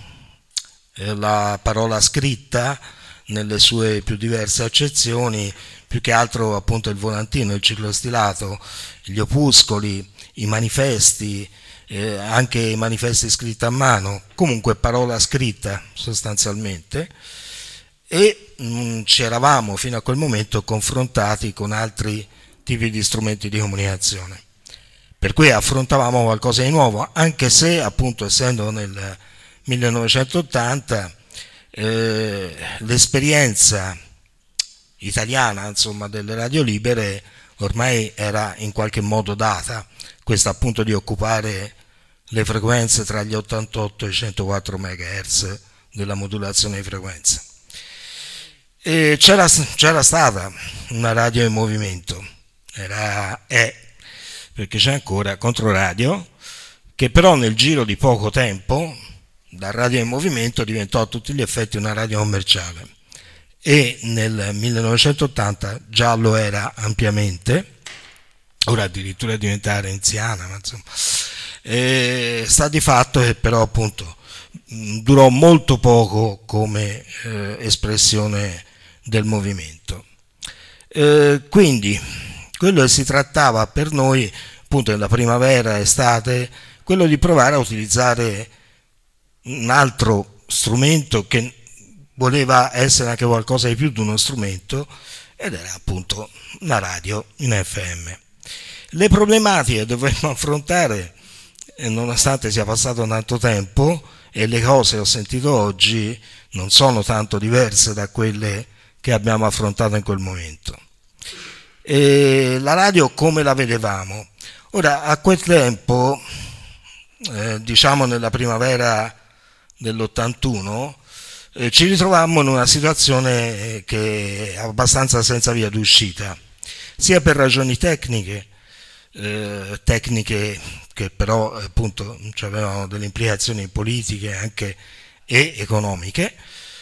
eh, la parola scritta nelle sue più diverse accezioni, più che altro appunto il volantino, il ciclostilato, gli opuscoli, i manifesti, Eh, anche i manifesti scritti a mano, comunque parola scritta sostanzialmente, e mh, ci eravamo fino a quel momento confrontati con altri tipi di strumenti di comunicazione, per cui affrontavamo qualcosa di nuovo, anche se appunto essendo nel millenovecentottanta eh, l'esperienza italiana, insomma, delle radio libere ormai era in qualche modo data, questa appunto di occupare le frequenze tra gli ottantotto e i centoquattro megahertz della modulazione di frequenza. E c'era, c'era stata una radio in movimento, era, è, perché c'è ancora Controradio, che però nel giro di poco tempo da radio in movimento diventò a tutti gli effetti una radio commerciale, e nel millenovecentottanta già lo era ampiamente, ora addirittura è diventata renziana, ma insomma, e sta di fatto che però appunto durò molto poco come eh, espressione del movimento. Eh, quindi quello che si trattava per noi appunto nella primavera, estate, quello di provare a utilizzare un altro strumento che voleva essere anche qualcosa di più di uno strumento, ed era appunto la radio in F M. Le problematiche che dovremmo affrontare, nonostante sia passato tanto tempo, e le cose che ho sentito oggi non sono tanto diverse da quelle che abbiamo affrontato in quel momento. E la radio come la vedevamo? Ora, a quel tempo, eh, diciamo nella primavera dell'ottantuno, eh, ci ritrovammo in una situazione che è abbastanza senza via d'uscita, sia per ragioni tecniche, eh, tecniche che però appunto avevano delle implicazioni politiche anche e economiche,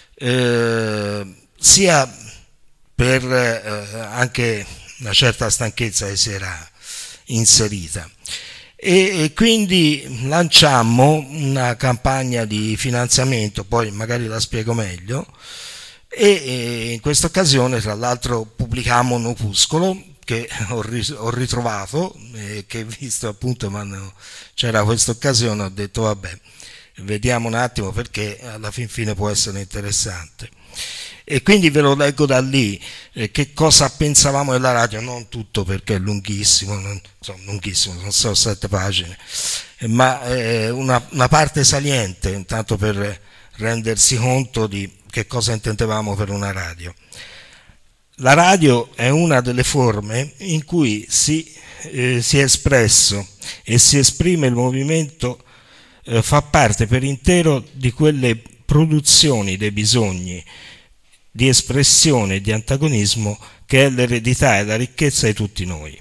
eh, sia per eh, anche una certa stanchezza che si era inserita. E, e quindi lanciammo una campagna di finanziamento, poi magari la spiego meglio, e, e in questa occasione tra l'altro pubblicammo un opuscolo che ho, ris- ho ritrovato, eh, che visto appunto m'hanno, c'era questa occasione, ho detto vabbè, vediamo un attimo perché alla fin fine può essere interessante. E quindi ve lo leggo da lì, eh, che cosa pensavamo della radio, non tutto perché è lunghissimo, non, insomma, lunghissimo, sono solo sette pagine, eh, ma eh, una, una parte saliente, intanto per rendersi conto di che cosa intendevamo per una radio. La radio è una delle forme in cui si, eh, si è espresso e si esprime il movimento, eh, fa parte per intero di quelle produzioni dei bisogni di espressione e di antagonismo che è l'eredità e la ricchezza di tutti noi.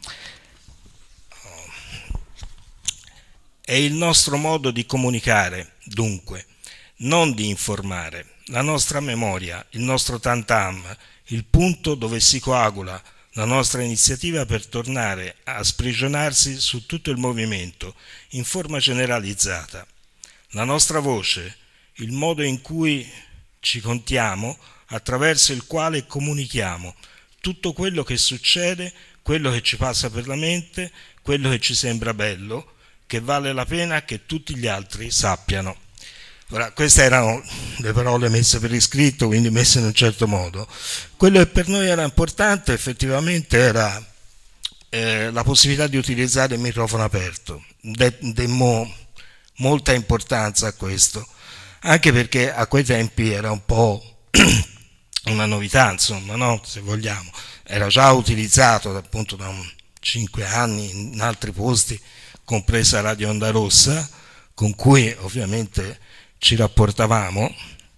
È il nostro modo di comunicare, dunque, non di informare, la nostra memoria, il nostro tantam, il punto dove si coagula la nostra iniziativa per tornare a sprigionarsi su tutto il movimento in forma generalizzata. La nostra voce, il modo in cui ci contiamo, attraverso il quale comunichiamo tutto quello che succede, quello che ci passa per la mente, quello che ci sembra bello, che vale la pena che tutti gli altri sappiano. Ora, queste erano le parole messe per iscritto, quindi messe in un certo modo. Quello che per noi era importante effettivamente era eh, la possibilità di utilizzare il microfono aperto. Demmo molta importanza a questo, anche perché a quei tempi era un po' una novità, insomma, no? Se vogliamo, era già utilizzato appunto da un cinque anni in altri posti, compresa Radio Onda Rossa, con cui ovviamente ci rapportavamo,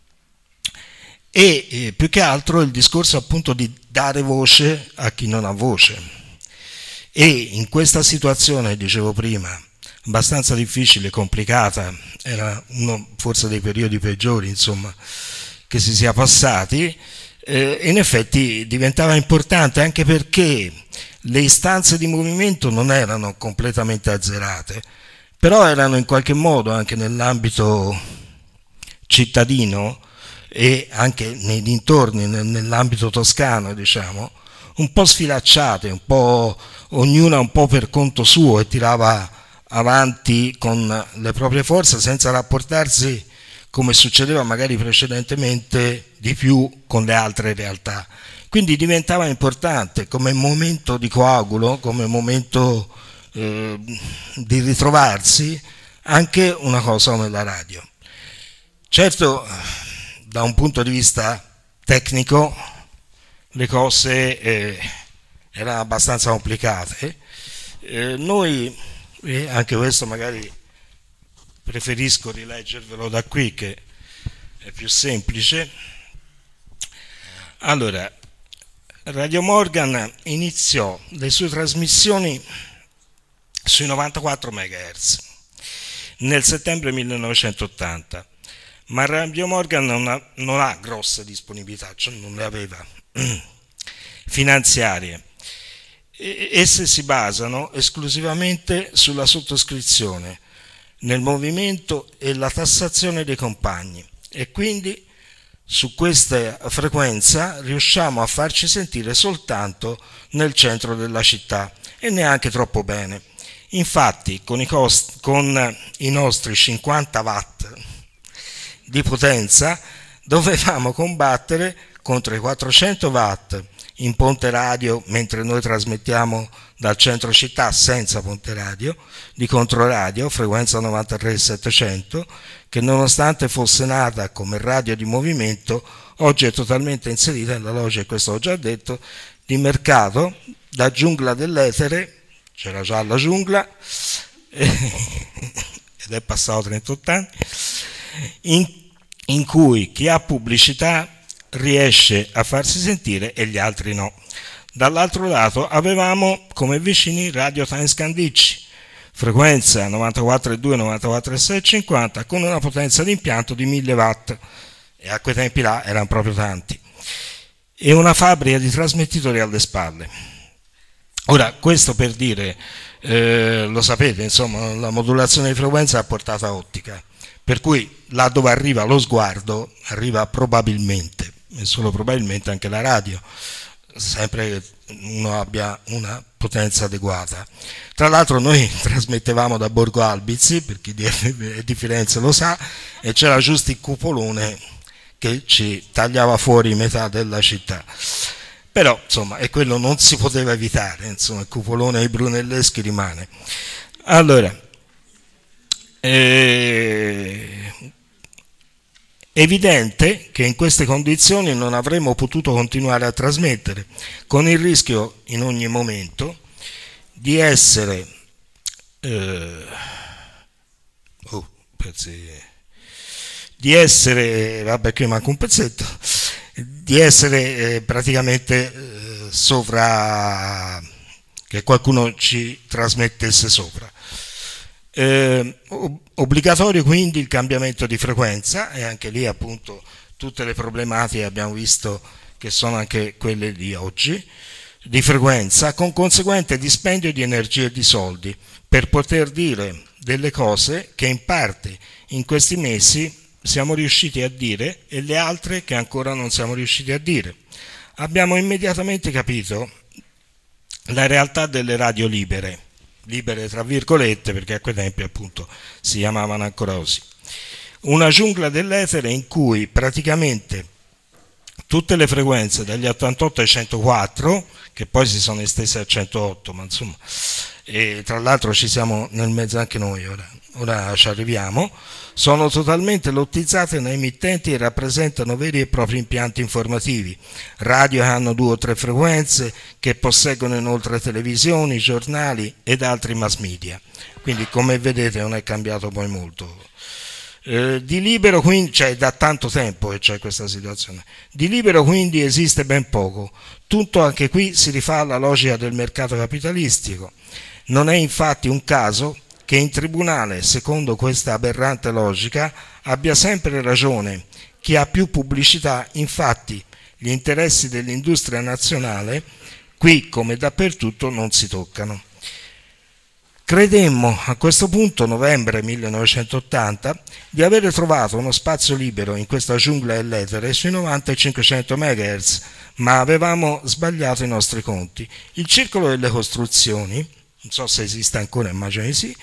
e eh, più che altro il discorso appunto di dare voce a chi non ha voce. E in questa situazione, dicevo prima, abbastanza difficile, complicata, era uno forse dei periodi peggiori, insomma, che si sia passati, eh, in effetti diventava importante anche perché le istanze di movimento non erano completamente azzerate, però erano in qualche modo anche nell'ambito cittadino e anche nei dintorni, nell'ambito toscano, diciamo, un po' sfilacciate, un po' ognuna un po' per conto suo, e tirava avanti con le proprie forze senza rapportarsi, come succedeva magari precedentemente, di più con le altre realtà. Quindi diventava importante come momento di coagulo, come momento eh, di ritrovarsi, anche una cosa come la radio. Certo, da un punto di vista tecnico le cose eh, erano abbastanza complicate. Eh, noi, eh, anche questo magari preferisco rileggervelo da qui che è più semplice. Allora, Radio Morgan iniziò le sue trasmissioni sui novantaquattro megahertz nel settembre millenovecentottanta, ma Radio Morgan non ha, non ha grosse disponibilità, cioè non le aveva finanziarie. E, esse si basano esclusivamente sulla sottoscrizione nel movimento e la tassazione dei compagni, e quindi su questa frequenza riusciamo a farci sentire soltanto nel centro della città, e neanche troppo bene. Infatti con i, cost- con i nostri cinquanta watt di potenza dovevamo combattere contro i quattrocento watt in ponte radio, mentre noi trasmettiamo dal centro città senza ponte radio, di controradio, frequenza novantatré settecento, che nonostante fosse nata come radio di movimento, oggi è totalmente inserita nella logica, e questo ho già detto, di mercato, da giungla dell'etere, c'era già la giungla, ed è passato trentotto anni, in, in cui chi ha pubblicità riesce a farsi sentire e gli altri no. Dall'altro lato avevamo come vicini Radio Times Candici, frequenza novantaquattro virgola due, novantaquattro virgola sei, cinquanta, con una potenza di impianto di mille watt, e a quei tempi là erano proprio tanti, e una fabbrica di trasmettitori alle spalle. Ora, questo per dire, eh, lo sapete, insomma, la modulazione di frequenza è a portata ottica, per cui là dove arriva lo sguardo arriva probabilmente, e solo probabilmente, anche la radio, sempre che uno abbia una potenza adeguata. Tra l'altro noi trasmettevamo da Borgo Albizi, per chi è di Firenze lo sa, e c'era giusto il cupolone che ci tagliava fuori metà della città. Però, insomma, e quello non si poteva evitare, insomma, il cupolone ai Brunelleschi rimane. Allora, eh, evidente che in queste condizioni non avremmo potuto continuare a trasmettere, con il rischio in ogni momento di essere eh, oh, pezzi, di essere vabbè, qui manca un pezzetto, di essere eh, praticamente eh, sopra, che qualcuno ci trasmettesse sopra. Eh, obbligatorio quindi il cambiamento di frequenza, e anche lì appunto tutte le problematiche abbiamo visto che sono anche quelle di oggi, di frequenza, con conseguente dispendio di energie e di soldi per poter dire delle cose che in parte in questi mesi siamo riusciti a dire, e le altre che ancora non siamo riusciti a dire. Abbiamo immediatamente capito la realtà delle radio libere, libere tra virgolette, perché a quei tempi appunto si chiamavano ancora così. Una giungla dell'etere in cui praticamente tutte le frequenze dagli ottantotto ai centoquattro, che poi si sono estese a centootto, ma insomma, e tra l'altro ci siamo nel mezzo anche noi, ora, ora ci arriviamo, sono totalmente lottizzate da emittenti e rappresentano veri e propri impianti informativi, radio che hanno due o tre frequenze, che posseggono inoltre televisioni, giornali ed altri mass media. Quindi, come vedete, non è cambiato poi molto. Eh, di libero quindi, cioè da tanto tempo che c'è questa situazione, di libero quindi esiste ben poco. Tutto anche qui si rifà alla logica del mercato capitalistico. Non è infatti un caso che in tribunale, secondo questa aberrante logica, abbia sempre ragione chi ha più pubblicità. Infatti gli interessi dell'industria nazionale qui come dappertutto non si toccano. Credemmo a questo punto, novembre millenovecentottanta, di avere trovato uno spazio libero in questa giungla dell'etere sui novanta e cinquecento megahertz, ma avevamo sbagliato i nostri conti. Il circolo delle costruzioni, non so se esiste ancora, immagino di sì,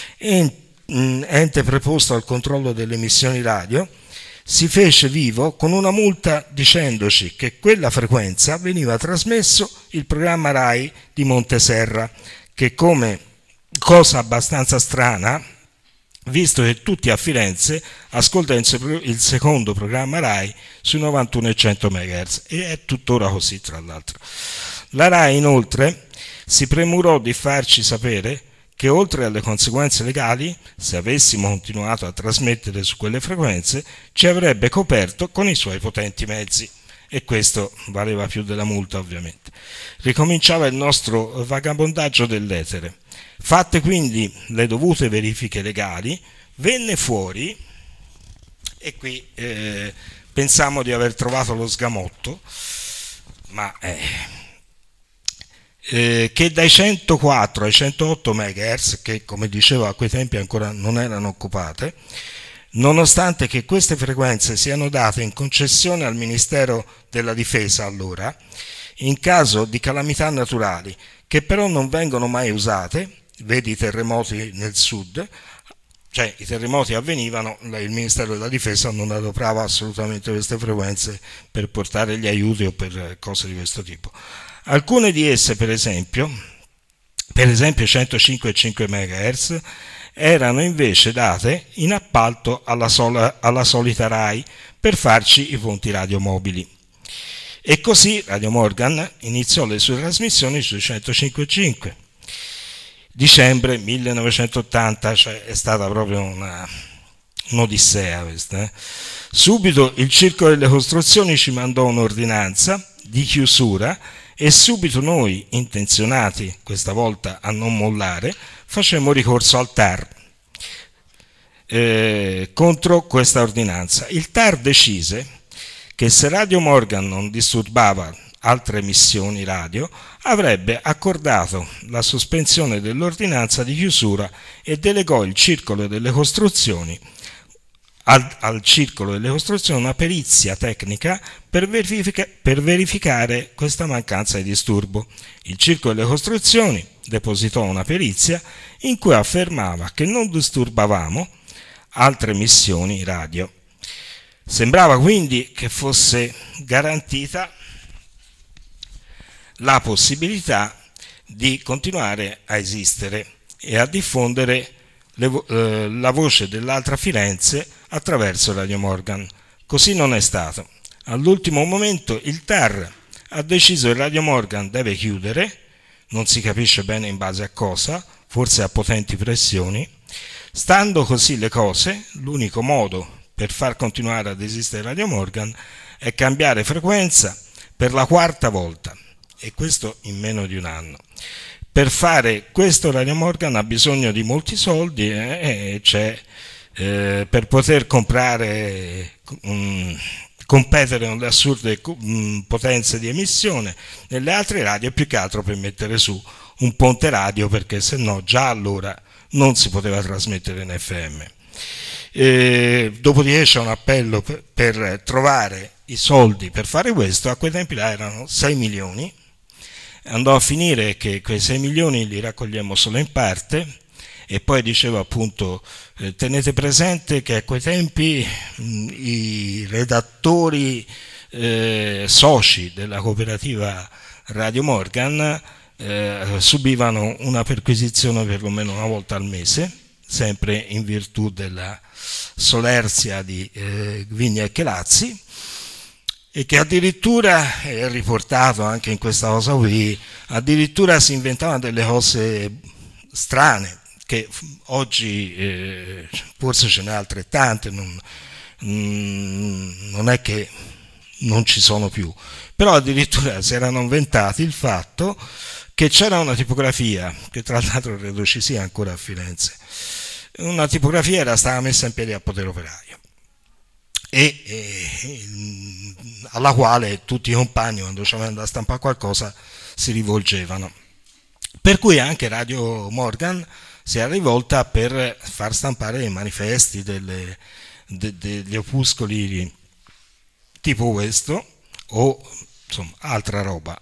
ente preposto al controllo delle emissioni radio, si fece vivo con una multa dicendoci che quella frequenza veniva trasmesso il programma RAI di Monteserra, che come cosa abbastanza strana visto che tutti a Firenze ascoltano il secondo programma RAI sui novantuno e cento megahertz, e è tuttora così, tra l'altro. La RAI inoltre si premurò di farci sapere che oltre alle conseguenze legali, se avessimo continuato a trasmettere su quelle frequenze, ci avrebbe coperto con i suoi potenti mezzi. E questo valeva più della multa, ovviamente. Ricominciava il nostro vagabondaggio dell'etere. Fatte quindi le dovute verifiche legali, venne fuori, e qui eh, pensiamo di aver trovato lo sgamotto, ma eh, eh, che dai centoquattro ai centootto megahertz, che come dicevo a quei tempi ancora non erano occupate, nonostante che queste frequenze siano date in concessione al Ministero della Difesa allora, in caso di calamità naturali, che però non vengono mai usate, vedi i terremoti nel sud, cioè i terremoti avvenivano, il Ministero della Difesa non adoperava assolutamente queste frequenze per portare gli aiuti o per cose di questo tipo. Alcune di esse, per esempio, per esempio centocinque virgola cinque megahertz, erano invece date in appalto alla, sola, alla solita RAI per farci i ponti radiomobili. E così Radio Morgan iniziò le sue trasmissioni sui centocinque virgola cinque. Dicembre millenovecentottanta, cioè è stata proprio una, un'odissea questa. Eh? Subito il Circolo delle Costruzioni ci mandò un'ordinanza di chiusura e subito noi, intenzionati questa volta a non mollare, facemmo ricorso al T A R eh, contro questa ordinanza. Il T A R decise che se Radio Morgan non disturbava altre emissioni radio, avrebbe accordato la sospensione dell'ordinanza di chiusura e delegò il Circolo delle Costruzioni al, al Circolo delle Costruzioni una perizia tecnica per, verifica, per verificare questa mancanza di disturbo. Il Circolo delle Costruzioni depositò una perizia in cui affermava che non disturbavamo altre emissioni radio. Sembrava quindi che fosse garantita la possibilità di continuare a esistere e a diffondere le, eh, la voce dell'altra Firenze attraverso Radio Morgan. Così non è stato. All'ultimo momento il T A R ha deciso che Radio Morgan deve chiudere, non si capisce bene in base a cosa, forse a potenti pressioni. Stando così le cose, l'unico modo per far continuare ad esistere Radio Morgan è cambiare frequenza per la quarta volta, e questo in meno di un anno. Per fare questo Radio Morgan ha bisogno di molti soldi eh, e c'è eh, per poter comprare um, competere con le assurde um, potenze di emissione nelle altre radio, più che altro per mettere su un ponte radio, perché se no già allora non si poteva trasmettere in F M. E dopodiché c'è un appello per, per trovare i soldi per fare questo. A quei tempi là erano sei milioni, andò a finire che quei sei milioni li raccogliemmo solo in parte, e poi dicevo appunto eh, tenete presente che a quei tempi mh, i redattori eh, soci della cooperativa Radio Morgan eh, subivano una perquisizione perlomeno una volta al mese, sempre in virtù della solerzia di eh, Vigni e Chelazzi, e che addirittura, è riportato anche in questa cosa qui, addirittura si inventavano delle cose strane, che oggi eh, forse ce n'è altrettante, non, non è che non ci sono più, però addirittura si erano inventati il fatto che c'era una tipografia, che tra l'altro credo ci sia ancora a Firenze, una tipografia era stata messa in piedi a potere operaio, e, e alla quale tutti i compagni, quando c'erano da stampare qualcosa, si rivolgevano. Per cui anche Radio Morgan si è rivolta per far stampare dei manifesti, delle, de, degli opuscoli tipo questo, o insomma altra roba.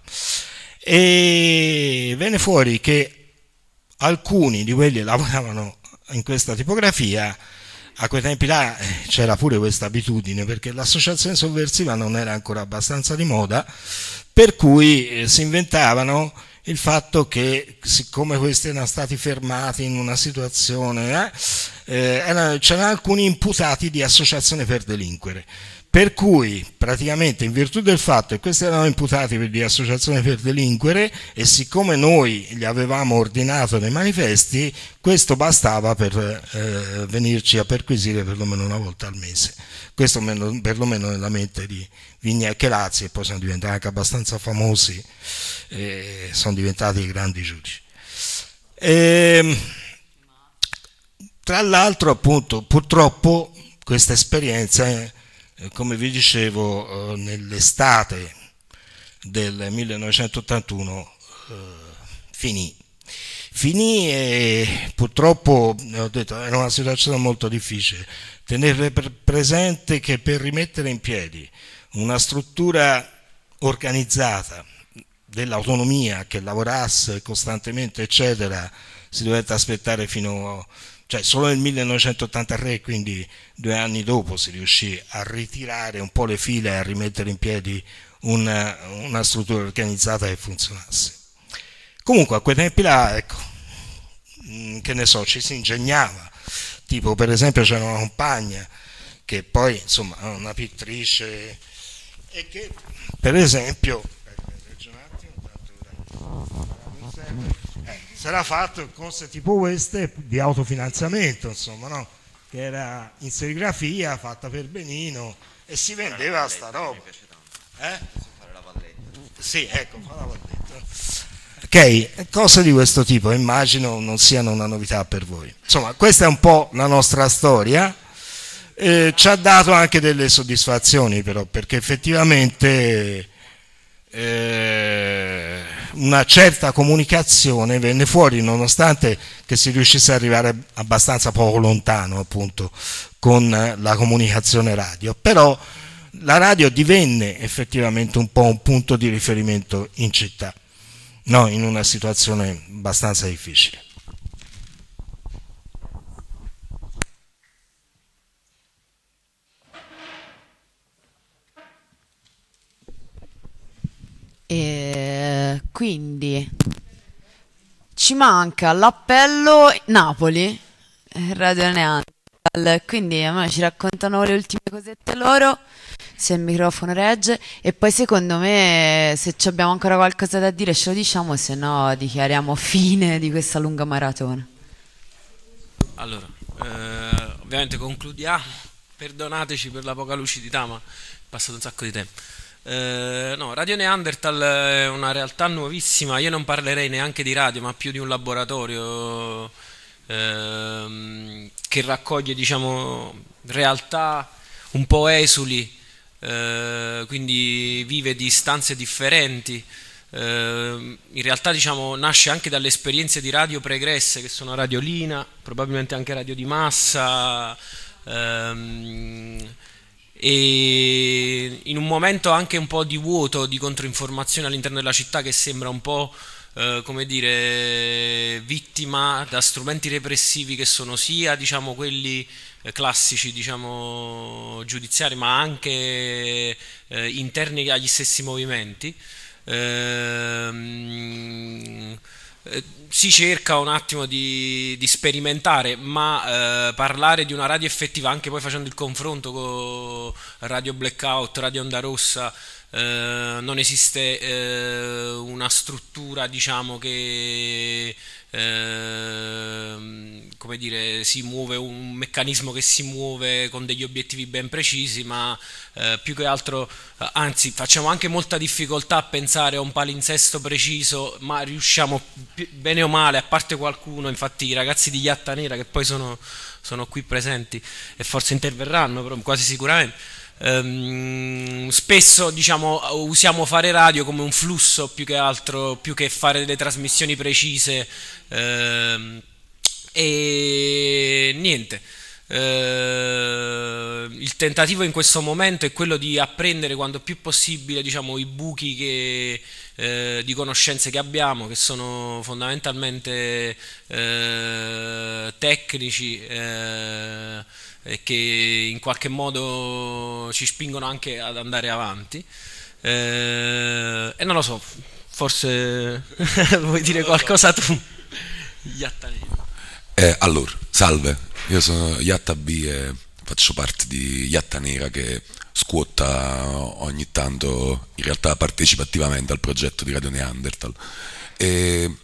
E venne fuori che alcuni di quelli che lavoravano in questa tipografia, a quei tempi là c'era pure questa abitudine, perché l'associazione sovversiva non era ancora abbastanza di moda, per cui si inventavano il fatto che siccome questi erano stati fermati in una situazione, eh, eh, erano, c'erano alcuni imputati di associazione per delinquere. Per cui praticamente in virtù del fatto che questi erano imputati per di associazione per delinquere e siccome noi gli avevamo ordinato dei manifesti, questo bastava per eh, venirci a perquisire perlomeno una volta al mese. Questo meno, perlomeno nella mente di Vignà e Lazzi, e poi sono diventati anche abbastanza famosi, eh, sono diventati grandi giudici. E, tra l'altro appunto purtroppo questa esperienza è, come vi dicevo, nell'estate del millenovecentottantuno eh, finì. Finì e purtroppo, ho detto, era una situazione molto difficile. Tenere presente che per rimettere in piedi una struttura organizzata dell'autonomia che lavorasse costantemente, eccetera, si dovette aspettare fino a... Cioè solo nel millenovecentottantatré, quindi due anni dopo, si riuscì a ritirare un po' le file e a rimettere in piedi una, una struttura organizzata che funzionasse. Comunque a quei tempi là, ecco, che ne so, ci si ingegnava. Tipo per esempio c'era una compagna che poi insomma è una pittrice e che per esempio si era fatto cose tipo queste di autofinanziamento, insomma, no? Che era in serigrafia fatta per benino e si vendeva sta roba. Eh? Sì, ecco, fa la valletta. Ok, cose di questo tipo immagino non siano una novità per voi. Insomma, questa è un po' la nostra storia. Eh, ci ha dato anche delle soddisfazioni però, perché effettivamente eh, una certa comunicazione venne fuori, nonostante che si riuscisse ad arrivare abbastanza poco lontano appunto con la comunicazione radio, però la radio divenne effettivamente un po' un punto di riferimento in città, no, in una situazione abbastanza difficile. E quindi ci manca l'appello Napoli, Radio Neanderthal, quindi a me ci raccontano le ultime cosette loro, se il microfono regge, e poi secondo me se ci abbiamo ancora qualcosa da dire ce lo diciamo, se no dichiariamo fine di questa lunga maratona. Allora, eh, ovviamente concludiamo, perdonateci per la poca lucidità, ma è passato un sacco di tempo. Eh, no, Radio Neanderthal è una realtà nuovissima. Io non parlerei neanche di radio, ma più di un laboratorio ehm, che raccoglie, diciamo, realtà un po' esuli, eh, quindi vive di istanze differenti. Eh, in realtà, diciamo, nasce anche dalle esperienze di radio pregresse, che sono Radio Lina, probabilmente anche Radio di Massa. Ehm, e in un momento anche un po' di vuoto di controinformazione all'interno della città, che sembra un po' eh, come dire vittima da strumenti repressivi che sono sia, diciamo, quelli eh, classici, diciamo, giudiziari, ma anche eh, interni agli stessi movimenti. Ehm, Eh, si cerca un attimo di, di sperimentare, ma eh, parlare di una radio effettiva, anche poi facendo il confronto con Radio Blackout, Radio Onda Rossa, eh, non esiste eh, una struttura, diciamo, che eh, come dire, si muove, un meccanismo che si muove con degli obiettivi ben precisi, ma eh, più che altro, eh, anzi facciamo anche molta difficoltà a pensare a un palinsesto preciso, ma riusciamo più, bene o male, a parte qualcuno, infatti i ragazzi di Iatta Nera che poi sono, sono qui presenti e forse interverranno, però quasi sicuramente, ehm, spesso, diciamo, usiamo fare radio come un flusso più che altro, più che fare delle trasmissioni precise, ehm, e niente. Uh, il tentativo in questo momento è quello di apprendere quanto più possibile, diciamo, i buchi che, uh, di conoscenze che abbiamo, che sono fondamentalmente uh, tecnici uh, e che in qualche modo ci spingono anche ad andare avanti, uh, e non lo so, forse vuoi dire qualcosa tu? Yatta Nera. Eh, allora, salve, io sono Yatta B e faccio parte di Yatta Nera che scuotta ogni tanto, in realtà partecipa attivamente al progetto di Radio Neanderthal. E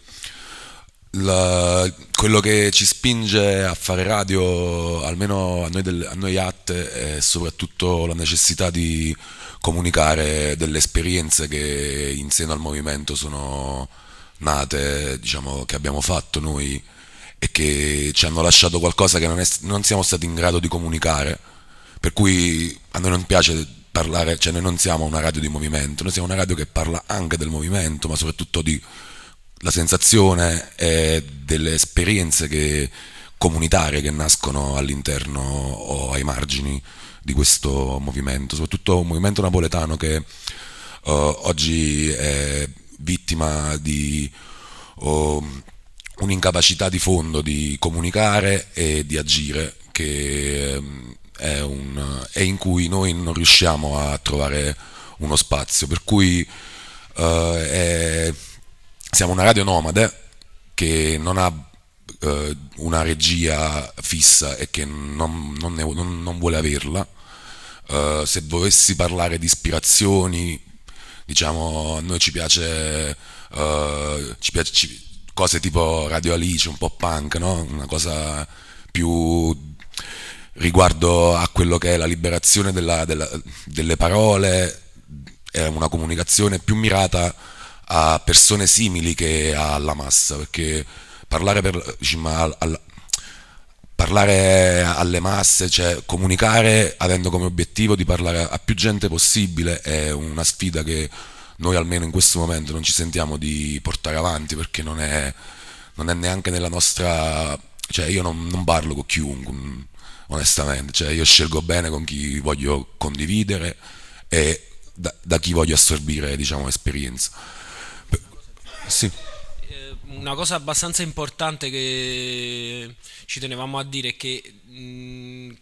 la, quello che ci spinge a fare radio, almeno a noi, del, a noi Yatte, è soprattutto la necessità di comunicare delle esperienze che in seno al movimento sono nate, diciamo, che abbiamo fatto noi e che ci hanno lasciato qualcosa che non, è, non siamo stati in grado di comunicare, per cui a noi non piace parlare, cioè noi non siamo una radio di movimento, noi siamo una radio che parla anche del movimento, ma soprattutto di la sensazione e delle esperienze che, comunitarie che nascono all'interno o ai margini di questo movimento, soprattutto un movimento napoletano che uh, oggi è vittima di uh, un'incapacità di fondo di comunicare e di agire, che um, è, un, è in cui noi non riusciamo a trovare uno spazio, per cui uh, è, siamo una radio nomade che non ha uh, una regia fissa e che non, non, ne, non, non vuole averla. Uh, se dovessi parlare di ispirazioni, diciamo, a noi ci piace, uh, ci piace ci, cose tipo Radio Alice, un po' punk, no? Una cosa più riguardo a quello che è la liberazione della, della, delle parole, è una comunicazione più mirata a persone simili che alla massa, perché parlare, per, diciamo, al, parlare alle masse, cioè comunicare avendo come obiettivo di parlare a più gente possibile, è una sfida che noi almeno in questo momento non ci sentiamo di portare avanti, perché non è, non è neanche nella nostra, cioè io non, non parlo con chiunque, onestamente, cioè io scelgo bene con chi voglio condividere e da, da chi voglio assorbire, diciamo, esperienza. Sì. Una cosa abbastanza importante che ci tenevamo a dire è che mh,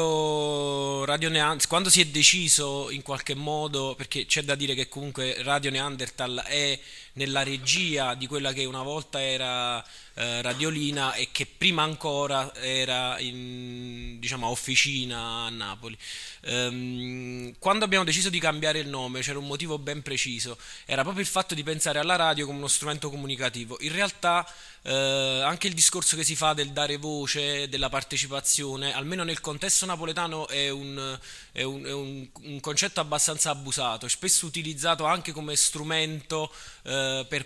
quando Radio Neanderthal, quando si è deciso in qualche modo, perché c'è da dire che comunque Radio Neanderthal è nella regia di quella che una volta era eh, Radiolina e che prima ancora era in, diciamo, a Officina a Napoli. Ehm, quando abbiamo deciso di cambiare il nome c'era un motivo ben preciso, era proprio il fatto di pensare alla radio come uno strumento comunicativo. In realtà eh, anche il discorso che si fa del dare voce, della partecipazione, almeno nel contesto napoletano è un, è un, è un, un concetto abbastanza abusato, spesso utilizzato anche come strumento eh, per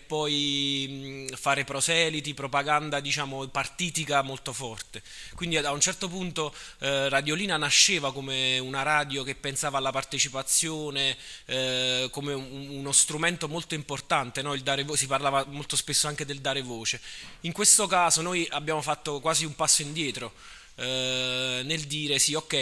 poi mh, fare proseliti, propaganda, diciamo, partitica molto forte. Quindi da un certo punto eh, Radiolina nasceva come una radio che pensava alla partecipazione eh, come un, uno strumento molto importante, no? Il dare vo- si parlava molto spesso anche del dare voce. In questo caso noi abbiamo fatto quasi un passo indietro eh, nel dire sì, ok,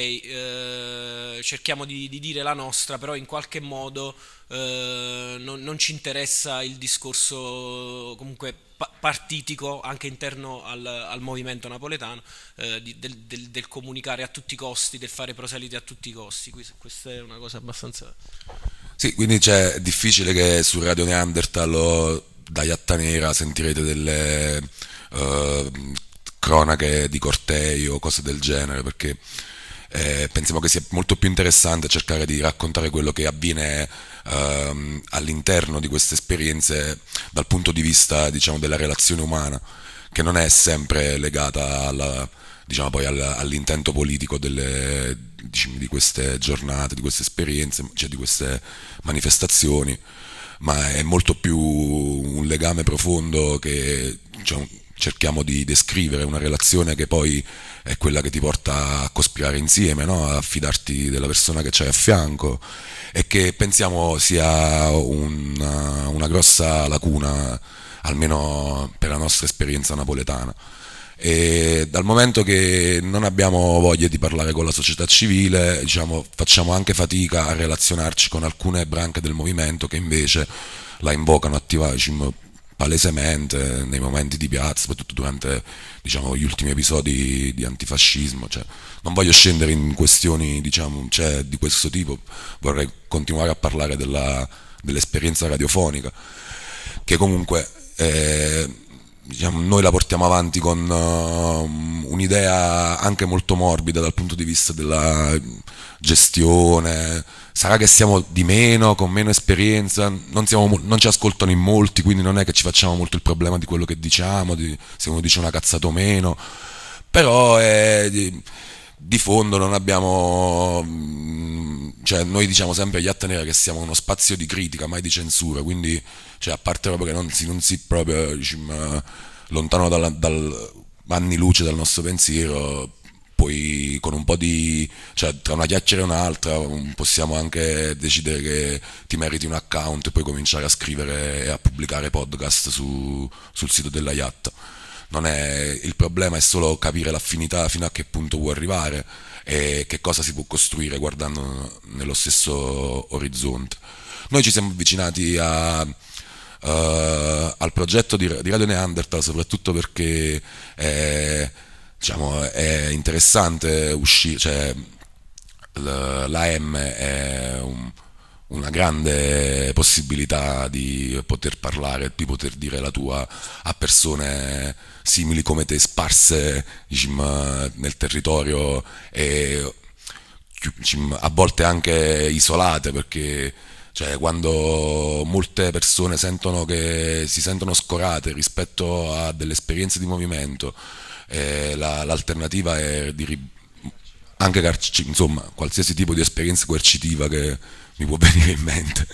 eh, cerchiamo di, di dire la nostra, però in qualche modo eh, non, non ci interessa il discorso comunque pa- partitico anche interno al, al movimento napoletano, eh, di, del, del, del comunicare a tutti i costi, del fare proseliti a tutti i costi. Questa è una cosa abbastanza... Sì, quindi c'è, è difficile che su Radio Neanderthal o da Yatta Nera sentirete delle uh, cronache di cortei o cose del genere, perché eh, pensiamo che sia molto più interessante cercare di raccontare quello che avviene uh, all'interno di queste esperienze dal punto di vista, diciamo, della relazione umana, che non è sempre legata alla, diciamo, poi all'intento politico delle, diciamo, di queste giornate, di queste esperienze, cioè di queste manifestazioni, ma è molto più un legame profondo che, cioè, cerchiamo di descrivere, una relazione che poi è quella che ti porta a cospirare insieme, no? A fidarti della persona che c'hai a fianco, e che pensiamo sia una, una grossa lacuna, almeno per la nostra esperienza napoletana. E dal momento che non abbiamo voglia di parlare con la società civile, diciamo, facciamo anche fatica a relazionarci con alcune branche del movimento che invece la invocano attiva, diciamo, palesemente nei momenti di piazza, soprattutto durante, diciamo, gli ultimi episodi di antifascismo. Cioè, non voglio scendere in questioni, diciamo, cioè, di questo tipo, vorrei continuare a parlare della, dell'esperienza radiofonica, che comunque eh, diciamo, noi la portiamo avanti con uh, un'idea anche molto morbida dal punto di vista della gestione. Sarà che siamo di meno, con meno esperienza, non, siamo, non ci ascoltano in molti, quindi non è che ci facciamo molto il problema di quello che diciamo, di, se uno dice una cazzata o meno, però è, di, di fondo non abbiamo, cioè noi diciamo sempre agli Yatta Nera che siamo uno spazio di critica, mai di censura, quindi cioè, a parte proprio che non si, non si proprio diciamo, lontano dal, dal anni luce dal nostro pensiero, poi con un po' di, cioè tra una chiacchiera e un'altra possiamo anche decidere che ti meriti un account e poi cominciare a scrivere e a pubblicare podcast su, sul sito della Yatta. Non è, il problema è solo capire l'affinità fino a che punto può arrivare e che cosa si può costruire guardando nello stesso orizzonte. Noi ci siamo avvicinati a, uh, al progetto di, di Radio Neanderthal soprattutto perché è, diciamo, è interessante uscire, cioè l'A M è un, una grande possibilità di poter parlare, di poter dire la tua a persone simili come te, sparse diciamo, nel territorio e diciamo, a volte anche isolate, perché cioè, quando molte persone sentono che si sentono scorate rispetto a delle esperienze di movimento, eh, la, l'alternativa è di ri- anche carci- insomma qualsiasi tipo di esperienza coercitiva che mi può venire in mente,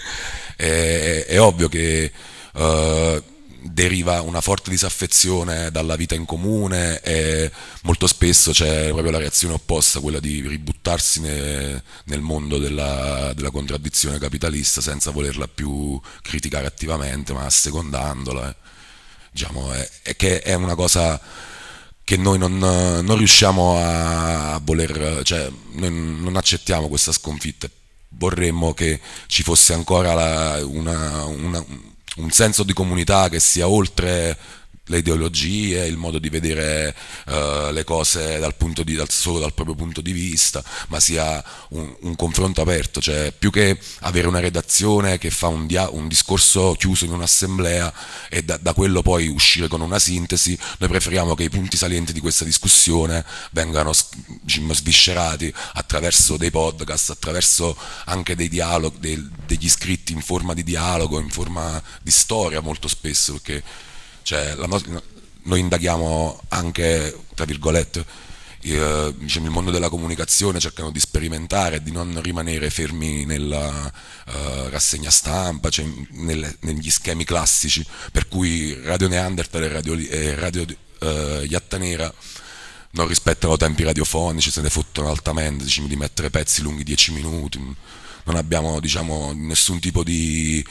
è, è ovvio che uh, deriva una forte disaffezione dalla vita in comune e molto spesso c'è proprio la reazione opposta, quella di ributtarsi ne, nel mondo della, della contraddizione capitalista senza volerla più criticare attivamente ma assecondandola, eh. Diciamo, è, è che è una cosa che noi non, non riusciamo a, a voler, cioè noi non accettiamo questa sconfitta, vorremmo che ci fosse ancora la, una, una, un senso di comunità che sia oltre le ideologie, il modo di vedere uh, le cose dal punto di, dal, solo dal proprio punto di vista, ma sia un, un confronto aperto, cioè più che avere una redazione che fa un, dia- un discorso chiuso in un'assemblea e da, da quello poi uscire con una sintesi, noi preferiamo che i punti salienti di questa discussione vengano diciamo, sviscerati attraverso dei podcast, attraverso anche dei dialoghi, dei, degli scritti in forma di dialogo, in forma di storia molto spesso, perché cioè, la no- noi indaghiamo anche, tra virgolette, eh, diciamo, il mondo della comunicazione, cercando di sperimentare, di non rimanere fermi nella eh, rassegna stampa, cioè nelle, negli schemi classici, per cui Radio Neanderthal e Radio, e radio eh, Yatta Nera non rispettano tempi radiofonici, se ne fottono altamente, diciamo, di mettere pezzi lunghi dieci minuti, non abbiamo diciamo, nessun tipo di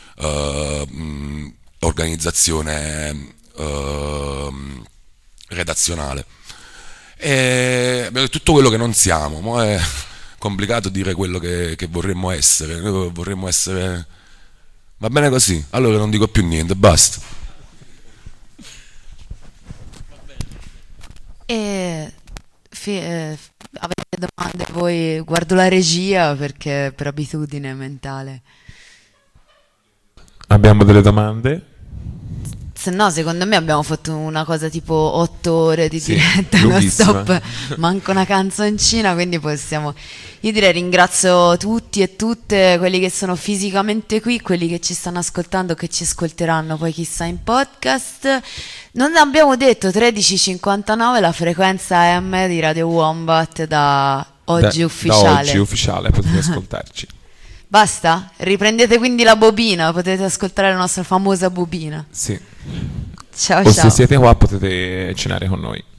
Uh, mh, organizzazione uh, redazionale e abbiamo tutto quello che non siamo, ma è complicato dire quello che, che vorremmo essere. Noi vorremmo essere, va bene così, allora non dico più niente, basta. E fi- eh, avete domande voi? Guardo la regia perché per abitudine mentale. Abbiamo delle domande? Se no, secondo me abbiamo fatto una cosa tipo otto ore di Sì, diretta non lunghissima. stop, manco una canzoncina, quindi possiamo. Io direi ringrazio tutti e tutte quelli che sono fisicamente qui, quelli che ci stanno ascoltando, che ci ascolteranno poi chissà in podcast. Non abbiamo detto tredici cinquantanove la frequenza M di Radio Wombat da oggi Da- ufficiale. Da oggi ufficiale, potete ascoltarci. Basta? Riprendete quindi la bobina, potete ascoltare la nostra famosa bobina. Sì. Ciao O ciao. se siete qua potete cenare con noi.